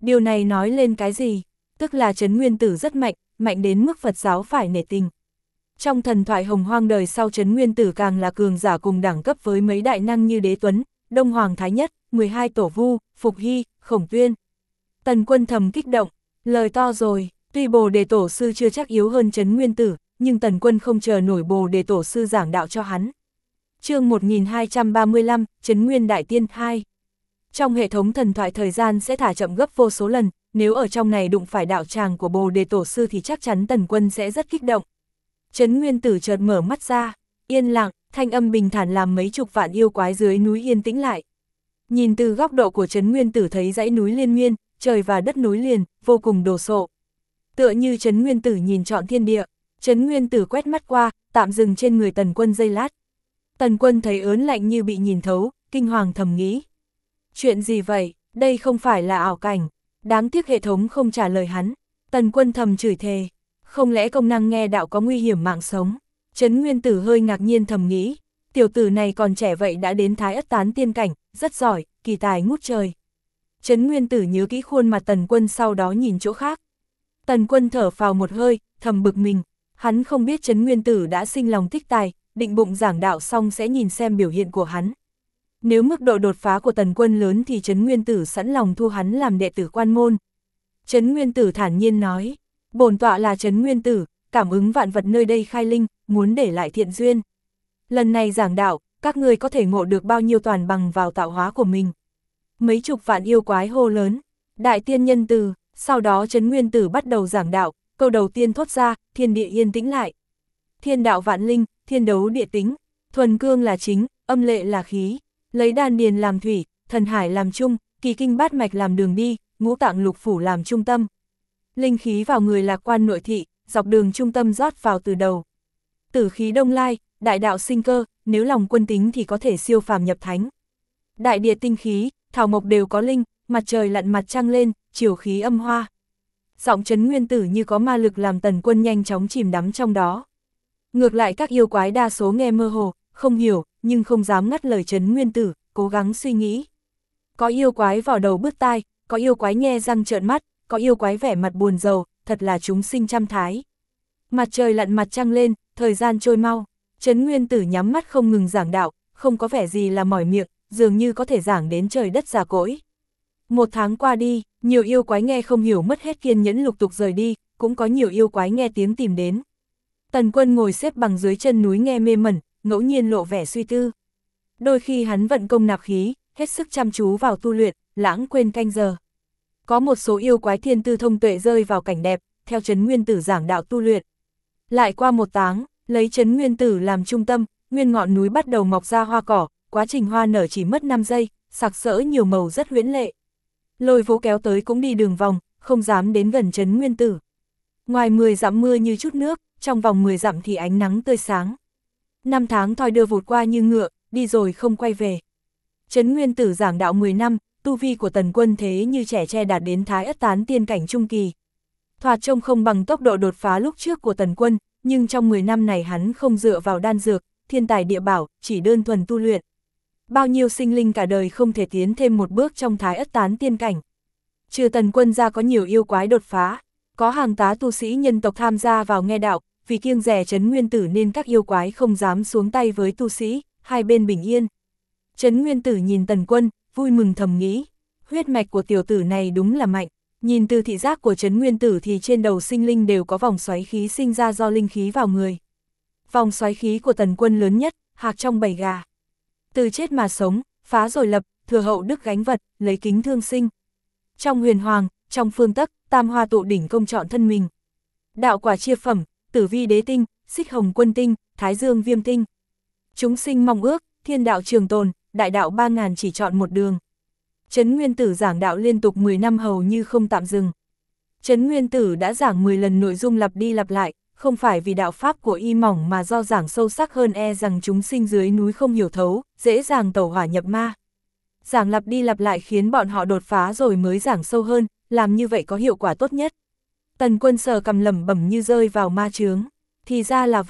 Điều này nói lên cái gì? Tức là Trấn Nguyên Tử rất mạnh, mạnh đến mức Phật giáo phải nể tình. Trong thần thoại hồng hoang đời sau Trấn Nguyên Tử càng là cường giả cùng đẳng cấp với mấy đại năng như Đế Tuấn, Đông Hoàng Thái Nhất, 12 Tổ Vu, Phục Hy, Khổng Tuyên. Tần Quân thầm kích động, lời to rồi, tuy Bồ Đề Tổ Sư chưa chắc yếu hơn Trấn Nguyên Tử, nhưng Tần Quân không chờ nổi Bồ Đề Tổ Sư giảng đạo cho hắn. Chương 1235, Trấn Nguyên Đại Tiên 2. Trong hệ thống thần thoại thời gian sẽ thả chậm gấp vô số lần, nếu ở trong này đụng phải đạo tràng của Bồ Đề Tổ Sư thì chắc chắn Tần Quân sẽ rất kích động. Trấn Nguyên Tử chợt mở mắt ra, yên lặng, thanh âm bình thản làm mấy chục vạn yêu quái dưới núi yên tĩnh lại. Nhìn từ góc độ của Trấn Nguyên Tử thấy dãy núi liên miên, trời và đất nối liền, vô cùng đồ sộ. Tựa như Trấn Nguyên Tử nhìn trọn thiên địa, Trấn Nguyên Tử quét mắt qua, tạm dừng trên người Tần Quân giây lát. Tần Quân thấy ớn lạnh như bị nhìn thấu, kinh hoàng thầm nghĩ. Chuyện gì vậy, đây không phải là ảo cảnh, đáng tiếc hệ thống không trả lời hắn. Tần Quân thầm chửi thề, không lẽ công năng nghe đạo có nguy hiểm mạng sống. Trấn Nguyên Tử hơi ngạc nhiên thầm nghĩ, tiểu tử này còn trẻ vậy đã đến Thái Ất Tán tiên cảnh, rất giỏi, kỳ tài ngút trời. Trấn Nguyên Tử nhớ kỹ khuôn mặt Tần Quân sau đó nhìn chỗ khác. Tần Quân thở phào một hơi, thầm bực mình, hắn không biết Trấn Nguyên Tử đã sinh lòng thích tài, định bụng giảng đạo xong sẽ nhìn xem biểu hiện của hắn. Nếu mức độ đột phá của Tần Quân lớn thì Trấn Nguyên Tử sẵn lòng thu hắn làm đệ tử quan môn. Trấn Nguyên Tử thản nhiên nói, bổn tọa là Trấn Nguyên Tử, cảm ứng vạn vật nơi đây khai linh, muốn để lại thiện duyên. Lần này giảng đạo, các ngươi có thể ngộ được bao nhiêu toàn bằng vào tạo hóa của mình. Mấy chục vạn yêu quái hô lớn, đại tiên nhân từ, sau đó Trấn Nguyên Tử bắt đầu giảng đạo, câu đầu tiên thốt ra, thiên địa yên tĩnh lại. Thiên đạo vạn linh, thiên đấu địa tính, thuần cương là chính, âm lệ là khí, lấy đan điền làm thủy, thần hải làm trung, kỳ kinh bát mạch làm đường đi, ngũ tạng lục phủ làm trung tâm. Linh khí vào người là quan nội thị, dọc đường trung tâm rót vào từ đầu. Tử khí đông lai, đại đạo sinh cơ, nếu lòng quân tính thì có thể siêu phàm nhập thánh. Đại địa tinh khí, thảo mộc đều có linh, mặt trời lặn mặt trăng lên, chiều khí âm hoa. Giọng Trấn Nguyên Tử như có ma lực làm Tần Quân nhanh chóng chìm đắm trong đó. Ngược lại các yêu quái đa số nghe mơ hồ, không hiểu, nhưng không dám ngắt lời Trấn Nguyên Tử, cố gắng suy nghĩ. Có yêu quái vò đầu bứt tai, có yêu quái nhe răng trợn mắt, có yêu quái vẻ mặt buồn rầu, thật là chúng sinh trăm thái. Mặt trời lặn mặt trăng lên, thời gian trôi mau, Trấn Nguyên Tử nhắm mắt không ngừng giảng đạo, không có vẻ gì là mỏi miệng, dường như có thể giảng đến trời đất già cỗi. Một tháng qua đi, nhiều yêu quái nghe không hiểu mất hết kiên nhẫn lục tục rời đi, cũng có nhiều yêu quái nghe tiếng tìm đến. Tần Quân ngồi xếp bằng dưới chân núi nghe mê mẩn, ngẫu nhiên lộ vẻ suy tư. Đôi khi hắn vận công nạp khí, hết sức chăm chú vào tu luyện, lãng quên canh giờ. Có một số yêu quái thiên tư thông tuệ rơi vào cảnh đẹp, theo Trấn Nguyên Tử giảng đạo tu luyện. Lại qua một tháng, lấy Trấn Nguyên Tử làm trung tâm, nguyên ngọn núi bắt đầu mọc ra hoa cỏ, quá trình hoa nở chỉ mất 5 giây, sặc sỡ nhiều màu rất huyễn lệ. Lôi Vũ kéo tới cũng đi đường vòng, không dám đến gần Trấn Nguyên Tử. Ngoài 10 dặm mưa như chút nước, trong vòng 10 dặm thì ánh nắng tươi sáng. 5 tháng thoi đưa vụt qua như ngựa, đi rồi không quay về. Trấn Nguyên Tử giảng đạo 10 năm, tu vi của Tần Quân thế như trẻ tre đạt đến Thái Ất Tán tiên cảnh trung kỳ. Thoạt trông không bằng tốc độ đột phá lúc trước của Tần Quân, nhưng trong 10 năm này hắn không dựa vào đan dược, thiên tài địa bảo, chỉ đơn thuần tu luyện. Bao nhiêu sinh linh cả đời không thể tiến thêm một bước trong Thái Ất Tán tiên cảnh. Trừ Tần Quân ra có nhiều yêu quái đột phá, có hàng tá tu sĩ nhân tộc tham gia vào nghe đạo, vì kiêng dè Trấn Nguyên Tử nên các yêu quái không dám xuống tay với tu sĩ, hai bên bình yên. Trấn Nguyên Tử nhìn Tần Quân, vui mừng thầm nghĩ, huyết mạch của tiểu tử này đúng là mạnh. Nhìn từ thị giác của Trấn Nguyên Tử thì trên đầu sinh linh đều có vòng xoáy khí sinh ra do linh khí vào người. Vòng xoáy khí của Tần Quân lớn nhất, hạc trong bầy gà. Từ chết mà sống, phá rồi lập, thừa hậu đức gánh vật, lấy kính thương sinh. Trong huyền hoàng, trong phương tắc, tam hoa tụ đỉnh công chọn thân mình. Đạo quả chia phẩm, tử vi đế tinh, xích hồng quân tinh, thái dương viêm tinh. Chúng sinh mong ước, thiên đạo trường tồn, đại đạo 3000 chỉ chọn một đường. Trấn Nguyên Tử giảng đạo liên tục 10 năm hầu như không tạm dừng. Trấn Nguyên Tử đã giảng 10 lần nội dung lặp đi lặp lại, không phải vì đạo pháp của y mỏng mà do giảng sâu sắc hơn e rằng chúng sinh dưới núi không hiểu thấu, dễ dàng tẩu hỏa nhập ma. Giảng lặp đi lặp lại khiến bọn họ đột phá rồi mới giảng sâu hơn, làm như vậy có hiệu quả tốt nhất. Tần Quân sờ cằm lẩm bẩm như rơi vào ma chướng. Thì ra là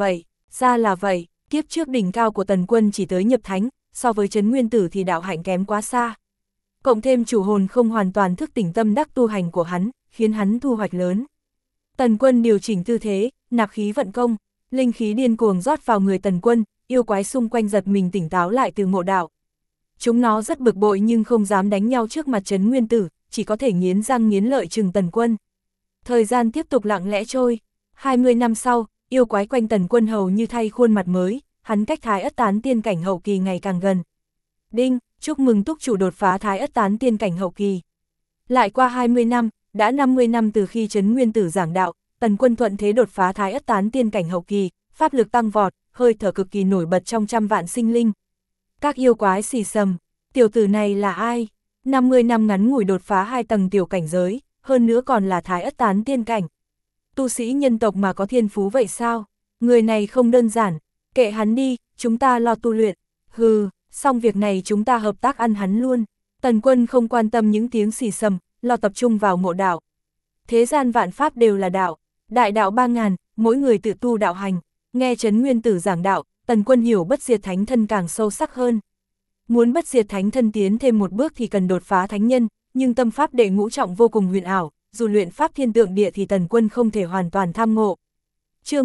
vậy, kiếp trước đỉnh cao của Tần Quân chỉ tới nhập thánh, so với Trấn Nguyên Tử thì đạo hạnh kém quá xa. Cộng thêm chủ hồn không hoàn toàn thức tỉnh tâm đắc tu hành của hắn, khiến hắn thu hoạch lớn. Tần Quân điều chỉnh tư thế, nạp khí vận công, linh khí điên cuồng rót vào người Tần Quân, yêu quái xung quanh giật mình tỉnh táo lại từ ngộ đạo. Chúng nó rất bực bội nhưng không dám đánh nhau trước mặt Trấn Nguyên Tử, chỉ có thể nghiến răng nghiến lợi trừng Tần Quân. Thời gian tiếp tục lặng lẽ trôi, 20 năm sau, yêu quái quanh Tần Quân hầu như thay khuôn mặt mới, hắn cách Thái Ất Tán tiên cảnh hậu kỳ ngày càng gần. Đinh, chúc mừng túc chủ đột phá Thái Ất Tán tiên cảnh hậu kỳ. Lại qua 20 năm, đã 50 năm từ khi Trấn Nguyên Tử giảng đạo, Tần Quân thuận thế đột phá Thái Ất Tán tiên cảnh hậu kỳ, pháp lực tăng vọt, hơi thở cực kỳ nổi bật trong trăm vạn sinh linh. Các yêu quái xì xầm, tiểu tử này là ai? 50 năm ngắn ngủi đột phá 2 tầng tiểu cảnh giới, hơn nữa còn là Thái Ất Tán tiên cảnh. Tu sĩ nhân tộc mà có thiên phú vậy sao? Người này không đơn giản, kệ hắn đi, chúng ta lo tu luyện. Hừ, xong việc này chúng ta hợp tác ăn hắn luôn. Tần Quân không quan tâm những tiếng xì xầm, lo tập trung vào ngộ đạo. Thế gian vạn pháp đều là đạo, đại đạo 3000, mỗi người tự tu đạo hành. Nghe Trấn Nguyên Tử giảng đạo, Tần Quân hiểu bất diệt thánh thân càng sâu sắc hơn. Muốn bất diệt thánh thân tiến thêm một bước thì cần đột phá thánh nhân, nhưng tâm pháp đệ ngũ trọng vô cùng huyền ảo, dù luyện pháp thiên tượng địa thì Tần Quân không thể hoàn toàn tham ngộ. Chương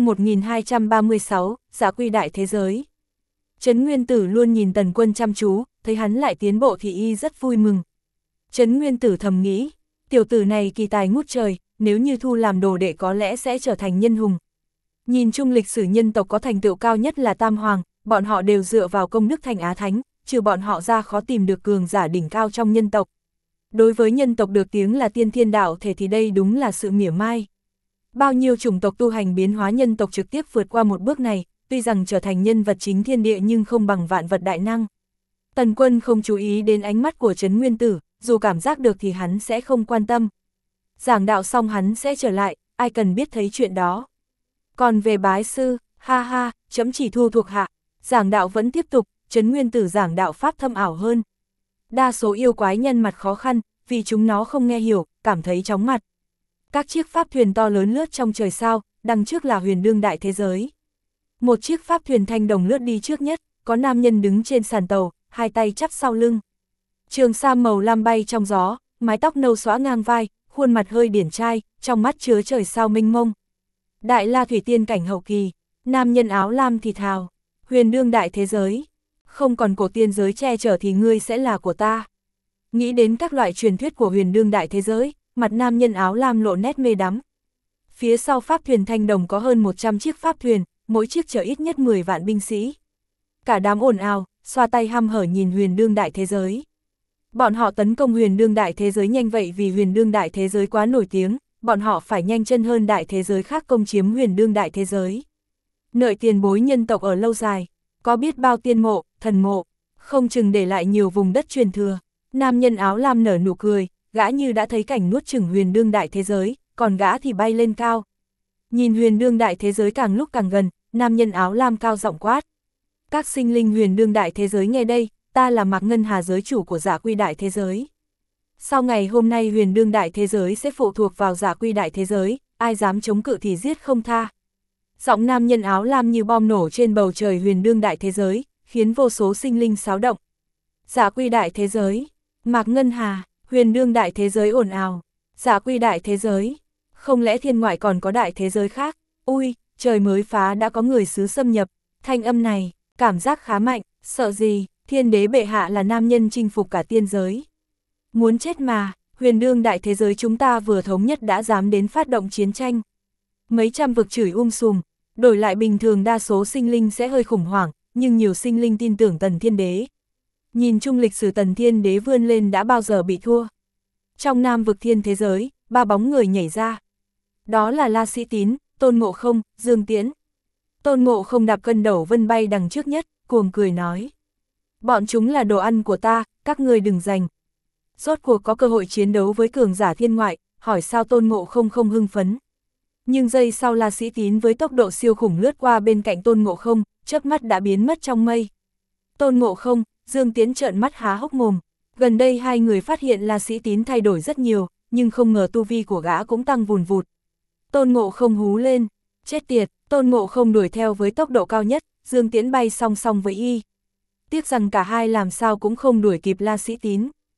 1236, Giả Quy Đại Thế Giới. Trấn Nguyên Tử luôn nhìn Tần Quân chăm chú, thấy hắn lại tiến bộ thì y rất vui mừng. Trấn Nguyên Tử thầm nghĩ, tiểu tử này kỳ tài ngút trời, nếu như thu làm đồ đệ có lẽ sẽ trở thành nhân hùng. Nhìn chung lịch sử nhân tộc có thành tựu cao nhất là Tam Hoàng, bọn họ đều dựa vào công đức thành Á Thánh, trừ bọn họ ra khó tìm được cường giả đỉnh cao trong nhân tộc. Đối với nhân tộc được tiếng là tiên thiên đạo thể thì đây đúng là sự mỉa mai. Bao nhiêu chủng tộc tu hành biến hóa nhân tộc trực tiếp vượt qua một bước này, tuy rằng trở thành nhân vật chính thiên địa nhưng không bằng vạn vật đại năng. Tần Quân không chú ý đến ánh mắt của Trấn Nguyên Tử, dù cảm giác được thì hắn sẽ không quan tâm. Giảng đạo xong hắn sẽ trở lại, ai cần biết thấy chuyện đó. Còn về bái sư, ha ha, chấm chỉ thu thuộc hạ, giảng đạo vẫn tiếp tục, Trấn Nguyên Tử giảng đạo pháp thâm ảo hơn. Đa số yêu quái nhân mặt khó khăn, vì chúng nó không nghe hiểu, cảm thấy chóng mặt. Các chiếc pháp thuyền to lớn lướt trong trời sao, đằng trước là huyền đương đại thế giới. Một chiếc pháp thuyền thanh đồng lướt đi trước nhất, có nam nhân đứng trên sàn tàu, hai tay chắp sau lưng. Trường sam màu lam bay trong gió, mái tóc nâu xõa ngang vai, khuôn mặt hơi điển trai, trong mắt chứa trời sao mênh mông. Đại La Thủy Tiên cảnh hậu kỳ, nam nhân áo lam thì thào, huyền đương đại thế giới. Không còn cổ tiên giới che chở thì ngươi sẽ là của ta. Nghĩ đến các loại truyền thuyết của huyền đương đại thế giới, mặt nam nhân áo lam lộ nét mê đắm. Phía sau pháp thuyền thanh đồng có hơn 100 chiếc pháp thuyền, mỗi chiếc chở ít nhất 10 vạn binh sĩ. Cả đám ồn ào, xoa tay hăm hở nhìn huyền đương đại thế giới. Bọn họ tấn công huyền đương đại thế giới nhanh vậy vì huyền đương đại thế giới quá nổi tiếng, bọn họ phải nhanh chân hơn đại thế giới khác công chiếm huyền đương đại thế giới. Nợ tiền bối nhân tộc ở lâu dài, có biết bao tiên mộ, thần mộ, không chừng để lại nhiều vùng đất truyền thừa. Nam nhân áo lam nở nụ cười, gã như đã thấy cảnh nuốt chửng huyền đương đại thế giới, còn gã thì bay lên cao. Nhìn huyền đương đại thế giới càng lúc càng gần, nam nhân áo lam cao giọng quát. Các sinh linh huyền đương đại thế giới nghe đây, ta là Mạc Ngân Hà giới chủ của Giả Quy đại thế giới. Sau ngày hôm nay huyền đương đại thế giới sẽ phụ thuộc vào Giả Quy đại thế giới, ai dám chống cự thì giết không tha. Giọng nam nhân áo lam như bom nổ trên bầu trời huyền đương đại thế giới, khiến vô số sinh linh xáo động. Giả Quy đại thế giới, Mạc Ngân Hà, huyền đương đại thế giới ồn ào. Giả Quy đại thế giới, không lẽ thiên ngoại còn có đại thế giới khác? Ui, trời mới phá đã có người xứ xâm nhập. Thanh âm này, cảm giác khá mạnh, sợ gì, thiên đế bệ hạ là nam nhân chinh phục cả tiên giới. Muốn chết mà, huyền đương đại thế giới chúng ta vừa thống nhất đã dám đến phát động chiến tranh. Mấy trăm vực chửi sùm, đổi lại bình thường đa số sinh linh sẽ hơi khủng hoảng, nhưng nhiều sinh linh tin tưởng Tần Thiên Đế. Nhìn chung lịch sử Tần Thiên Đế vươn lên đã bao giờ bị thua. Trong Nam vực thiên thế giới, ba bóng người nhảy ra. Đó là La Sĩ Tín, Tôn Ngộ Không, Dương Tiễn. Tôn Ngộ Không đạp cân đầu vân bay đằng trước nhất, cuồng cười nói. Bọn chúng là đồ ăn của ta, các ngươi đừng giành. Rốt cuộc có cơ hội chiến đấu với cường giả thiên ngoại, hỏi sao Tôn Ngộ Không không hưng phấn. Nhưng giây sau La Sĩ Tín với tốc độ siêu khủng lướt qua bên cạnh Tôn Ngộ Không, chớp mắt đã biến mất trong mây. Tôn Ngộ Không, Dương Tiễn trợn mắt há hốc mồm. Gần đây hai người phát hiện La Sĩ Tín thay đổi rất nhiều, nhưng không ngờ tu vi của gã cũng tăng vùn vụt. Tôn Ngộ Không hú lên, chết tiệt, Tôn Ngộ Không đuổi theo với tốc độ cao nhất, Dương Tiễn bay song song với y. Tiếc rằng cả hai làm sao cũng không đuổi kịp La Sĩ Tín.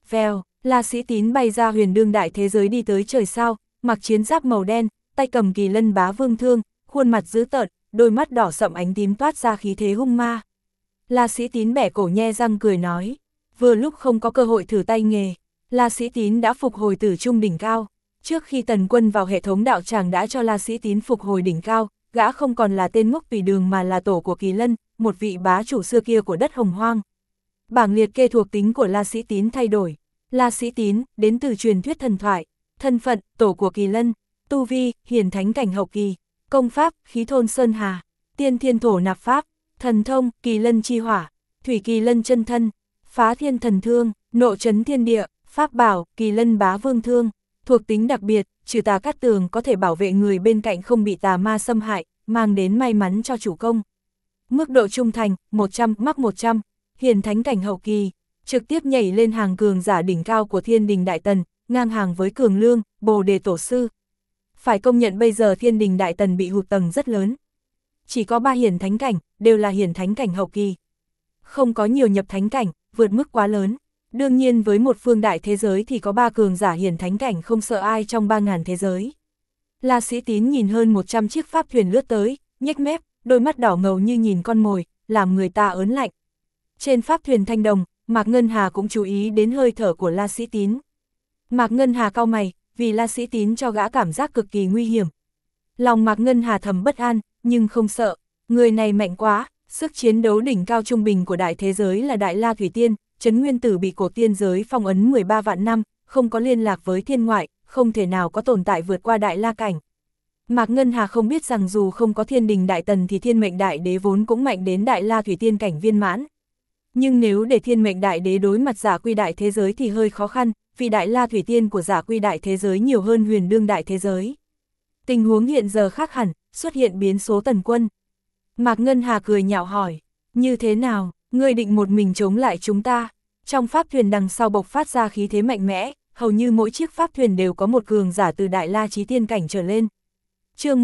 Vèo, La Sĩ Tín bay ra huyền đương đại thế giới đi tới trời sao, mặc chiến giáp màu đen, tay cầm kỳ lân bá vương thương, khuôn mặt dữ tợn, đôi mắt đỏ sậm ánh tím toát ra khí thế hung ma. La Sĩ Tín bẻ cổ nhe răng cười nói, vừa lúc không có cơ hội thử tay nghề, La Sĩ Tín đã phục hồi tử trung đỉnh cao. Trước khi Tần Quân vào hệ thống đạo tràng đã cho La Sĩ Tín phục hồi đỉnh cao, gã không còn là tên ngốc tùy đường mà là tổ của Kỳ Lân, một vị bá chủ xưa kia của đất Hồng Hoang. Bảng liệt kê thuộc tính của La Sĩ Tín thay đổi. La Sĩ Tín, đến từ truyền thuyết thần thoại, thân phận, tổ của Kỳ Lân, tu vi, hiển thánh cảnh hậu kỳ, công pháp, khí thôn sơn hà, tiên thiên thổ nạp pháp, thần thông, Kỳ Lân chi hỏa, thủy Kỳ Lân chân thân, phá thiên thần thương, nộ chấn thiên địa, pháp bảo, Kỳ Lân bá vương thương, thuộc tính đặc biệt, trừ tà cát tường có thể bảo vệ người bên cạnh không bị tà ma xâm hại, mang đến may mắn cho chủ công. Mức độ trung thành, 100, mắc 100, hiển thánh cảnh hậu kỳ, trực tiếp nhảy lên hàng cường giả đỉnh cao của Thiên Đình Đại Tần, ngang hàng với Cường Lương, Bồ Đề Tổ Sư. Phải công nhận bây giờ Thiên Đình Đại Tần bị hụt tầng rất lớn. Chỉ có 3 hiển thánh cảnh, đều là hiển thánh cảnh hậu kỳ. Không có nhiều nhập thánh cảnh, vượt mức quá lớn. Đương nhiên với một phương đại thế giới thì có 3 cường giả hiển thánh cảnh không sợ ai trong 3.000 thế giới. La Sĩ Tín nhìn hơn 100 chiếc pháp thuyền lướt tới, nhếch mép, đôi mắt đỏ ngầu như nhìn con mồi, làm người ta ớn lạnh. Trên pháp thuyền thanh đồng, Mạc Ngân Hà cũng chú ý đến hơi thở của La Sĩ Tín. Mạc Ngân Hà cau mày, vì La Sĩ Tín cho gã cảm giác cực kỳ nguy hiểm. Lòng Mạc Ngân Hà thầm bất an, nhưng không sợ, người này mạnh quá, sức chiến đấu đỉnh cao trung bình của đại thế giới là Đại La Thủy Tiên, Trấn Nguyên Tử bị cổ tiên giới phong ấn 13 vạn năm, không có liên lạc với thiên ngoại, không thể nào có tồn tại vượt qua Đại La cảnh. Mạc Ngân Hà không biết rằng dù không có Thiên Đình Đại Tần thì Thiên Mệnh Đại Đế vốn cũng mạnh đến Đại La Thủy Tiên cảnh viên mãn. Nhưng nếu để Thiên Mệnh Đại Đế đối mặt Giả Quy Đại thế giới thì hơi khó khăn, vì Đại La Thủy Tiên của Giả Quy Đại thế giới nhiều hơn Huyền Đương Đại thế giới. Tình huống hiện giờ khác hẳn, xuất hiện biến số Tần Quân. Mạc Ngân Hà cười nhạo hỏi, như thế nào, ngươi định một mình chống lại chúng ta? Trong pháp thuyền đằng sau bộc phát ra khí thế mạnh mẽ, hầu như mỗi chiếc pháp thuyền đều có một cường giả từ Đại La Chí Tiên cảnh trở lên. Chương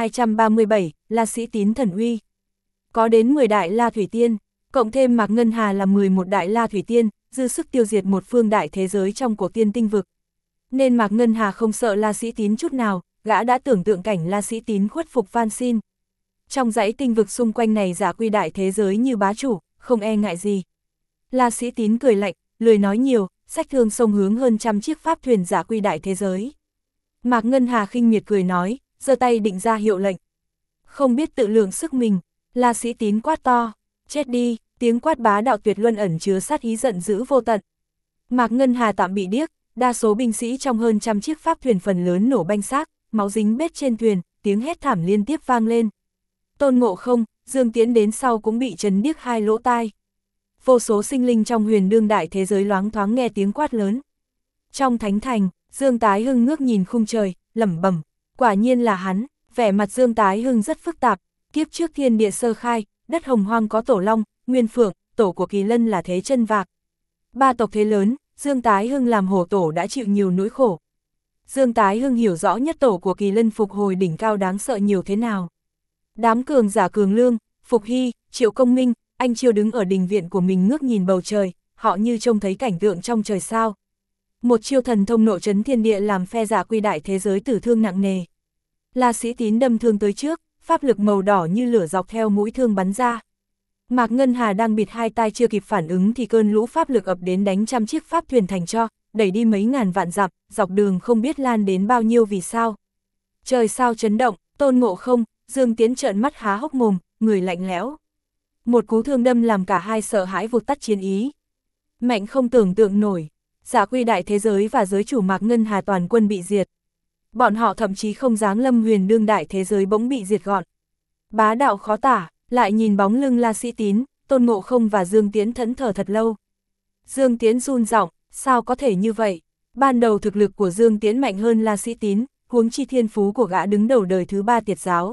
1237, La Sĩ Tín thần uy. Có đến 10 Đại La Thủy Tiên, cộng thêm Mạc Ngân Hà là 11 Đại La Thủy Tiên, dư sức tiêu diệt một phương đại thế giới trong cổ tiên tinh vực. Nên Mạc Ngân Hà không sợ La Sĩ Tín chút nào, gã đã tưởng tượng cảnh La Sĩ Tín khuất phục van xin. Trong dãy tinh vực xung quanh này Giả Quy Đại thế giới như bá chủ, không e ngại gì. La Sĩ Tín cười lạnh, lười nói nhiều, xách thương xông hướng hơn trăm chiếc pháp thuyền Giả Quy Đại thế giới. Mạc Ngân Hà khinh miệt cười nói, giơ tay định ra hiệu lệnh. Không biết tự lượng sức mình, La Sĩ Tín quát to, chết đi, tiếng quát bá đạo tuyệt luân ẩn chứa sát ý giận dữ vô tận. Mạc Ngân Hà tạm bị điếc, đa số binh sĩ trong hơn trăm chiếc pháp thuyền phần lớn nổ banh xác, máu dính bết trên thuyền, tiếng hét thảm liên tiếp vang lên. Tôn Ngộ Không, Dương Tiễn đến sau cũng bị chấn điếc hai lỗ tai. Vô số sinh linh trong Huyền Đương Đại thế giới loáng thoáng nghe tiếng quát lớn. Trong thánh thành, Dương Tái Hưng ngước nhìn khung trời, lẩm bẩm, quả nhiên là hắn. Vẻ mặt Dương Tái Hưng rất phức tạp, kiếp trước thiên địa sơ khai, đất Hồng Hoang có Tổ Long, Nguyên Phượng, tổ của Kỳ Lân là Thế Chân Vạc. 3 tộc thế lớn, Dương Tái Hưng làm hổ tổ đã chịu nhiều nỗi khổ. Dương Tái Hưng hiểu rõ nhất tổ của Kỳ Lân phục hồi đỉnh cao đáng sợ nhiều thế nào. Đám cường giả Cường Lương, Phục Hy, Triệu Công Minh, anh Chiêu đứng ở đình viện của mình ngước nhìn bầu trời, họ như trông thấy cảnh tượng trong trời sao. Một chiêu thần thông nộ chấn thiên địa làm phe Giả Quy Đại thế giới tử thương nặng nề. La Sĩ Tín đâm thương tới trước, pháp lực màu đỏ như lửa dọc theo mũi thương bắn ra. Mạc Ngân Hà đang bịt hai tai chưa kịp phản ứng thì cơn lũ pháp lực ập đến đánh trăm chiếc pháp thuyền thành tro, đẩy đi mấy ngàn vạn dặm, dọc đường không biết lan đến bao nhiêu vì sao. Trời sao chấn động, Tôn Ngộ Không, Dương Tiễn trợn mắt há hốc mồm, người lạnh lẽo. Một cú thương đâm làm cả hai sợ hãi vụt tắt chiến ý. Mạnh không tưởng tượng nổi, Giả Quy Đại thế giới và giới chủ Mạc Ngân Hà toàn quân bị diệt. Bọn họ thậm chí không giáng lâm Huyền Đương Đại thế giới bỗng bị diệt gọn. Bá đạo khó tả, lại nhìn bóng lưng La Sĩ Tín, Tôn Ngộ Không và Dương Tiễn thẫn thờ thật lâu. Dương Tiễn run giọng, sao có thể như vậy? Ban đầu thực lực của Dương Tiễn mạnh hơn La Sĩ Tín, huống chi thiên phú của gã đứng đầu đời thứ 3 Tiệt giáo.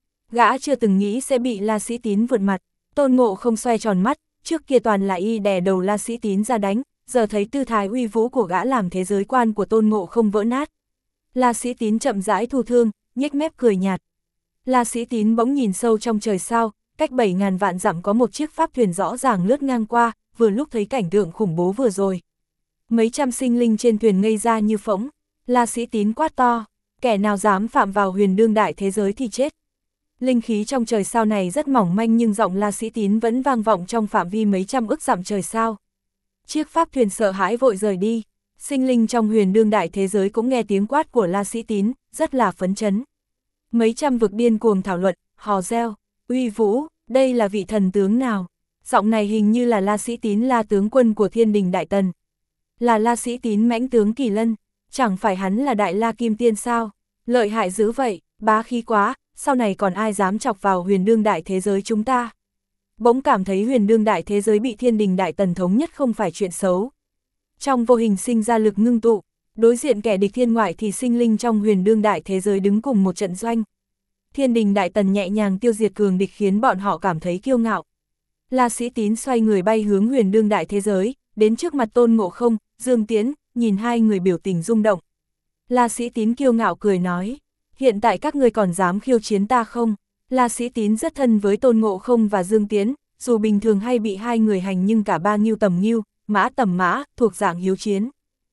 Gã chưa từng nghĩ sẽ bị La Sĩ Tín vượt mặt. Tôn Ngộ Không xoay tròn mắt, trước kia toàn là y đè đầu La Sĩ Tín ra đánh, giờ thấy tư thái uy vũ của gã làm thế giới quan của Tôn Ngộ Không vỡ nát. La Sĩ Tín chậm rãi thu thương, nhếch mép cười nhạt. La Sĩ Tín bỗng nhìn sâu trong trời sao, cách 7.000 vạn dặm có một chiếc pháp thuyền rõ ràng lướt ngang qua, vừa lúc thấy cảnh tượng khủng bố vừa rồi. Mấy trăm sinh linh trên thuyền ngây ra như phỗng, La Sĩ Tín quát to, kẻ nào dám phạm vào huyền đương đại thế giới thì chết. Linh khí trong trời sao này rất mỏng manh nhưng giọng La Sĩ Tín vẫn vang vọng trong phạm vi mấy trăm ức dặm trời sao. Chiếc pháp thuyền sợ hãi vội rời đi, sinh linh trong huyền đương đại thế giới cũng nghe tiếng quát của La Sĩ Tín, rất là phấn chấn. Mấy trăm vực điên cuồng thảo luận, hò reo, uy vũ, đây là vị thần tướng nào? Giọng này hình như là La Sĩ Tín, La tướng quân của Thiên Đình Đại Tần. Là La Sĩ Tín mãnh tướng Kỳ Lân, chẳng phải hắn là Đại La Kim Tiên sao? Lợi hại dữ vậy, bá khí quá, sau này còn ai dám chọc vào huyền đương đại thế giới chúng ta? Bỗng cảm thấy huyền đương đại thế giới bị Thiên Đình Đại Tần thống nhất không phải chuyện xấu. Trong vô hình sinh ra lực ngưng tụ, đối diện kẻ địch thiên ngoại thì sinh linh trong huyền đương đại thế giới đứng cùng một trận doanh. Thiên Đình Đại Tần nhẹ nhàng tiêu diệt cường địch khiến bọn họ cảm thấy kiêu ngạo. La Sĩ Tín xoay người bay hướng huyền đương đại thế giới, đến trước mặt Tôn Ngộ Không, Dương Tiễn, nhìn hai người biểu tình rung động. La Sĩ Tín kiêu ngạo cười nói, hiện tại các ngươi còn dám khiêu chiến ta không? La Sĩ Tín rất thân với Tôn Ngộ Không và Dương Tiễn, dù bình thường hay bị hai người hành nhưng cả ba ngưu tầm ngưu, mã tầm mã, thuộc dạng hiếu chiến.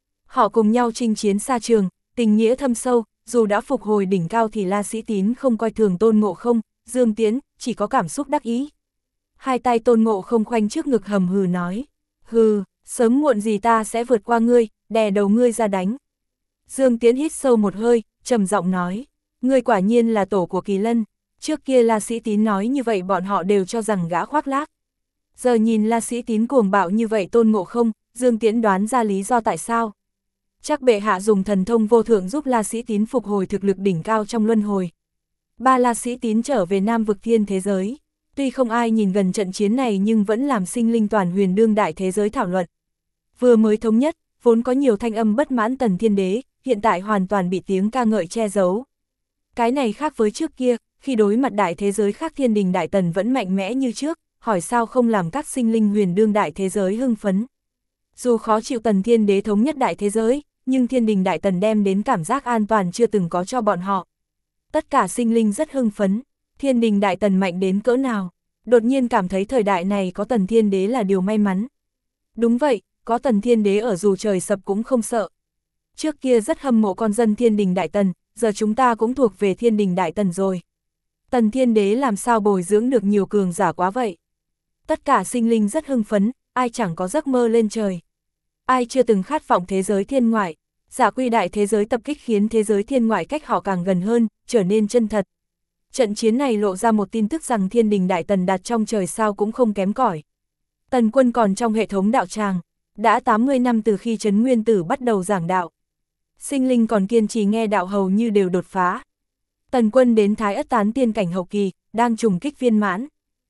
Họ cùng nhau chinh chiến xa trường, tình nghĩa thâm sâu, dù đã phục hồi đỉnh cao thì La Sĩ Tín không coi thường Tôn Ngộ Không, Dương Tiễn, chỉ có cảm xúc đắc ý. Hai tay Tôn Ngộ Không khoanh trước ngực hầm hừ nói, hừ, sớm muộn gì ta sẽ vượt qua ngươi, đè đầu ngươi ra đánh. Dương Tiễn hít sâu một hơi, trầm giọng nói, ngươi quả nhiên là tổ của Kỳ Lân. Trước kia La Sĩ Tín nói như vậy bọn họ đều cho rằng gã khoác lác. Giờ nhìn La Sĩ Tín cuồng bạo như vậy Tôn Ngộ Không, Dương Tiễn đoán ra lý do tại sao. Chắc bệ hạ dùng thần thông vô thượng giúp La Sĩ Tín phục hồi thực lực đỉnh cao trong luân hồi. Ba La Sĩ Tín trở về Nam vực thiên thế giới. Tuy không ai nhìn gần trận chiến này nhưng vẫn làm sinh linh toàn huyền đương đại thế giới thảo luận. Vừa mới thống nhất, vốn có nhiều thanh âm bất mãn Tần Thiên Đế, hiện tại hoàn toàn bị tiếng ca ngợi che giấu. Cái này khác với trước kia, khi đối mặt đại thế giới khác Thiên Đình Đại Tần vẫn mạnh mẽ như trước, hỏi sao không làm các sinh linh huyền đương đại thế giới hưng phấn. Dù khó chịu Tần Thiên Đế thống nhất đại thế giới, nhưng Thiên Đình Đại Tần đem đến cảm giác an toàn chưa từng có cho bọn họ. Tất cả sinh linh rất hưng phấn, Thiên Đình Đại Tần mạnh đến cỡ nào, đột nhiên cảm thấy thời đại này có Tần Thiên Đế là điều may mắn. Đúng vậy, có Tần Thiên Đế ở dù trời sập cũng không sợ. Trước kia rất hâm mộ con dân Thiên Đình Đại Tần, giờ chúng ta cũng thuộc về Thiên Đình Đại Tần rồi. Tần Thiên Đế làm sao bồi dưỡng được nhiều cường giả quá vậy? Tất cả sinh linh rất hưng phấn, ai chẳng có giấc mơ lên trời. Ai chưa từng khát vọng thế giới thiên ngoại, giả quy đại thế giới tập kích khiến thế giới thiên ngoại cách họ càng gần hơn, trở nên chân thật. Trận chiến này lộ ra một tin tức rằng Thiên Đình Đại Tần đặt trong trời sao cũng không kém cỏi. Tần Quân còn trong hệ thống đạo tràng, đã 80 năm từ khi Trấn Nguyên Tử bắt đầu giảng đạo. Sinh linh còn kiên trì nghe đạo hầu như đều đột phá. Tần Quân đến Thái Ất Tán tiên cảnh hậu kỳ, đang trùng kích viên mãn.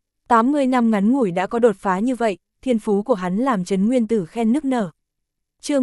80 năm ngắn ngủi đã có đột phá như vậy, thiên phú của hắn làm Trấn Nguyên Tử khen nức nở. Chương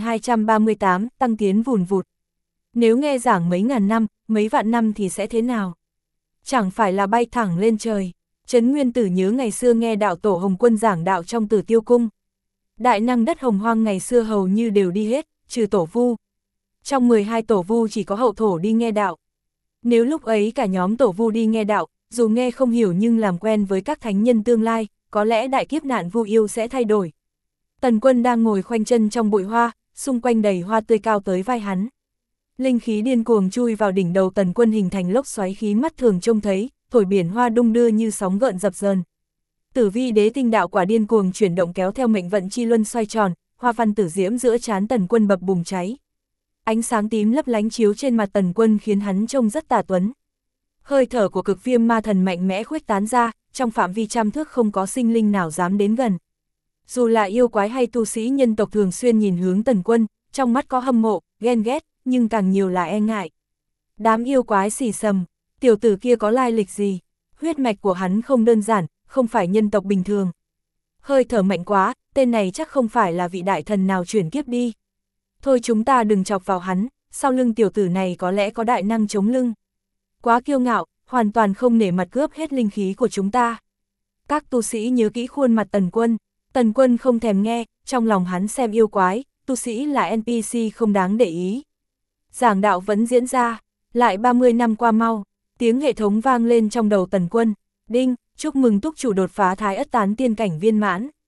1238, tăng tiến vùn vụt. Nếu nghe giảng mấy ngàn năm, mấy vạn năm thì sẽ thế nào? Chẳng phải là bay thẳng lên trời. Trấn Nguyên Tử nhớ ngày xưa nghe đạo tổ Hồng Quân giảng đạo trong Tử Tiêu Cung. Đại năng đất Hồng Hoang ngày xưa hầu như đều đi hết, trừ tổ vu. Trong 12 tổ vu chỉ có hậu thổ đi nghe đạo. Nếu lúc ấy cả nhóm tổ vu đi nghe đạo, dù nghe không hiểu nhưng làm quen với các thánh nhân tương lai, có lẽ đại kiếp nạn vu yêu sẽ thay đổi. Tần Quân đang ngồi khoanh chân trong bụi hoa, xung quanh đầy hoa tươi cao tới vai hắn. Linh khí điên cuồng chui vào đỉnh đầu Tần Quân hình thành lốc xoáy khí mắt thường trông thấy, thổi biển hoa đung đưa như sóng gợn dập dờn. Tử Vi Đế tinh đạo quả điên cuồng chuyển động kéo theo mệnh vận chi luân xoay tròn, hoa văn tử diễm giữa trán Tần Quân bập bùng cháy. Ánh sáng tím lấp lánh chiếu trên mặt Tần Quân khiến hắn trông rất tà tuấn. Hơi thở của cực viêm ma thần mạnh mẽ khuếch tán ra, trong phạm vi trăm thước không có sinh linh nào dám đến gần. Dù là yêu quái hay tu sĩ nhân tộc thường xuyên nhìn hướng Tần Quân, trong mắt có hâm mộ, ghen ghét, nhưng càng nhiều là e ngại. Đám yêu quái xì xầm, tiểu tử kia có lai lịch gì? Huyết mạch của hắn không đơn giản, không phải nhân tộc bình thường. Hơi thở mạnh quá, tên này chắc không phải là vị đại thần nào chuyển kiếp đi. Thôi chúng ta đừng chọc vào hắn, sau lưng tiểu tử này có lẽ có đại năng chống lưng. Quá kiêu ngạo, hoàn toàn không nể mặt cướp hết linh khí của chúng ta. Các tu sĩ nhớ kỹ khuôn mặt Tần Quân. Tần Quân không thèm nghe, trong lòng hắn xem yêu quái, tu sĩ là NPC không đáng để ý. Giảng đạo vẫn diễn ra, lại 30 năm qua mau, tiếng hệ thống vang lên trong đầu Tần Quân. Đinh, chúc mừng túc chủ đột phá Thái Ất Tán tiên cảnh viên mãn.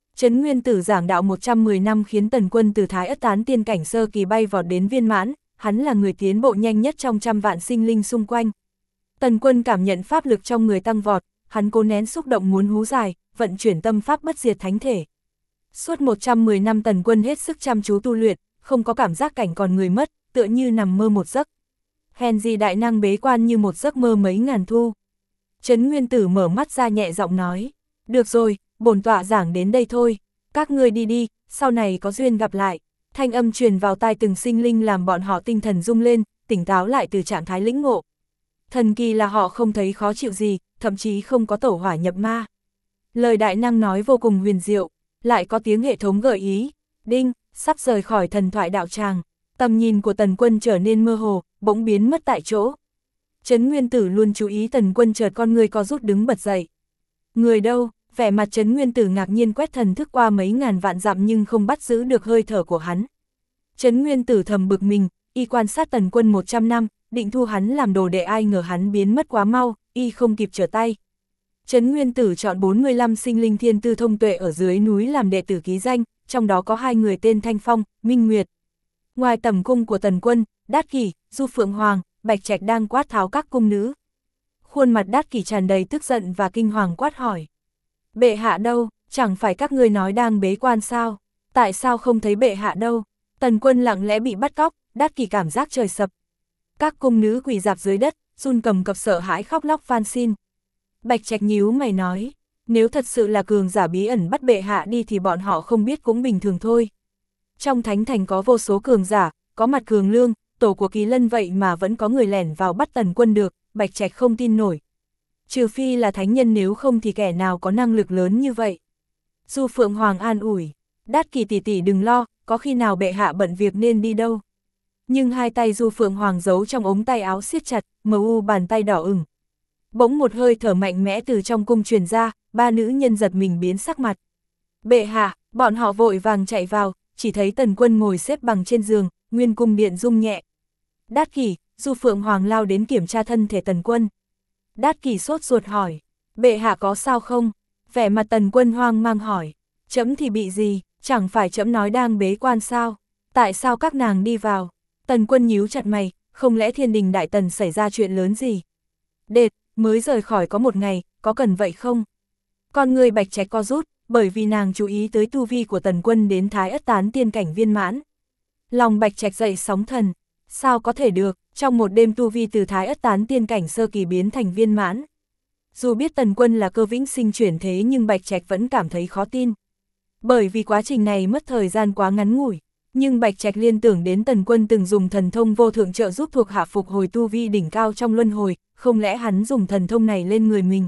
Trấn Nguyên Tử giảng đạo 110 năm khiến Tần Quân từ Thái Ất Tán tiên cảnh sơ kỳ bay vọt đến viên mãn, hắn là người tiến bộ nhanh nhất trong trăm vạn sinh linh xung quanh. Tần Quân cảm nhận pháp lực trong người tăng vọt, hắn cố nén xúc động muốn hú dài, vận chuyển tâm pháp bất diệt thánh thể. Suốt 110 năm Tần Quân hết sức chăm chú tu luyện, không có cảm giác cảnh còn người mất, tựa như nằm mơ một giấc. Hèn gì đại năng bế quan như một giấc mơ mấy ngàn thu. Trấn Nguyên Tử mở mắt ra nhẹ giọng nói, được rồi, bổn tọa giảng đến đây thôi, các ngươi đi đi, sau này có duyên gặp lại. Thanh âm truyền vào tai từng sinh linh làm bọn họ tinh thần rung lên, tỉnh táo lại từ trạng thái lĩnh ngộ. Thần kỳ là họ không thấy khó chịu gì, thậm chí không có tẩu hỏa nhập ma. Lời đại năng nói vô cùng huyền diệu, lại có tiếng hệ thống gợi ý, đinh, sắp rời khỏi thần thoại đạo tràng. Tầm nhìn của Tần Quân trở nên mơ hồ, bỗng biến mất tại chỗ. Trấn Nguyên Tử luôn chú ý Tần Quân chợt con người co rút đứng bật dậy. Người đâu? Vẻ mặt Trấn Nguyên Tử ngạc nhiên quét thần thức qua mấy ngàn vạn dặm nhưng không bắt giữ được hơi thở của hắn. Trấn Nguyên Tử thầm bực mình, y quan sát Tần Quân 100 năm, định thu hắn làm đồ đệ, ai ngờ hắn biến mất quá mau, y không kịp trở tay. Trấn Nguyên Tử chọn 45 sinh linh thiên tư thông tuệ ở dưới núi làm đệ tử ký danh, trong đó có 2 người tên Thanh Phong, Minh Nguyệt. Ngoài tầm cung của Tần Quân, Đát Kỷ, Du Phượng Hoàng, Bạch Trạch đang quát tháo các cung nữ. Khuôn mặt Đát Kỷ tràn đầy tức giận và kinh hoàng quát hỏi. Bệ hạ đâu, chẳng phải các ngươi nói đang bế quan sao? Tại sao không thấy bệ hạ đâu? Tần Quân lặng lẽ bị bắt cóc, Đát Kỷ cảm giác trời sập. Các cung nữ quỳ rạp dưới đất, run cầm cập sợ hãi khóc lóc van xin. Bạch Trạch nhíu mày nói, nếu thật sự là cường giả bí ẩn bắt bệ hạ đi thì bọn họ không biết cũng bình thường thôi. Trong thánh thành có vô số cường giả, có Mặt Cường Lương, tổ của Kỳ Lân, vậy mà vẫn có người lẻn vào bắt Tần Quân được, Bạch Trạch không tin nổi. Trừ phi là thánh nhân, nếu không thì kẻ nào có năng lực lớn như vậy. Du Phượng Hoàng an ủi, Đát Kỷ tỷ tỷ đừng lo, có khi nào bệ hạ bận việc nên đi đâu. Nhưng hai tay Du Phượng Hoàng giấu trong ống tay áo siết chặt, mờ u bàn tay đỏ ửng. Bỗng một hơi thở mạnh mẽ từ trong cung truyền ra, 3 nữ nhân giật mình biến sắc mặt. Bệ hạ, bọn họ vội vàng chạy vào, chỉ thấy Tần Quân ngồi xếp bằng trên giường, nguyên cung điện rung nhẹ. Đát Kỷ, Du Phượng Hoàng lao đến kiểm tra thân thể Tần Quân. Đát Kỷ sốt ruột hỏi, bệ hạ có sao không? Vẻ mặt Tần Quân hoang mang hỏi, trẫm thì bị gì, chẳng phải trẫm nói đang bế quan sao? Tại sao các nàng đi vào? Tần Quân nhíu chặt mày, không lẽ Thiên Đình Đại Tần xảy ra chuyện lớn gì? Đệt, mới rời khỏi có 1 ngày, có cần vậy không? Con người Bạch Trạch co rút, bởi vì nàng chú ý tới tu vi của Tần Quân đến Thái Ất Tán tiên cảnh viên mãn. Lòng Bạch Trạch dậy sóng thần, sao có thể được, trong một đêm tu vi từ Thái Ất Tán tiên cảnh sơ kỳ biến thành viên mãn. Dù biết Tần Quân là cơ vĩnh sinh chuyển thế nhưng Bạch Trạch vẫn cảm thấy khó tin. Bởi vì quá trình này mất thời gian quá ngắn ngủi, nhưng Bạch Trạch liên tưởng đến Tần Quân từng dùng thần thông vô thượng trợ giúp thuộc hạ phục hồi tu vi đỉnh cao trong luân hồi, không lẽ hắn dùng thần thông này lên người mình?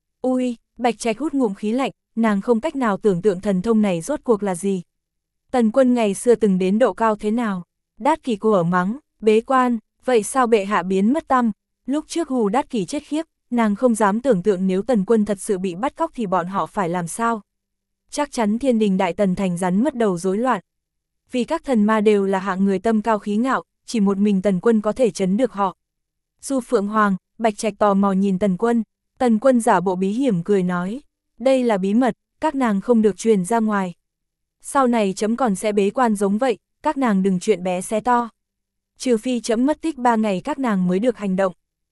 Ui, Bạch Trạch hút ngụm khí lạnh, nàng không cách nào tưởng tượng thần thông này rốt cuộc là gì. Tần Quân ngày xưa từng đến độ cao thế nào? Đát Kỷ cô ở mắng, bế quan, vậy sao bệ hạ biến mất tăm? Lúc trước hù Đát Kỷ chết khiếp, nàng không dám tưởng tượng nếu Tần Quân thật sự bị bắt cóc thì bọn họ phải làm sao? Chắc chắn Thiên Đình Đại Tần thành rắn mất đầu rối loạn. Vì các thần ma đều là hạng người tâm cao khí ngạo, chỉ một mình Tần Quân có thể trấn được họ. Du Phượng Hoàng, Bạch Trạch tò mò nhìn Tần Quân giả bộ bí hiểm cười nói, đây là bí mật, các nàng không được truyền ra ngoài. Sau này trẫm còn sẽ bế quan giống vậy, các nàng đừng chuyện bé xé to. Trừ phi trẫm mất tích 3 ngày các nàng mới được hành động.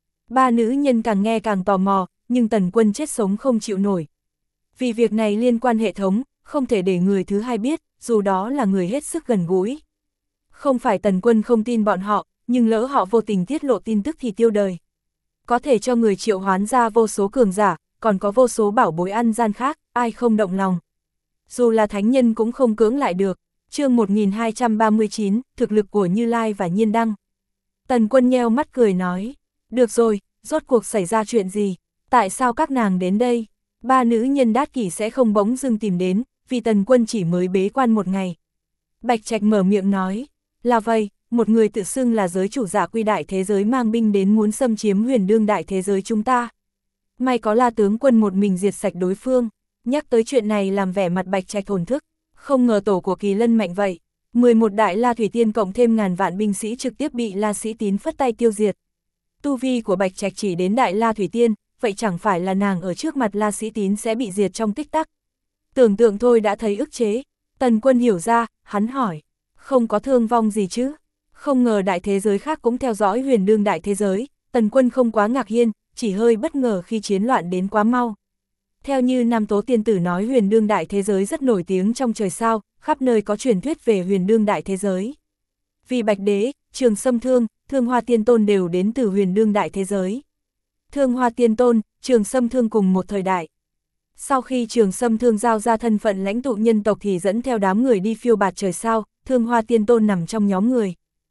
3 nữ nhân càng nghe càng tò mò, nhưng Tần Quân chết sống không chịu nổi. Vì việc này liên quan hệ thống, không thể để người thứ hai biết, dù đó là người hết sức gần gũi. Không phải Tần Quân không tin bọn họ, nhưng lỡ họ vô tình tiết lộ tin tức thì tiêu đời. Có thể cho người triệu hoán ra vô số cường giả, còn có vô số bảo bối ăn gian khác, ai không động lòng. Dù là thánh nhân cũng không cưỡng lại được. Chương 1239, thực lực của Như Lai và Nhiên Đăng. Tần Quân nheo mắt cười nói, được rồi, rốt cuộc xảy ra chuyện gì? Tại sao các nàng đến đây? 3 nữ nhân Đát Kỷ sẽ không bỗng dưng tìm đến, vì Tần Quân chỉ mới bế quan 1 ngày. Bạch Trạch mở miệng nói, là vậy, một người tự xưng là giới chủ giả quy đại thế giới mang binh đến muốn xâm chiếm huyền đương đại thế giới chúng ta. May có La tướng quân một mình diệt sạch đối phương. Nhắc tới chuyện này làm vẻ mặt Bạch Trạch thổn thức, không ngờ tổ của Kỳ Lân mạnh vậy. 11 đại La Thủy Tiên cộng thêm ngàn vạn binh sĩ trực tiếp bị La Sĩ Tín phất tay tiêu diệt. Tu vi của Bạch Trạch chỉ đến đại La Thủy Tiên, vậy chẳng phải là nàng ở trước mặt La Sĩ Tín sẽ bị diệt trong tích tắc. Tưởng tượng thôi đã thấy ức chế. Tần Quân hiểu ra, hắn hỏi, không có thương vong gì chứ? Không ngờ đại thế giới khác cũng theo dõi huyền đương đại thế giới. Tần Quân không quá ngạc nhiên, chỉ hơi bất ngờ khi chiến loạn đến quá mau. Theo như Nam Tố Tiên Tử nói, huyền đương đại thế giới rất nổi tiếng trong trời sao, khắp nơi có truyền thuyết về huyền đương đại thế giới. Vì Bạch Đế, Trường Sâm Thương, Thương Hoa Tiên Tôn đều đến từ huyền đương đại thế giới. Thương Hoa Tiên Tôn, Trường Sâm Thương cùng một thời đại. Sau khi Trường Sâm Thương giao ra thân phận lãnh tụ nhân tộc thì dẫn theo đám người đi phiêu bạt trời sao, Thương Hoa Tiên Tôn nằm trong nhóm người.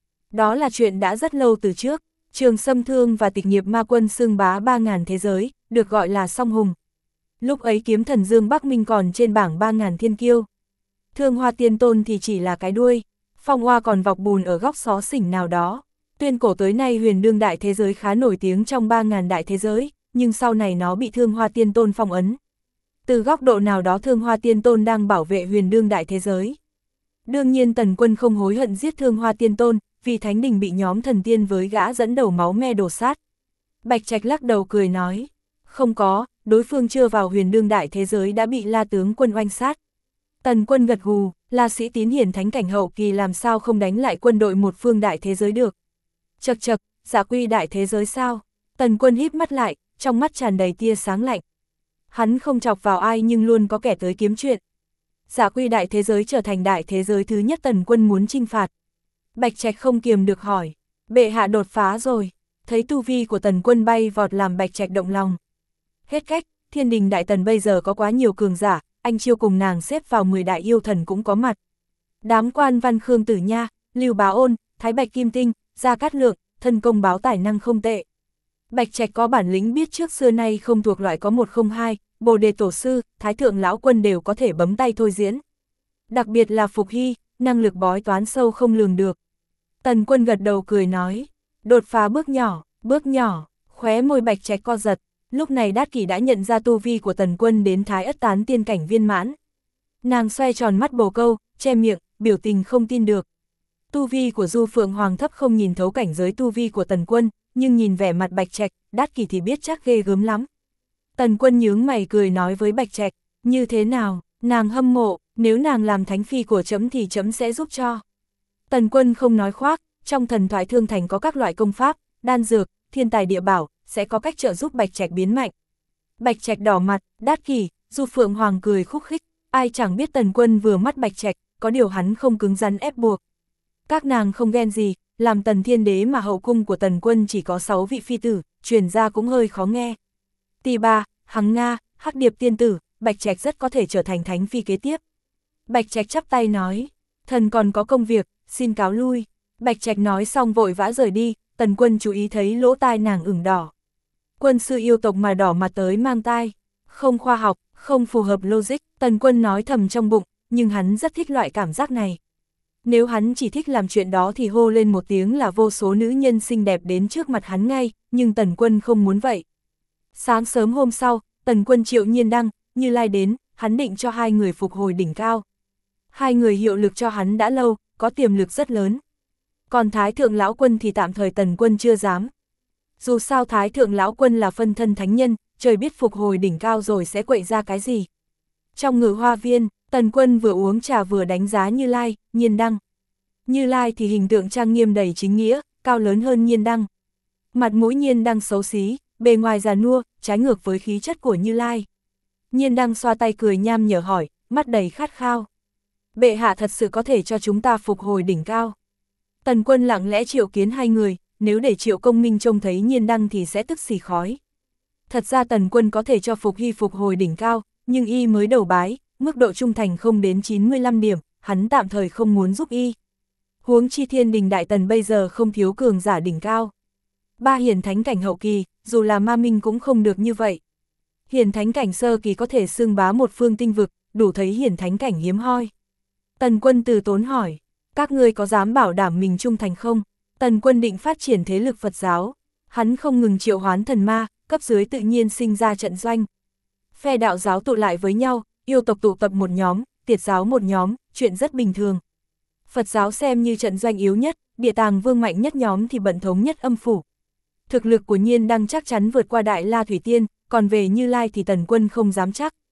Đó là chuyện đã rất lâu từ trước. Trường Sâm Thương và Tịch Nghiệp Ma Quân xưng bá 3.000 thế giới, được gọi là song hùng. Lúc ấy Kiếm Thần Dương Bắc Minh còn trên bảng 3.000 thiên kiêu. Thương Hoa Tiên Tôn thì chỉ là cái đuôi, phong hoa còn vọc bùn ở góc xó xỉnh nào đó. Tuyên cổ tới nay huyền đương đại thế giới khá nổi tiếng trong 3.000 đại thế giới, nhưng sau này nó bị Thương Hoa Tiên Tôn phong ấn. Từ góc độ nào đó Thương Hoa Tiên Tôn đang bảo vệ huyền đương đại thế giới. Đương nhiên Tần Quân không hối hận giết Thương Hoa Tiên Tôn, vì Thánh Đình bị nhóm thần tiên với gã dẫn đầu máu me đổ sát. Bạch Trạch lắc đầu cười nói, không có, đối phương chưa vào huyền đương đại thế giới đã bị La tướng quân oanh sát. Tần Quân gật gù, là sĩ tín hiển thánh cảnh hậu kỳ làm sao không đánh lại quân đội một phương đại thế giới được. Chậc chậc, Dạ Quy đại thế giới sao? Tần Quân híp mắt lại, trong mắt tràn đầy tia sáng lạnh. Hắn không chọc vào ai nhưng luôn có kẻ tới kiếm chuyện. Dạ Quy đại thế giới trở thành đại thế giới thứ nhất Tần Quân muốn chinh phạt. Bạch Trạch không kiềm được hỏi, bệ hạ đột phá rồi. Thấy tu vi của Tần Quân bay vọt làm Bạch Trạch động lòng. Hết cách, Thiên Đình Đại Tần bây giờ có quá nhiều cường giả, anh Chiêu cùng nàng xếp vào 10 đại yêu thần cũng có mặt. Đám quan văn Khương Tử Nha, Lưu Bá Ôn, Thái Bạch Kim Tinh, Gia Cát Lượng, thân công báo tài năng không tệ. Bạch Trạch có bản lĩnh biết trước xưa nay không thuộc loại có 102, Bồ Đề Tổ Sư, Thái Thượng Lão Quân đều có thể bấm tay thôi diễn. Đặc biệt là Phục Hy, năng lực bói toán sâu không lường được. Tần Quân gật đầu cười nói, đột phá bước nhỏ, khóe môi Bạch Trạch co giật. Lúc này Đát Kỷ đã nhận ra tu vi của Tần Quân đến Thái Ất Tán tiên cảnh viên mãn. Nàng xoay tròn mắt bồ câu, che miệng, biểu tình không tin được. Tu vi của Du Phượng Hoàng thấp không nhìn thấu cảnh giới tu vi của Tần Quân, nhưng nhìn vẻ mặt Bạch Trạch, Đát Kỷ thì biết chắc ghê gớm lắm. Tần Quân nhướng mày cười nói với Bạch Trạch, như thế nào, nàng hâm mộ, nếu nàng làm thánh phi của trẫm thì trẫm sẽ giúp cho. Tần Quân không nói khoác, trong thần thoại Thương Thành có các loại công pháp, đan dược, thiên tài địa bảo, sẽ có cách trợ giúp Bạch Trạch biến mạnh. Bạch Trạch đỏ mặt, Đát Kỷ, Du Phượng Hoàng cười khúc khích, ai chẳng biết Tần Quân vừa mắt Bạch Trạch, có điều hắn không cứng rắn ép buộc. Các nàng không ghen gì, làm Tần Thiên Đế mà hậu cung của Tần Quân chỉ có 6 vị phi tử, truyền ra cũng hơi khó nghe. Tỳ Bà, Hằng Nga, Hắc Điệp tiên tử, Bạch Trạch rất có thể trở thành thánh phi kế tiếp. Bạch Trạch chắp tay nói, thần còn có công việc, xin cáo lui. Bạch Trạch nói xong vội vã rời đi. Tần Quân chú ý thấy lỗ tai nàng ửng đỏ. Quân sư yêu tộc mà đỏ mặt tới mang tai, không khoa học, không phù hợp logic, Tần Quân nói thầm trong bụng, nhưng hắn rất thích loại cảm giác này. Nếu hắn chỉ thích làm chuyện đó thì hô lên một tiếng là vô số nữ nhân xinh đẹp đến trước mặt hắn ngay, nhưng Tần Quân không muốn vậy. Sáng sớm hôm sau, Tần Quân triệu Nhiên Đăng, Như Lai đến, hắn định cho hai người phục hồi đỉnh cao. Hai người hiệu lực cho hắn đã lâu, có tiềm lực rất lớn. Còn Thái Thượng Lão Quân thì tạm thời Tần Quân chưa dám. Dù sao Thái Thượng Lão Quân là phân thân thánh nhân, trời biết phục hồi đỉnh cao rồi sẽ quậy ra cái gì. Trong Ngự Hoa Viên, Tần Quân vừa uống trà vừa đánh giá Như Lai, Nhiên Đăng. Như Lai thì hình tượng trang nghiêm đầy chính nghĩa, cao lớn hơn Nhiên Đăng. Mặt mũi Nhiên Đăng xấu xí, bề ngoài già nua, trái ngược với khí chất của Như Lai. Nhiên Đăng xoa tay cười nham nhở hỏi, mắt đầy khát khao. Bệ hạ thật sự có thể cho chúng ta phục hồi đỉnh cao. Tần Quân lặng lẽ triệu kiến hai người, nếu để Triệu Công Minh trông thấy Nhiên Đăng thì sẽ tức xì khói. Thật ra Tần Quân có thể cho Phục Hy phục hồi đỉnh cao, nhưng y mới đầu bái, mức độ trung thành không đến 95 điểm, hắn tạm thời không muốn giúp y. Huống chi Thiên Đình Đại Tần bây giờ không thiếu cường giả đỉnh cao. Ba hiển thánh cảnh hậu kỳ, dù là Ma Minh cũng không được như vậy. Hiển thánh cảnh sơ kỳ có thể xưng bá một phương tinh vực, đủ thấy hiển thánh cảnh hiếm hoi. Tần Quân từ tốn hỏi, các ngươi có dám bảo đảm mình trung thành không? Tần Quân định phát triển thế lực Phật giáo. Hắn không ngừng triệu hoán thần ma, cấp dưới tự nhiên sinh ra trận doanh. Phe đạo giáo tụ lại với nhau, yêu tộc tụ tập một nhóm, tiệt giáo một nhóm, chuyện rất bình thường. Phật giáo xem như trận doanh yếu nhất, Địa Tàng Vương mạnh nhất nhóm thì bận thống nhất âm phủ. Thực lực của Nhiên Đăng chắc chắn vượt qua Đại La Thủy Tiên, còn về Như Lai thì Tần Quân không dám chắc.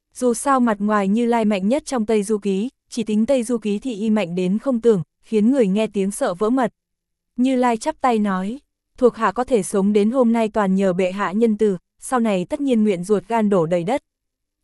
Dù sao mặt ngoài Như Lai mạnh nhất trong Tây Du Ký, chỉ tính Tây Du Ký thì y mạnh đến không tưởng, khiến người nghe tiếng sợ vỡ mật. Như Lai chắp tay nói, thuộc hạ có thể sống đến hôm nay toàn nhờ bệ hạ nhân từ, sau này tất nhiên nguyện ruột gan đổ đầy đất.